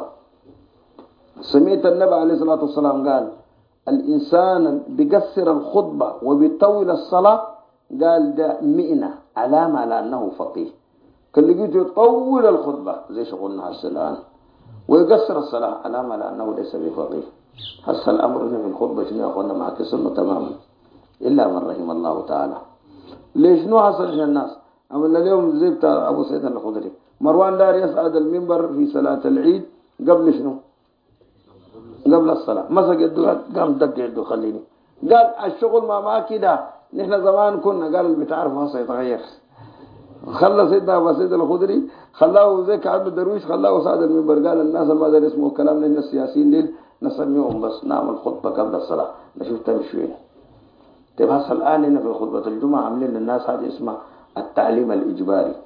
سمعت النبي عليه الصلاة والسلام قال الإنسان بيقصر الخطبة وبيطول الصلاة، قال ده مئنة علامة على أنه فقيه. كان لقيته يطول الخطبة زي شغلنا هسه الآن ويقصر الصلاة علامة لأنه ليس بفقيه. هسه الأمر هنا في الخطبة شنو يا أخوانا مع كسرنا تماما إلا من رحم الله تعالى. ليش شنو حصل للناس؟ عملنا اليوم زي بتاع أبو سيد الخدري، مروان دار يصعد المنبر في صلاة العيد قبل شنو؟ قبل الصلاة، مسك يده قام دق يده خليني، قال الشغل ما كده، نحن زمان كنا قال اللي بتعرف هسه يتغير. خلى سيدنا أبو سيد الخدري خلاه زي كأنه درويش، خلاه صعد المنبر قال الناس ما دار اسمه كلام لنا السياسيين ديل نسميهم بس نعمل خطبة قبل الصلاة نشوف تمشي وين. طيب هسه الآن هنا في خطبة الجمعة عاملين للناس هذه اسمها التعليم الإجباري.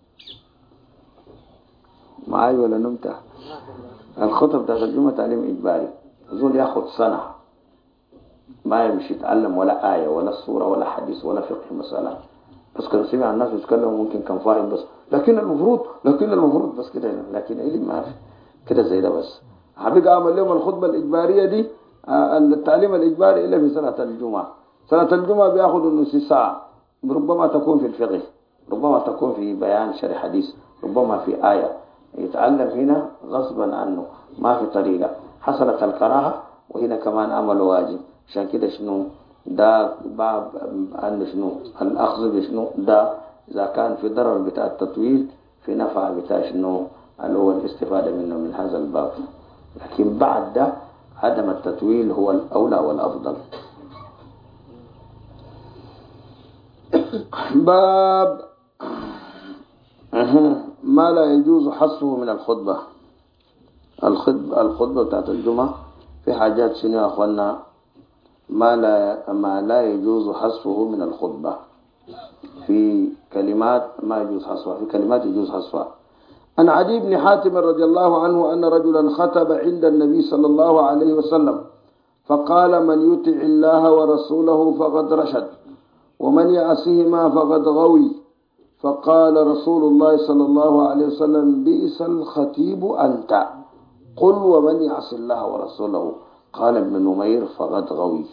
معاي ولا نمتع؟ الخطب بتاعت الجمعة تعليم إجباري، زول ياخد سنة ما يمشي يتعلم ولا آية ولا سورة ولا حديث ولا فقه مسألة، بس كان سمع الناس يتكلموا ممكن كان فاهم بس لكن المفروض بس كده، لكن علم ما في كده زي ده بس. حبيب أعمل لهم الخطبة الإجبارية دي التعليم الإجباري إلا في صلاة الجمعة. صلاة الجمعة بياخد نص ساعة، ربما تكون في الفقه، ربما تكون في بيان شرح حديث، ربما في آية. يتعلم هنا غصبا عنه ما في طريقة، حصلت الكراهة وهنا كمان عمل واجب. عشان كده شنو ده باب عن شنو الأخذ بشنو ده إذا كان في ضرر بتاع التطويل في نفع بتاع شنو اللي هو الاستفادة منه من هذا الباب، لكن بعد ده عدم التطويل هو الأولى والأفضل. باب ما لا يجوز حصره من الخطبة. الخطبة بتاعت الجمعة في حاجات شنو يا أخوانا ما لا يجوز حصره من الخطبة، في كلمات ما يجوز حصرها، في كلمات يجوز حصرها. عن عدي بن حاتم رضي الله عنه أن رجلا خطب عند النبي صلى الله عليه وسلم فقال من يطع الله ورسوله فقد رشد ومن يعصهما فقد غوي. فقال رسول الله صلى الله عليه وسلم بئس الخطيب أنت، قل ومن يعص الله ورسوله؟ قال ابن نمير فقد غوي.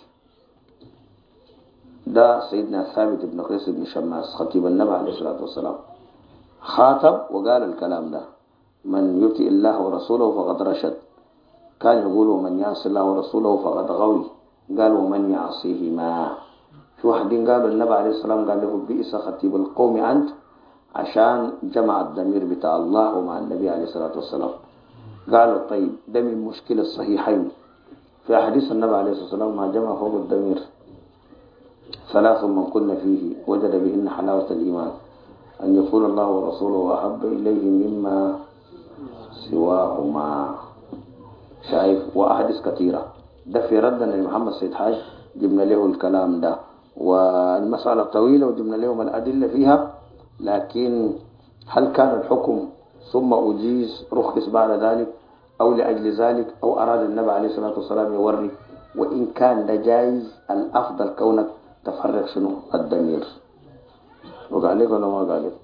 ده سيدنا ثابت بن قيس بن شماس خطيب النبي عليه الصلاة والسلام خاطب وقال الكلام ده، من يطع الله ورسوله فقد رشد. كان يقول ومن يعص الله ورسوله فقد غوي، قال ومن يعصيهما. في واحدين قالوا النبي عليه السلام قال له بئس خطيب القوم أنت، عشان جمع الضمير بتاع الله ومع النبي عليه الصلاة والسلام. قالوا طيب ده من مشكلة الصحيحين في حديث النبي عليه الصلاة والسلام ما جمع فوق الضمير ثلاث من كنا فيه وجد بهن حلاوة الإيمان، أن يكون الله ورسوله أحب إليه مما سواهما. شايف وأحاديث كثيرة ده في ردنا لمحمد سيد حاج جبنا له الكلام ده، والمسألة طويلة وجبنا لهم الأدلة فيها، لكن هل كان الحكم ثم أجيز رخص بعد ذلك أو لأجل ذلك أو أراد النبي عليه الصلاة والسلام يوري؟ وإن كان ده جائز الأفضل كونك تفرق شنو الضمير. وقال لك ولا ما قال لك؟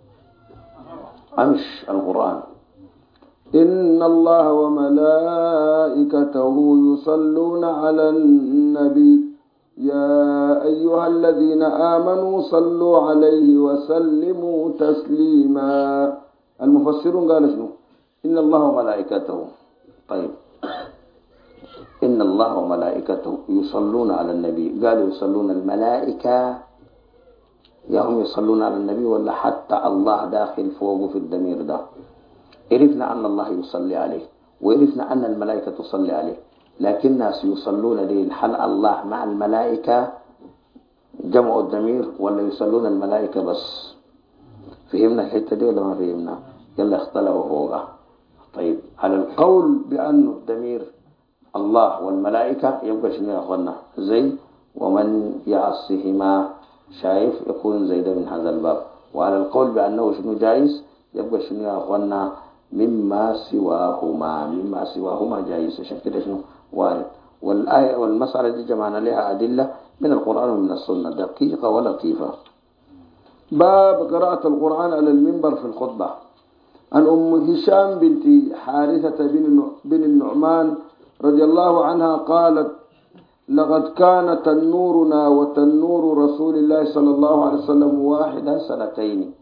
أمش القرآن إن الله وملائكته يصلون على النبي يا أيها الذين آمنوا صلوا عليه وسلموا تسليما. المفسرون قال شنو؟ إن الله وملائكته. طيب إن الله وملائكته يصلون على النبي، قالوا يصلون الملائكة يا هم يصلون على النبي ولا حتى الله داخل فوقه في الضمير ده؟ عرفنا أن الله يصلي عليه وعرفنا أن الملائكة تصلي عليه، لكن الناس يصلون دين هل الله مع الملائكة جمع الضمير ولا يصلون الملائكة بس؟ فهمنا الحتة دي ولا ما فهمنا؟ يلا اختلفوا فوقها. طيب على القول بأن الضمير الله والملائكة يبقى شنو يا أخوانا؟ زي ومن يعصهما، شايف يكون زي ده من هذا الباب. وعلى القول بأنه شنو جائز يبقى شنو يا أخوانا؟ مما سواهما جائز. عشان كده شنو وارد. والآية والمسألة دي جمعنا لها أدلة من القرآن ومن السنة دقيقة ولطيفة. باب قراءة القرآن على المنبر في الخطبة. عن أم هشام بنت حارثة بن النعمان رضي الله عنها قالت لقد كان تنورنا وتنور رسول الله صلى الله عليه وسلم واحدا سنتين،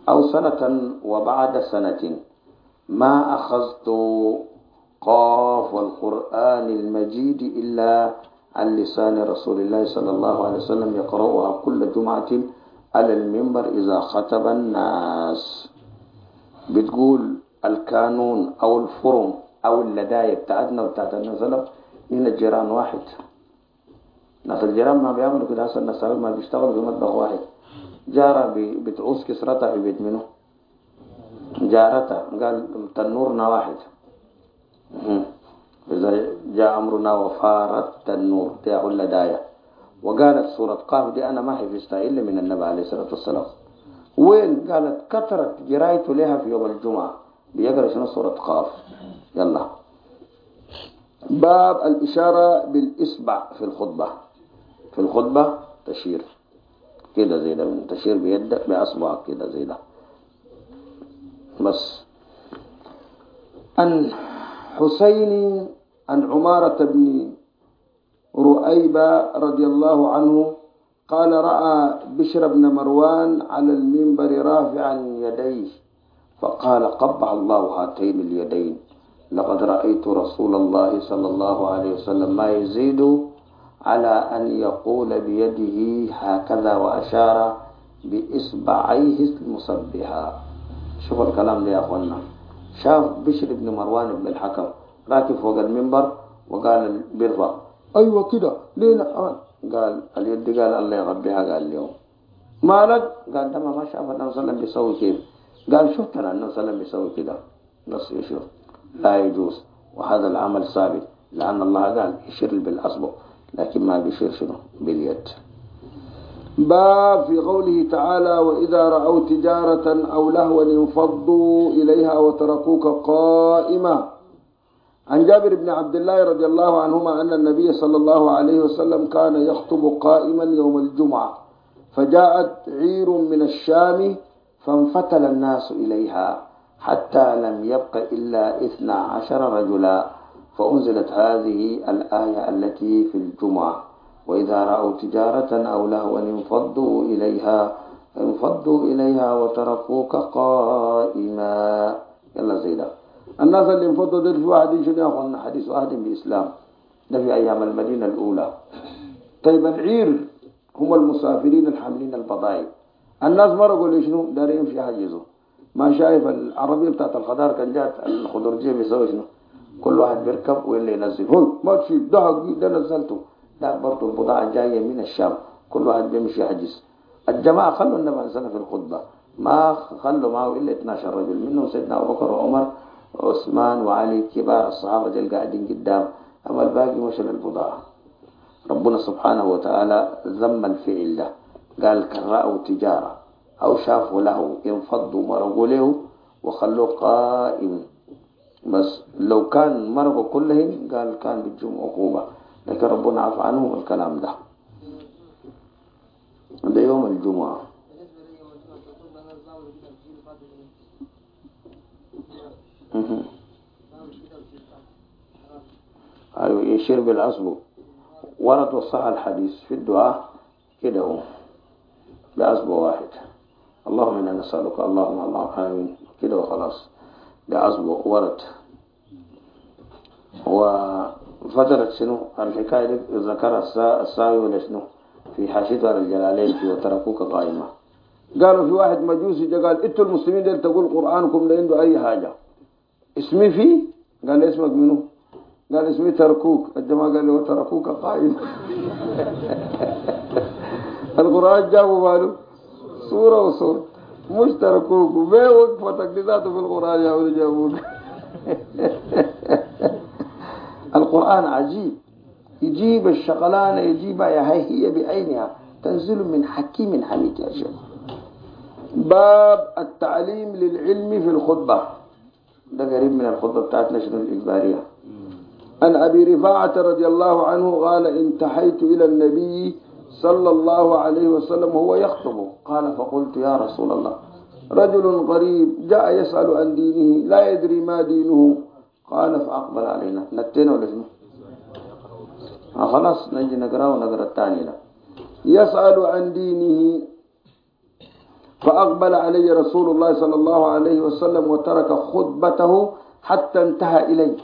أو سنة وبعد سنة ما أخذت قاف والقرآن المجيد إلا عن لسان رسول الله صلى الله عليه وسلم يقرأها كل جمعة على المنبر إذا خطب الناس. بتقول الكانون أو الفرم أو اللداية بتاعتنا وبتاعت النزلة من الجيران واحد. ناس الجيران ما بيعملوا كده، هسه الناس ما بيشتغلوا في مطبخ واحد. جارة بتعوز كسرتها في بيت منه، جارتها قال تنورنا واحد. إذا جاء أمرنا وفارت التنور تاع اللداية. وقالت سورة قاف دي أنا ما حفظتها إلا من النبي عليه الصلاة والسلام. وين؟ قالت كثرت جرايته لها في يوم الجمعة بيقرأ شنو سورة قاف. يلا. باب الإشارة بالإصبع في الخطبة. في الخطبة تشير كده زي ده، تشير بيدك بأصبعك كده زي ده بس. عن حسين عن عمارة بن رؤيبة رضي الله عنه قال رأى بشر بن مروان على المنبر رافعا يديه فقال قبح الله هاتين اليدين، لقد رأيت رسول الله صلى الله عليه وسلم ما يزيد على أن يقول بيده هكذا وأشار بإصبعيه المسبحة. شوف الكلام ده يا أخوانا. شاف بشر بن مروان بن الحكم راكب فوق المنبر وقال بيرفع أيوة كده ليه قال اليد، قال الله يغبيها. قال اليوم مالك؟ قال ده ما شاف النبي صلى الله عليه وسلم بيسوي كيف. قال شفت النبي صلى الله عليه وسلم بيسوي كده. نص يشوف لا يجوز، وهذا العمل ثابت لأن الله قال يشير بالأصبع لكن ما بيشير شنو باليد. باب في قوله تعالى وإذا رأوا تجارة أو لهوا انفضوا إليها وتركوك قائمة. عن جابر بن عبد الله رضي الله عنهما أن النبي صلى الله عليه وسلم كان يخطب قائما يوم الجمعة فجاءت عير من الشام فانفتل الناس إليها حتى لم يبق إلا 12 رجلا، فأنزلت هذه الآية التي في الجمعة وإذا رأوا تجارة أو لهوا انفضوا إليها وتركوك قائما. يلا زيدا. الناس اللي انفضوا دول في واحد شنو ياخذنا حديث واحد بإسلام ده في أيام المدينة الأولى. طيب العير هم المسافرين الحاملين البضائع. الناس مرقوا لشنو دارين في حاجزوا ما شايف العربية بتاعت الخضار كان جات الخضرجية بيسوي شنو كل واحد بيركب واللي ينزل هو ما تشيل ده نزلته ده برضه البضاعة جاية من الشام كل واحد بيمشي يحجز. الجماعة خلوا النبي صلى الله عليه وسلم في الخطبة ما خلوا معه إلا 12 رجل منهم سيدنا أبو بكر وعمر وعثمان وعلي كبار الصحابة اللي قاعدين قدام، أما الباقي مشوا للبضاعة. ربنا سبحانه وتعالى ذم الفعل ده قال كان رأوا تجارة أو شافوا له انفضوا مرقوا له وخلوه قائم. بس لو كان مرقوا كلهم قال كان بيجهم عقوبة، لكن ربنا عفى عنهم الكلام ده. ده يوم الجمعة. أيوة يشير بالأصبع. ورد وصح الحديث في الدعاء كده هو بأصبع واحد اللهم إنا نسألك اللهم آمين كده وخلاص. بأصبع ورد. وفترة شنو الحكاية ذكر الساوي ولا شنو في حاشيته على الجلالين في وتركوك قائمة. قالوا في واحد مجوسي قال انتوا المسلمين دول تقول قرآنكم ده عنده أي حاجة اسمي فيه؟ قال اسمك منه؟ قال اسمي تركوك. الجماعة قال له تركوك قائمة. القرآن جابوا ماله سورة وصورة مش تركوك وبيه وقفتك ذاته في القرآن يا ولد جابوك. القرآن عجيب يجيب الشغلانة يجيبها هي بعينها تنزل من حكيم حميد يا شيخ. باب التعليم للعلم في الخطبة. ده قريب من الخطبة بتاعتنا شنو الإجبارية. عن أبي رفاعة رضي الله عنه قال انتحيت إلى النبي صلى الله عليه وسلم وهو يخطب قال فقلت يا رسول الله رجل غريب جاء يسأل عن دينه لا يدري ما دينه قال فأقبل علينا. نتين ولا شنو؟ خلاص نجي نقرأ ونقرأ الثاني لا. يسأل عن دينه فأقبل علي رسول الله صلى الله عليه وسلم وترك خطبته حتى انتهى إلي،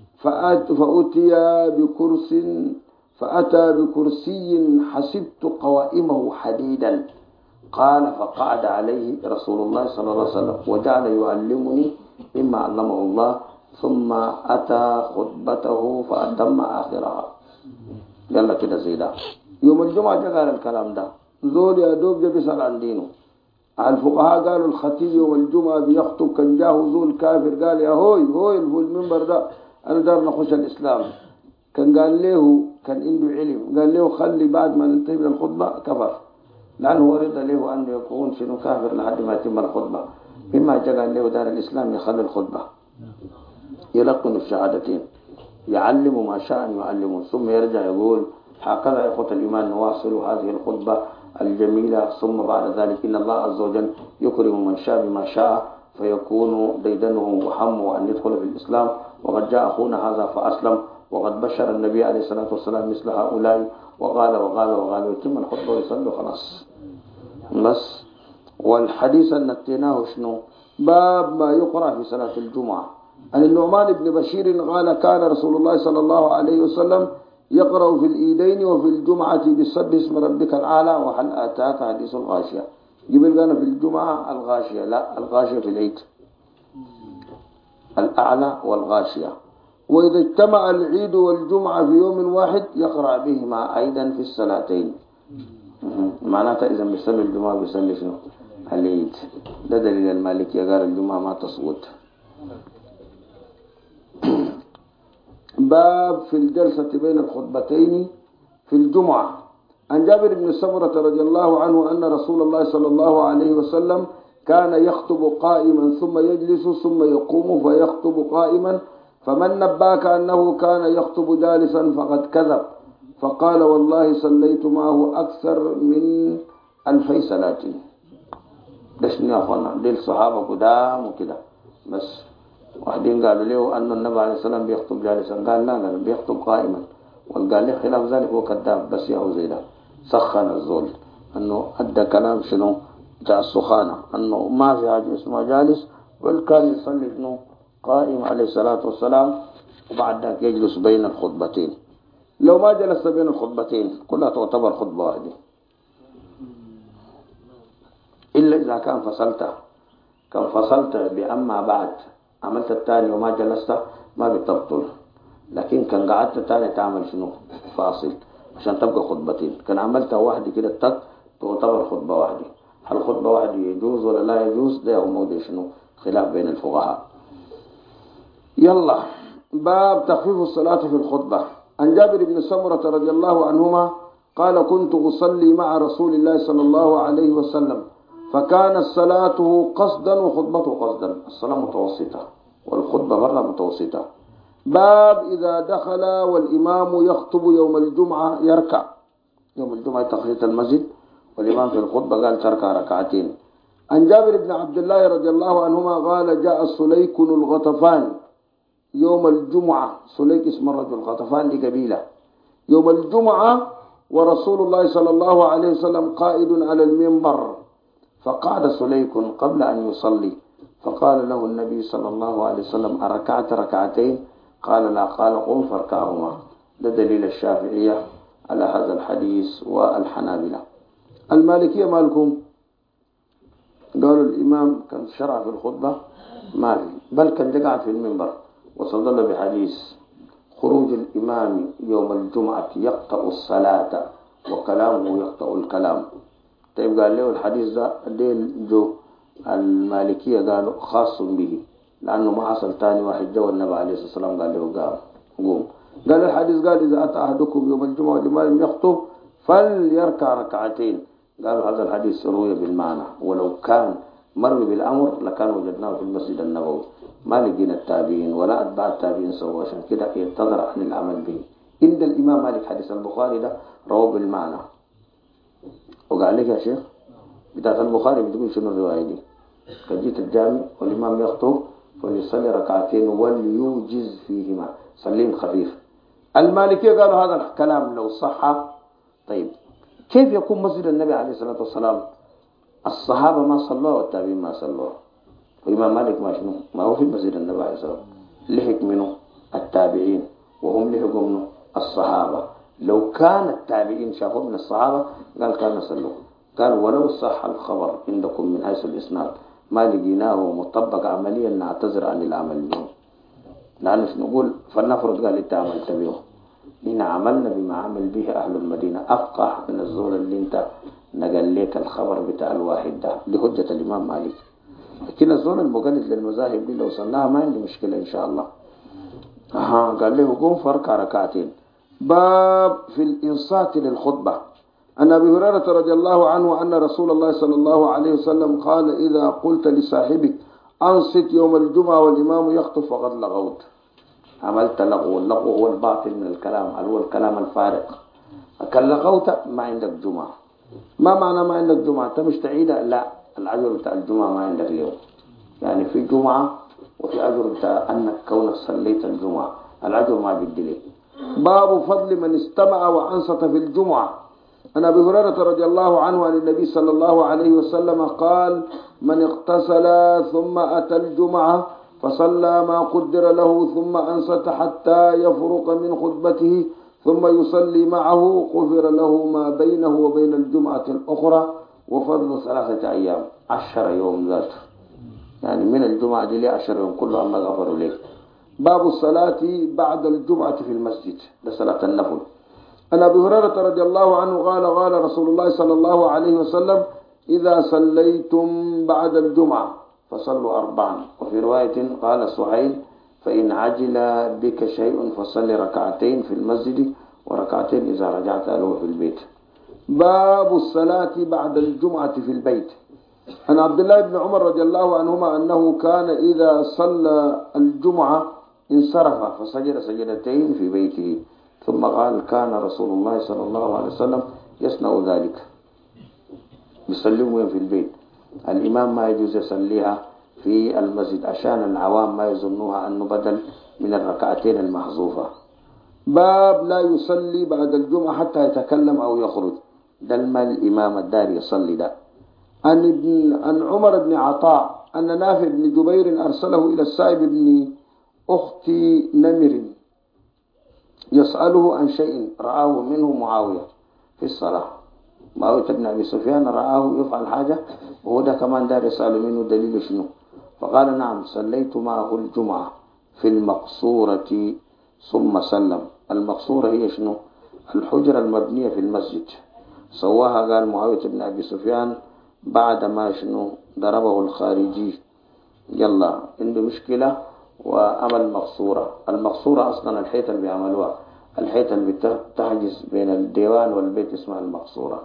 فأتى بكرسي حسبت قوائمه حديدا. قال فقعد عليه رسول الله صلى الله عليه وسلم وجعل يعلمني مما علمه الله، ثم أتى خطبته فأتم آخرها. يلا كده زيدا. يوم الجمعة قال الكلام ده، زول يا دوب بيسأل عن دينه. الفقهاء قالوا الخطيب يوم الجمعة بيخطب، كان جاه زول كافر قال يا هوي المنبر ده أنا دار نخش الإسلام، كان قال له كان عنده علم، قال له خلي بعد ما ننتهي من الخطبة كفر، لأنه ورد له أن يكون شنو كافر لحد ما يتم الخطبة. إما قال له دار الإسلام يخلي الخطبة يلقن الشهادتين، يعلم ما شاء أن يعلمه، ثم يرجع يقول هكذا يا إخوة الإيمان نواصل هذه الخطبة الجميلة. ثم بعد ذلك إن الله عز وجل يكرم من شاء بما شاء، فيكون ديدنه وحمه أن يدخل في الإسلام. وقد جاء أخونا هذا فأسلم، وقد بشر النبي عليه الصلاة والسلام مثل هؤلاء، وقال ويتم الخطبة ويصلوا خلاص بس. والحديث أن نتيناه شنو؟ باب ما يقرأ في صلاة الجمعة. عن النعمان بن بشير قال كان رسول الله صلى الله عليه وسلم يقرأ في الإيدين وفي الجمعة بسبح اسم ربك الأعلى وهل أتاك حديث الغاشية. قبل كان في الجمعة الغاشية، لا الغاشية في العيد، الأعلى والغاشية. وإذا اجتمع العيد والجمعة في يوم واحد يقرأ بهما أيضا في الصلاتين. معناته إذا بيصلي الجمعة بيصلي شنو؟ العيد. ده دليل المالكية قال الجمعة ما تسقط. باب في الجلسة بين الخطبتين في الجمعة. عن جابر بن سمرة رضي الله عنه أن رسول الله صلى الله عليه وسلم كان يخطب قائما ثم يجلس ثم يقوم فيخطب قائما، فمن نباك أنه كان يخطب جالسا فقد كذب. فقال والله صليت معه أكثر من 2000 صلاة. ده شنو يا أخوانا؟ دي الصحابة قدام وكده. بس واحدين قالوا له أن النبي عليه السلام بيخطب جالسا، قال لا بيخطب قائما، والقال له خلاف ذلك هو كذاب. بس يا زيدا سخن الزول أنه أدى كلام شنو جاء السخانة، أنه ما في حاجة اسمه جالس، بل كان يصلي شنو قائم عليه الصلاة والسلام، وبعد ذلك يجلس بين الخطبتين. لو ما جلس بين الخطبتين كلها تعتبر خطبة واحدة، إلا إذا كان فصلت بأما بعد عملت الثاني وما جلست ما بتبطل. لكن كان قعدت الثاني تعمل شنو فاصل عشان تبقى خطبتين. كان عملتها واحدة كده تعتبر خطبة واحدة. هل خطبة واحدة يجوز ولا لا يجوز؟ ده هو موضوع شنو خلاف بين الفقهاء. يلا باب تخفيف الصلاة في الخطبة. عن جابر بن سمرة رضي الله عنهما قال كنت أصلي مع رسول الله صلى الله عليه وسلم فكانت صلاته قصدا وخطبته قصدا، الصلاة متوسطة والخطبة مرة متوسطة. باب إذا دخل والإمام يخطب يوم الجمعة يركع. يوم الجمعة تخطيط المسجد والإمام في الخطبة قال تركع ركعتين. عن جابر بن عبد الله رضي الله عنهما قال جاء سليك الغطفان يوم الجمعة. سليك اسم الرجل، غطفان دي قبيلة. يوم الجمعة ورسول الله صلى الله عليه وسلم قائد على المنبر، فقعد سليك قبل أن يصلي، فقال له النبي صلى الله عليه وسلم أركعت ركعتين؟ قال لا. قال قم فاركعهما. ده دليل الشافعية على هذا الحديث والحنابلة. المالكية مالكم؟ قالوا الإمام كان شرع في الخطبة ما في، بل كان قاعد في المنبر وصدل بحديث خروج الإمام يوم الجمعة يقطع الصلاة وكلامه يقطع الكلام. طيب قال له الحديث ده ديل جو المالكية قالوا خاص به، لأنه ما حصل تاني واحد جو النبي عليه الصلاة والسلام قال له قوم. قال الحديث قال إذا أتى أحدكم يوم الجمعة والإمام يخطب فليركع ركعتين. قالوا هذا الحديث روي بالمعنى، ولو كان مروي بالأمر لكان وجدناه في المسجد النبوي. ما لقينا التابعين ولا أتباع التابعين سووا، عشان كده ينتظر عن العمل به. عند الإمام مالك حديث البخاري ده رواه بالمعنى. وقال لك يا شيخ بتاعت البخاري بتقول شنو الرواية دي؟ كان جيت الجامع والإمام يخطب فليصلي ركعتين وليوجز فيهما، صلين خفيف. المالكية قالوا هذا الكلام لو صح طيب كيف يكون مسجد النبي عليه الصلاة والسلام الصحابة ما صلوا والتابعين ما صلوا. وإمام مالك ما شنو ما هو في المسجد النبي عليه الصلاة والسلام لحق منه التابعين وهم لحقوا منه الصحابة. لو كان التابعين شافوا من الصحابة قال كان صلوا. قال ولو صح الخبر عندكم من حيث الإسناد ما لقيناه مطبق عمليا نعتذر عن العمل اليوم. لأنه نقول فلنفرض قال أنت عملت به، إن عملنا بما عمل به أهل المدينة أفقه من الزول اللي أنت نقل لك الخبر بتاع الواحد ده لحجة الإمام مالك. لكن الزول المقلد للمذاهب دي لو صلاها ما عندي مشكلة إن شاء الله. قال له قوم فرق ركعتين. باب في الإنصات للخطبة. عن أبي هريرة رضي الله عنه أن رسول الله صلى الله عليه وسلم قال إذا قلت لصاحبك أنصت يوم الجمعة والإمام يخطب فقد لغوت. عملت لغو. اللغو هو الباطل من الكلام، هو الكلام الفارغ. كان لغوت ما عندك جمعة. ما معنى ما عندك جمعة؟ أنت مش تعيدها؟ لا، الأجر بتاع الجمعة ما عندك اليوم. يعني في جمعة وفي أجر بتاع أنك كونك صليت الجمعة، الأجر ما بيدي لك. باب فضل من استمع وأنصت في الجمعة. عن أبي هريرة رضي الله عنه عن النبي صلى الله عليه وسلم قال من اغتسل ثم أتى الجمعة فصلى ما قدر له ثم أنصت حتى يفرق من خطبته ثم يصلي معه غفر له ما بينه وبين الجمعة الأخرى وفضل 3 أيام 10 يوم ذاته، يعني من الجمعة دي 10 يوم كله الله غفر لك. باب الصلاة بعد الجمعة في المسجد، ده صلاة النفل. عن أبي هريرة رضي الله عنه قال رسول الله صلى الله عليه وسلم إذا صليتم بعد الجمعة فصلوا 4. وفي رواية قال سهيل فإن عجل بك شيء فصل 2 في المسجد و2 إذا رجعت له في البيت. باب الصلاة بعد الجمعة في البيت. عن عبد الله بن عمر رضي الله عنهما أنه كان إذا صلى الجمعة انصرف فسجد 2 في بيته، ثم قال كان رسول الله صلى الله عليه وسلم يصنع ذلك. بيصلوا في البيت. الإمام ما يجوز يصليها في المسجد عشان العوام ما يظنوها أنه بدل من 2 المحذوفة. باب لا يصلي بعد الجمعة حتى يتكلم أو يخرج. ده الإمام الدار يصلي ده. عن عمر بن عطاء أن نافع بن جبير أرسله إلى السائب بن أخت نمر يسأله عن شيء رآه منه معاوية في الصلاة. معاوية بن أبي سفيان رآه يفعل حاجة وهو ده كمان دار يسأل منه دليل شنو، فقال نعم صليت معه الجمعة في المقصورة ثم سلم. المقصورة هي شنو؟ الحجرة المبنية في المسجد. سواها قال معاوية بن أبي سفيان بعد ما شنو ضربه الخارجي، يلا عنده مشكلة وعمل مقصورة. المقصورة أصلا الحيطة اللي بيعملوها، الحيطة اللي بتحجز بين الديوان والبيت اسمها المقصورة.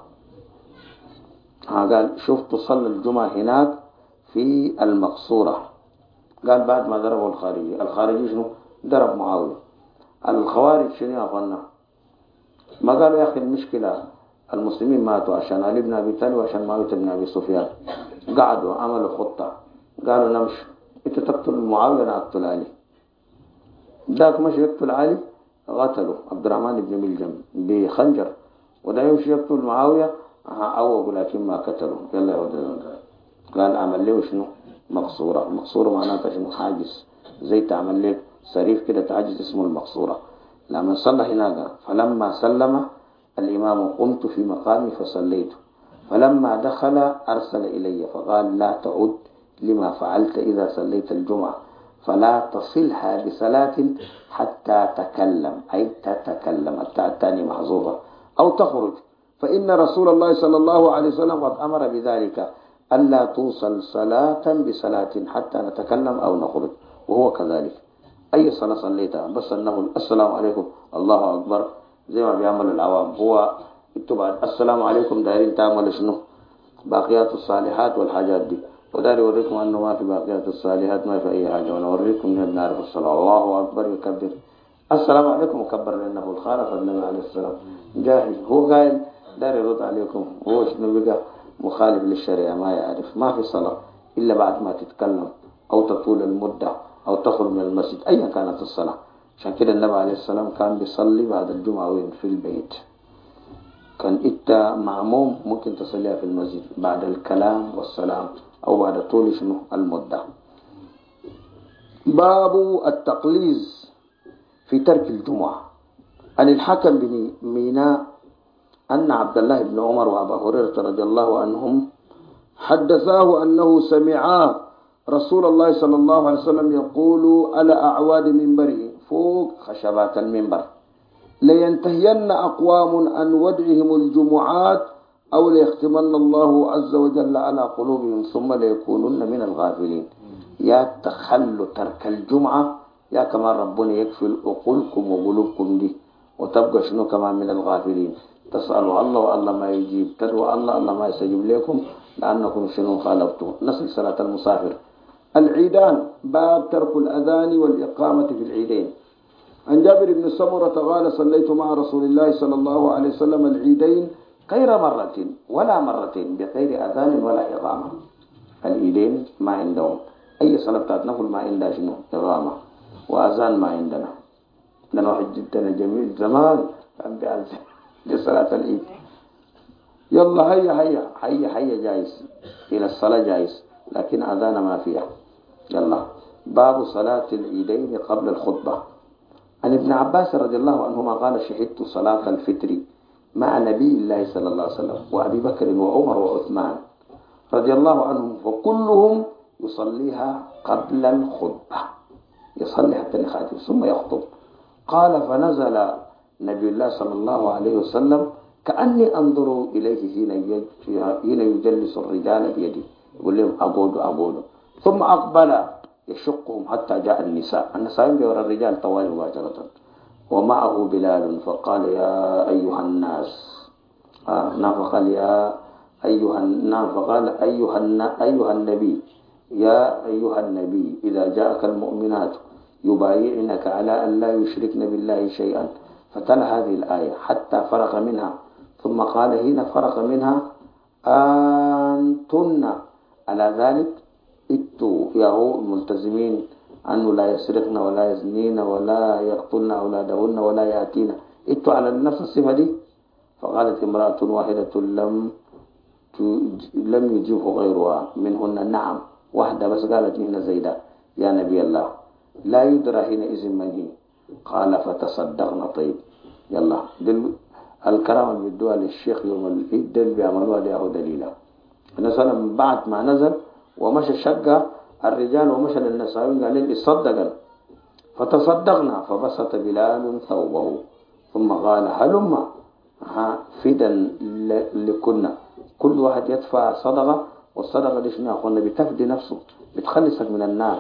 قال شفت صلى الجمعة هناك في المقصورة. قال بعد ما ضربه الخارجي. الخارجي شنو؟ ضرب معاوية. الخوارج شنو يا أخوانا؟ ما قالوا يا أخي المشكلة المسلمين ماتوا عشان علي بن أبي طالب وعشان معاوية بن أبي سفيان. قعدوا عملوا خطة، قالوا نمشي انت تقتل معاوية انا اقتل علي. ذاك مشي يقتل علي قتلوا عبد الرحمن بن ملجم بخنجر، وده يمشي يقتل معاوية عوقوا لكن ما قتلوا. يلا يا ولد. قال عمل له شنو؟ مقصورة. مقصورة معناتها شنو؟ حاجز، زي تعمل لك صريف كده تعجز اسمه المقصورة. لما صلى هناك فلما سلم الإمام قمت في مقامي فصليت، فلما دخل أرسل إلي فقال لا تعد لما فعلت إذا صليت الجمعة فلا تصلها بصلاة حتى تكلم، أي تتكلم التاني محظوظة أو تخرج، فإن رسول الله صلى الله عليه وسلم قد أمر بذلك ألا توصل صلاة بصلاة حتى نتكلم أو نخرج. وهو كذلك أي صلاة صليتها بس أنه السلام عليكم الله أكبر زي ما بيعمل العوام. هو يكتب السلام عليكم دايرين تعمل شنو؟ باقيات الصالحات والحاجات دي، وداري أوريكم أنه ما في باقيات الصالحات، ما في أي حاجة، وأنا أوريكم من نعرف الصلاة. الله أكبر يكبر السلام عليكم وكبر لأنه الخالق النبي عليه السلام جاهل. هو قايل داري يرد عليكم، هو شنو بقى مخالف للشريعة ما يعرف. ما في صلاة إلا بعد ما تتكلم أو تطول المدة أو تخرج من المسجد أيا كانت الصلاة. عشان كده النبي عليه السلام كان بيصلي بعد الجمعة وين؟ في البيت. كان إنت معموم ممكن تصليها في المسجد بعد الكلام والسلام أو بعد طول شنو المدة. باب التقليز في ترك الجمعة. عن الحكم بن ميناء أن عبد الله بن عمر وأبا هريرة رضي الله عنهم حدثاه أنه سمع رسول الله صلى الله عليه وسلم يقول على أعواد منبره فوق خشبات المنبر: لينتهين أقوام عن ودعهم الجمعات أو ليختمن الله عز وجل على قلوبهم ثم ليكونن من الغافلين. يا تخلوا ترك الجمعة يا كما ربنا يكفل عقولكم وقلوبكم دي وتبقى شنو كمان من الغافلين. تسألوا الله والله ما يجيب، تدعوا الله الله ما يستجيب لكم لأنكم شنو خالفتم. نصل صلاة المسافر. العيدان باب ترك الأذان والإقامة في العيدين. عن جابر بن سمرة قال: صليت مع رسول الله صلى الله عليه وسلم العيدين غير مرة ولا مرتين بغير أذان ولا إقامة. العيدين ما عندهم أي صلاة بتاعت نفل، ما عندها شنو إقامة وأذان ما عندنا. لأن واحد جدا جميل زمان كان بيأذن لصلاة العيد. يلا هيا هيا هيا هيا جايز إلى الصلاة جايز، لكن أذان ما فيها. يلا باب صلاة العيدين قبل الخطبة. عن ابن عباس رضي الله عنهما قال: شهدت صلاة الفطر مع نبي الله صلى الله عليه وسلم وأبي بكر وعمر وعثمان رضي الله عنهم وكلهم يصليها قبل الخطبة، يصلي حتى يخاتم ثم يخطب. قال: فنزل نبي الله صلى الله عليه وسلم كأني أنظر إليه حين يجلس الرجال بيده، يقول لهم أقودوا ثم أقبل يشقهم حتى جاء النساء بيور الرجال طوال مباشرة، ومعه بلال فقال: يا أيها الناس فقال: أيها النبي، يا أيها النبي إذا جاءك المؤمنات يبايعنك على أن لا يشركن بالله شيئا، فتلا هذه الآية حتى فرغ منها، ثم قال حين فرغ منها: أنتن على ذلك اتوا ياهو الملتزمين أنه لا يسرقن ولا يزنين ولا يقتلن أولادهن ولا يأتين، اتوا على نفس الصفة دي. فقالت امرأة واحدة لم يجيبه غيرها منهن: نعم، واحدة بس قالت هنا زيدة يا نبي الله، لا يدرى حينئذ من هي. قال: فتصدقنا. طيب يلا دل الكلام اللي بيدوها للشيخ يوم العيد دل بيعملوها له دليلا. مثلا بعد ما نزل ومشى الشقة الرجال ومشى للنساء قال لهم اصدقنا، فتصدقنا. فبسط بلال ثوبه ثم قال: هلما فدا لكنا، كل واحد يدفع صدقة، والصدقة دي شنو يا اخوانا؟ بتفدي نفسه، بتخلصك من النار.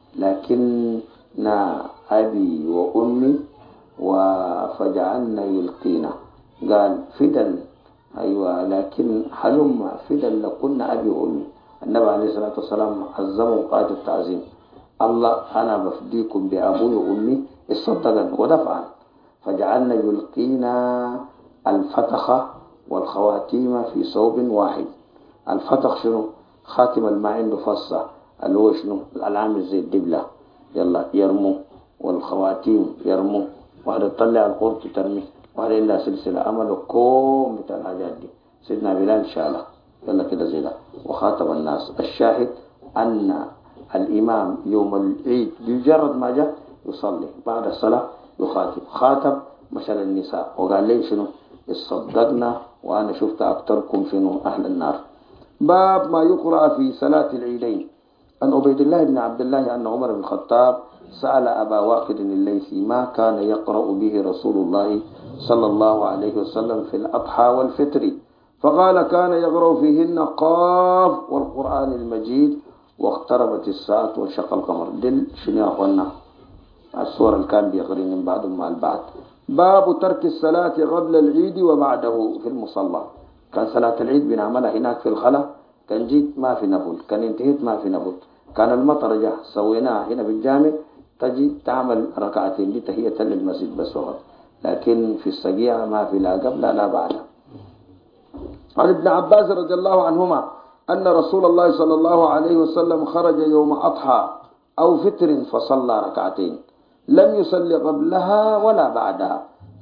لكننا أبي وأمي فجعلنا يلقينا، قال فدا أيوة، لكن هلما فدا لكنا أبي وأمي. النبي عليه الصلاة والسلام عزمه قائد التعظيم: الله أنا بفديكم بأبوي وأمي الصدقا ودفعا. فجعلنا يلقينا الفتخة والخواتيم في صوب واحد. الفتخ شنو؟ خاتم الماء عنده فصة اللي هو شنو؟ العامل زي الدبلة، يلا يرمو، والخواتيم يرمو، واحد تطلع القرط ترمي، واحد إلا سلسلة عملوا كوم بتاع الحاجات دي. سيدنا بلال شاله يلا كده زي ده وخاطب الناس. الشاهد أن الإمام يوم العيد بمجرد ما جاء يصلي، بعد الصلاة خاطب مثلا النساء وقال لي شنو؟ اصدقنا وأنا شفت أكثركم شنو أهل النار. باب ما يقرأ في صلاة العيدين. عن عبيد الله بن عبد الله أن عمر بن الخطاب سأل أبا واقد الليثي ما كان يقرأ به رسول الله صلى الله عليه وسلم في الأضحى والفطر، فقال: كان يقرأ فيهن قاف والقرآن المجيد واقتربت الساعة وانشق القمر. دل شنو يا أخوانا؟ السور اللي كان بيقرأ من بعضهم مع البعض. باب ترك الصلاة قبل العيد وبعده في المصلى. كان صلاة العيد بنعملها هناك في الخلا، كان جيت ما في نفل، كان انتهيت ما في نفل، كان المطر جاء سويناها هنا بالجامع، تجي تعمل ركعتين دي تحية للمسجد بس فقط، لكن في السقيعة ما في لا قبل لا بعد. عن ابن عباس رضي الله عنهما أن رسول الله صلى الله عليه وسلم خرج يوم أضحى أو فطر فصلى ركعتين، لم يصلي قبلها ولا بعدها،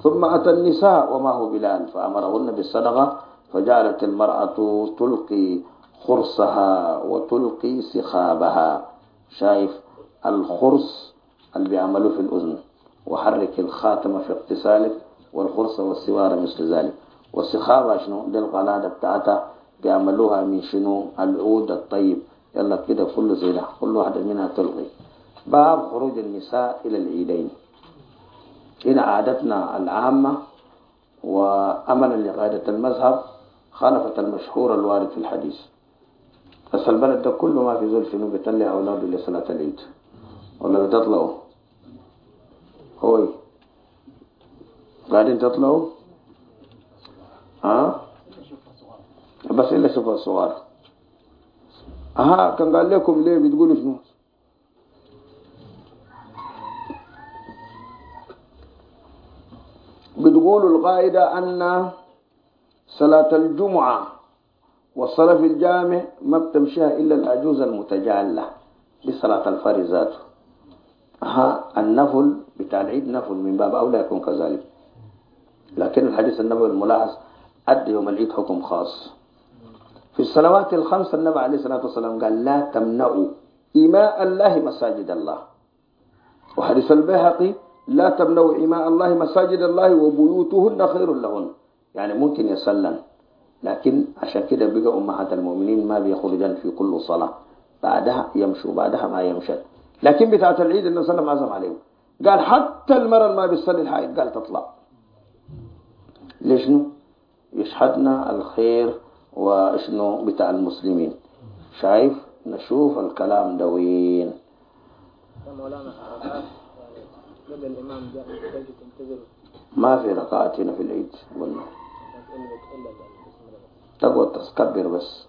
ثم أتى النساء وما هو بلال فأمرهن بالصدقة، فجعلت المرأة تلقي خرصها وتلقي سخابها. شايف الخرص اللي بيعملوه في الأذن، وحرك الخاتم في اغتسالك، والخرص والسوار مثل ذلك. والسخابة شنو؟ دي القلادة بتاعتها بيعملوها من شنو؟ العود الطيب. يلا كده كله زي ده، كل واحدة منها تلقي. باب خروج النساء إلى العيدين. هنا عادتنا العامة وأملا لقاعدة المذهب خالفت المشهور الوارد في الحديث. بس البلد ده كله ما في زول شنو بيطلع أولاده لصلاة العيد ولا بتطلعوا؟ هوي قاعدين تطلعوا؟ بس إلا شوفوا الصغار. كان قال لكم ليه بتقولوا شنو؟ بتقولوا القاعدة أن صلاة الجمعة والصلاة في الجامع ما بتمشيها إلا الأجوز المتجالة بصلاة الفريضات. النفل بتاع العيد نفل من باب أولى يكون كذلك، لكن الحديث النبوي الملاحظ أدى يوم العيد حكم خاص. في الصلوات الخمس النبي عليه الصلاة والسلام قال لا تمنعوا إماء الله مساجد الله. وحديث البيهقي لا تمنعوا إماء الله مساجد الله وبيوتهن خير لهن، يعني ممكن يسلن، لكن عشان كده بقى أمهات المؤمنين ما بيخرجن في كل صلاة، بعدها يمشوا بعدها ما يمشن. لكن بتاعت العيد النبي صلى الله عليه وسلم عزم عليه، قال حتى المرأة ما بيصلي الحائط قال تطلع. ليش؟ يشهدنا الخير وشنو بتاع المسلمين. شايف؟ نشوف الكلام ده وين. مولانا قبل الإمام جاء تنتظر ما في ركعات هنا في العيد قلنا، تقعد تكبر بس.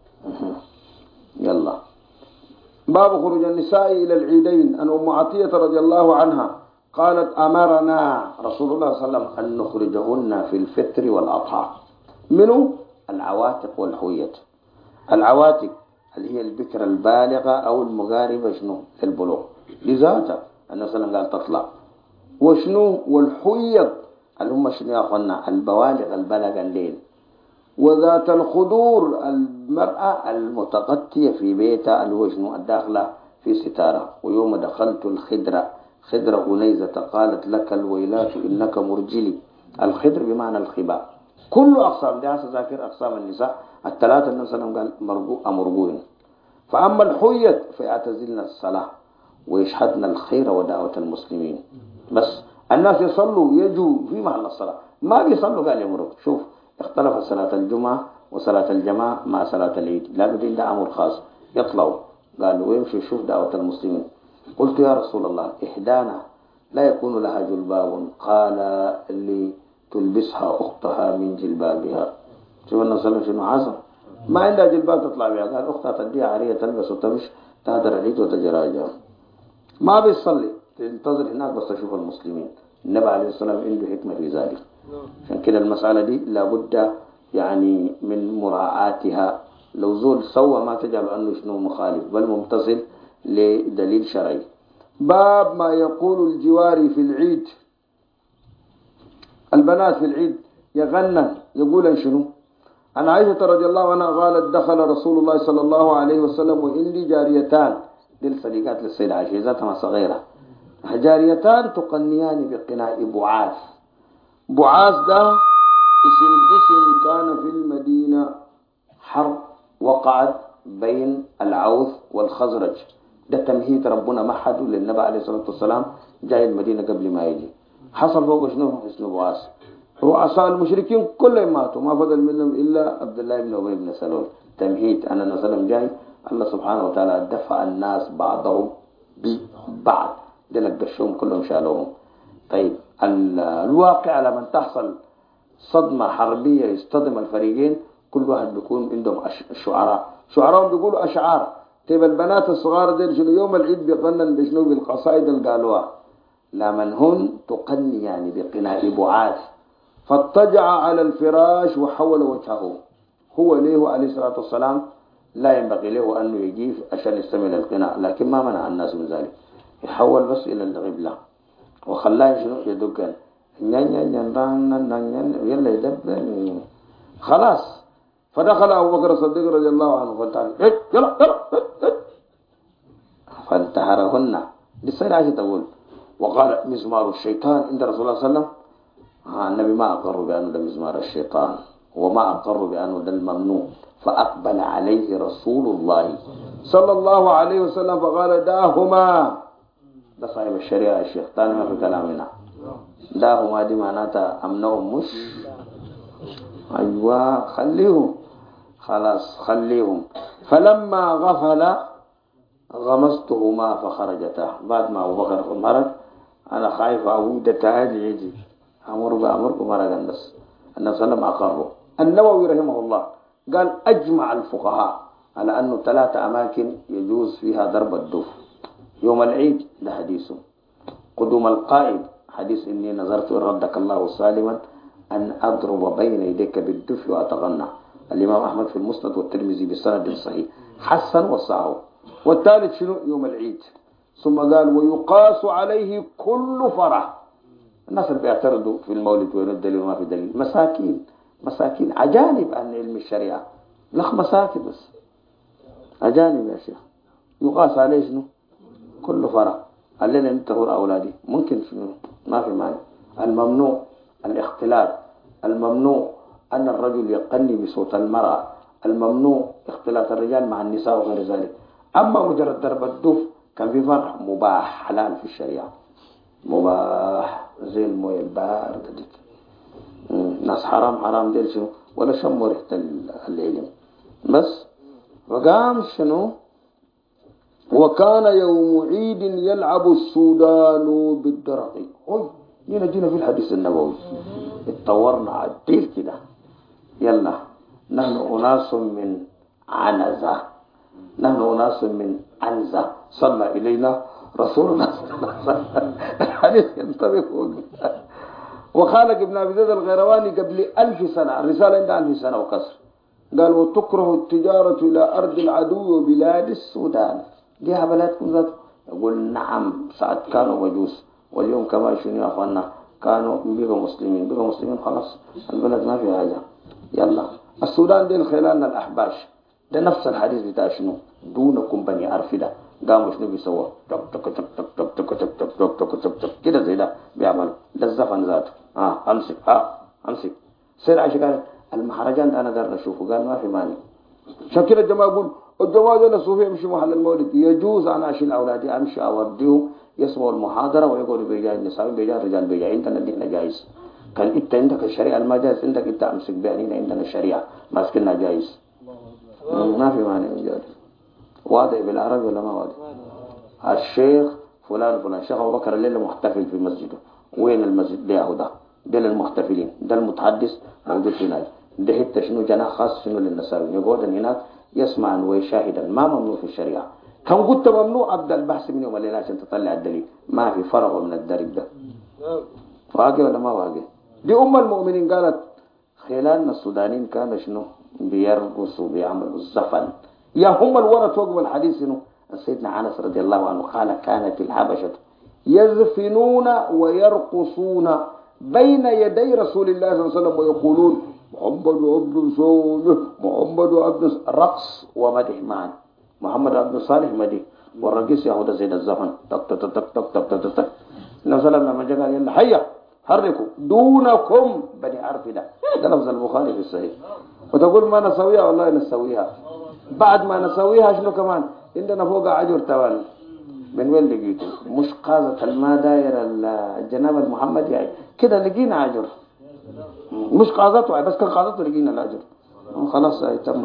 يلا. باب خروج النساء إلى العيدين. أن أم عطية رضي الله عنها قالت أمرنا رسول الله صلى الله عليه وسلم أن نخرجهن في الفطر والأضحى. منه العواتق والحوية. العواتق اللي هي البكرة البالغة أو المقاربة شنو في البلوغ لذاتها النبي صلى الله عليه وسلم قال تطلع. وشنو والحوية اللي هم شنو يا أخوانا؟ البوالغ البلغ الليل. وذات الخدور المرأة المتغطية في بيتها اللي هو شنو الداخلة في ستارة. ويوم دخلت الخدرة، خدرة أنيزة قالت لك الويلات إنك مرجلي. الخدر بمعنى الخباء. كل أقسام دي ذاكر أقسام النساء الثلاثة النبي صلى الله عليه وسلم قال مرجوين. فأما الحية فيعتزلن الصلاة ويشهدن الخير ودعوة المسلمين. بس الناس يصلوا يجوا في محل الصلاة، ما بيصلوا قال يمرق. شوف اختلف صلاة الجمعة وصلاة الجماعة مع صلاة العيد، لكن ده أمر خاص. يطلعوا قالوا ويمشي يشوف دعوة المسلمين. قلت يا رسول الله إحدانا لا يكون لها جلباب، قال اللي تلبسها أختها من جلبابها. شوف النبي صلى الله عليه وسلم عزم ما عندها جلباب تطلع بها، قال أختها تديها عارية تلبس وتمشي تهدر العيد وتجراجها. ما بيصلي تنتظر هناك بس تشوف المسلمين. النبي عليه الصلاة والسلام عنده حكمة في ذلك. عشان كده المسألة دي لابد يعني من مراعاتها. لو زول سوى ما تجعل أنه شنو مخالف، بل ممتثل لدليل شرعي. باب ما يقول الجواري في العيد. البنات في العيد يغنن يقول شنو؟ عن عائشة رضي الله عنها قالت دخل رسول الله صلى الله عليه وسلم وإني جاريتان. دي الصديقات للسيدة عائشة ذاتها صغيرة، جاريتان تقنيان بقناء بعاث. بعاث ده اسم كان في المدينة، حرب وقعت بين العوث والخزرج. ده تمهيد ربنا محده للنبي عليه الصلاة والسلام جاي المدينة قبل ما يجي. حصل فوق شنو؟ اسمه بعاث. رؤساء المشركين كلهم ماتوا، ما فضل منهم إلا عبد الله بن أبي بن سلول. تمهيد أن النبي صلى الله عليه وسلم جاي، الله سبحانه وتعالى دفع الناس بعضهم ببعض، دلك قشهم كلهم شالوهم. طيب الواقع لما تحصل صدمة حربية يصطدم الفريقين، كل واحد بيكون عندهم شعراء بيقولوا أشعار. طيب البنات الصغار دي شنو يوم العيد بيغنن بشنو؟ بالقصائد اللي قالوها. لمن هن تقني يعني بقناء بعاث. فاضطجع على الفراش وحول وجهه. هو ليه عليه الصلاة والسلام لا ينبغي له أنه يجيب عشان يستمع القناع، لكن ما منع الناس من ذلك. يحول بس إلى القبلة وخلاه شنو يدقن. يلا يدبر خلاص. فدخل أبو بكر الصديق رضي الله عنه فقال يلا فانتهرهن. للسيدة عائشة تقول وقال مزمار الشيطان عند رسول الله صلى الله عليه وسلم. النبي ما أقر بأنه ده مزمار الشيطان وما أقر بأنه ده الممنوع. فأقبل عليه رسول الله صلى الله عليه وسلم فقال داهما. ده صاحب الشريعة الشيخ تاني ما في كلامنا. داهما دي معناتها أمنهم مش أيوة خليهم خلاص خليهم. فلما غفل غمستهما فخرجتا. بعد ما أبو بكر مرض أنا خايف أعود تهاجي يجي أمركم مرقا بس. النبي صلى الله عليه وسلم أقره. النووي رحمه الله قال أجمع الفقهاء على أنه 3 أماكن يجوز فيها ضرب الدف. يوم العيد ده حديثه. قدوم القائد حديث إني نظرت إن ردك الله سالما أن أضرب بين يديك بالدف وأتغنى. الإمام أحمد في المسند والترمذي بسند صحيح حسن وصححه. والثالث شنو؟ يوم العيد. ثم قال ويقاس عليه كل فرح. الناس اللي بيعترضوا في المولد وين الدليل وما في دليل مساكين أجانب عن علم الشريعة. لخ مساكن بس أجانب يا شيخ. يقاس عليه شنو؟ كل فرح. الليلة انتهوا أولادي ممكن شنو ما في مانع. الممنوع الاختلاط. الممنوع أن الرجل يقني بصوت المرأة. الممنوع اختلاط الرجال مع النساء وغير ذلك. أما مجرد ضرب الدف كان في فرح مباح حلال في الشريعة. مباح زي المويه الباردة ديك. ناس حرام ديل شنو ولا شموا ريحة العلم بس. فقام شنو وكان يوم عيد يلعب السودان بالدرق. جينا في الحديث النبوي اتطورنا عديل كده. يلا نحن أناس من عنزة. نحن أناس من عنزة صلى إلينا رسول الله صلى الله عليه وسلم. الحديث ينطبق. وخالق ابن أبي زيد الغيرواني قبل 1000 سنة. الرسالة عندها 1000 سنة وكسر. قال وتكره التجارة إلى أرض العدو وبلاد السودان. ديها بلادكم ذات. يقول نعم ساعة كانوا مجوس واليوم كما شنو يا أخوانا كانوا بيبقى مسلمين خلاص البلد ما في حاجة. يلا السودان دي خلالنا الأحباش. ده نفس الحديث بتاع شنو دونكم بني أرفدة. قاموا شنو بيسووا تك تك تك تك تك تك تك تك تك تك تك كده زي ده بيعملوا. ده الزفن ذاته. امسك سير عشان قال المهرجان ده انا دار نشوفه. قال ما في مانع. شكل الجماعه يقول الجماعه دول الصوفيه يمشي محل المولد يجوز انا اشيل اولادي امشي اوديهم يسمعوا المحاضره ويقعدوا بيجاي النساء بيجاي الرجال بيجاي. انت ندينا جايز. كان انت عندك الشريعه المجاز عندك انت امسك بيانين عندنا الشريعه ماسكنا جايز. ما في مانع جايز. واضح بالعربي ولا ما واضح؟ الشيخ فلان الشيخ ابو بكر الليله محتفل في مسجده. وين المسجد ده ده للمحتفلين. ده المتحدث موجود هناك. ده حتى شنو جناح خاص شنو للنساء يقعد هناك يسمع ويشاهدا. ما ممنوع في الشريعه. كان قلت ممنوع ابدا البحث من يوم الليله عشان تطلع الدليل. ما في فرق من الدرب ده. واقع ولا ما واقع؟ دي المؤمنين قالت خلالنا السودانيين كانوا شنو بيرقصوا بيعملوا الزفن. يا هم الورث وقف الحديث شنو سيدنا أنس رضي الله عنه قال كانت الحبشة يزفنون ويرقصون بين يدي رسول الله صلى الله عليه وسلم ويقولون محمد عبد صالح محمد عبد رقص ومدح معا. محمد عبد صالح مدح والرقص يهودا زي الزفن تك تك تك تك تك تك تك. النبي صلى الله عليه وسلم لما جاء قال يلا حيا حركوا دونكم بني أرفدة. ده لفظ البخاري في الصحيح. وتقول ما نسويها والله نسويها. بعد ما نسويها شنو كمان عندنا فوق عجر توالي. من وين لقيته؟ مش قاذة الماء داير الجناب المحمد يعني كده لقينا عجر. مش قاذته بس كان قاذته لقينا العجر. خلاص تم.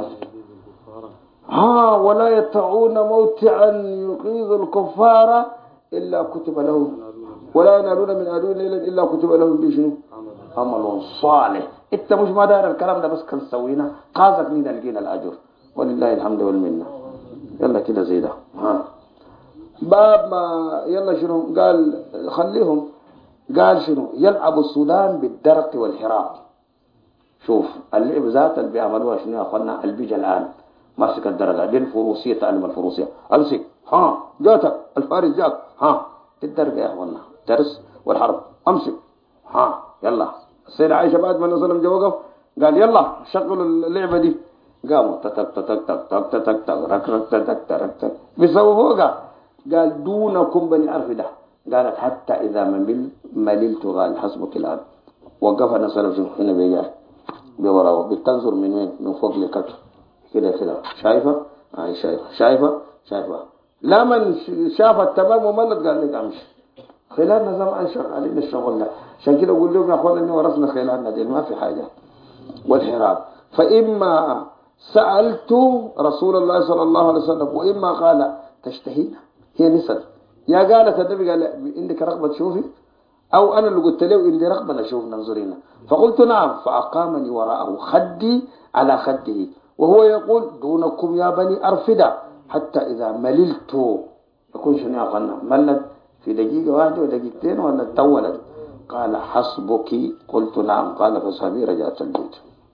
ولا يطعون موتعا يقيظ الكفار إلا كتب لهم ولا ينالون من عدو ليلا إلا كتب لهم بشنو عمل صالح. انت مش ما داير الكلام ده بس كان سوينا قاذك مين لقينا الأجر ولله الحمد والمنة. يلا كده زي ده. باب ما يلا شنو قال خليهم. قال شنو يلعب السودان بالدرق والحراق. شوف اللعب ذات اللي بيعملوها شنو يا اخوانا البيجا الان ماسك الدرقه دي الفروسيه. تعلم الفروسيه امسك جاتك الفارس جاك الدرقه يا اخوانا درس والحرب امسك ها يلا. السيدة عائشة بعد ما النبي صلى الله عليه وسلم وقف قال يلا شغلوا اللعبة دي، قاموا تك تك تك تك تك تك تك رك رك تك تك تك بيسووا فوقها. قال دونكم بني أرفدة. قالت حتى إذا مللت قال حسبك الآن. وقف النبي صلى الله عليه وسلم هنا بيجاه بوراه بتنظر من وين؟ من فوق لكتف كده كده. شايفة؟ هاي شايفة. لا من شافت تمام وملت قال لك امشي. خلالنا زمان شغالين الشغل ده، عشان كده اقول لهم يا اخوان اني ورثنا خلالنا دي ما في حاجه. والحراب فاما سالت رسول الله صلى الله عليه وسلم واما قال تشتهين، هي نسأل يا قالت النبي قال عندك رغبه تشوفي، او انا اللي قلت له عندي رغبه نشوف ننظرين، فقلت نعم. فاقامني وراءه خدي على خده وهو يقول دونكم يا بني أرفدة حتى إذا مللت. يكون شنو أقلنا ملت في دقيقة واحدة ودقيقتين ولا تولد؟ قال حسبك. قلت نعم. قال فصحبي رجعت البيت.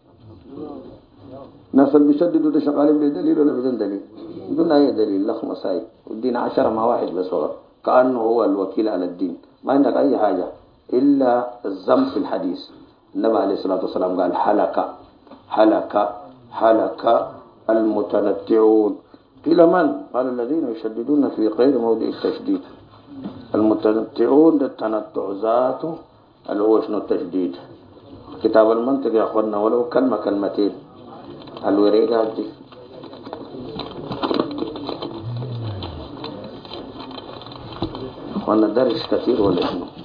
ناس اللي بيشددوا ده شغالين بدليل ولا بدون دليل؟ قلنا ايه دليل لخ مساي والدين 10 مع واحد بس فقط، كأنه هو الوكيل على الدين، ما عندك أي حاجة إلا الذم في الحديث. النبي عليه الصلاة والسلام قال حلك المتنتعون. قيل من؟ قال الذين يشددون في غير موضع التشديد. المتنتعون ده التنتع ذاته اللي هو شنو التشديد. كتاب المنطق يا اخوانا ولو كلمة كلمتين الوريقات دي. اخوانا درس كثير ولا شنو؟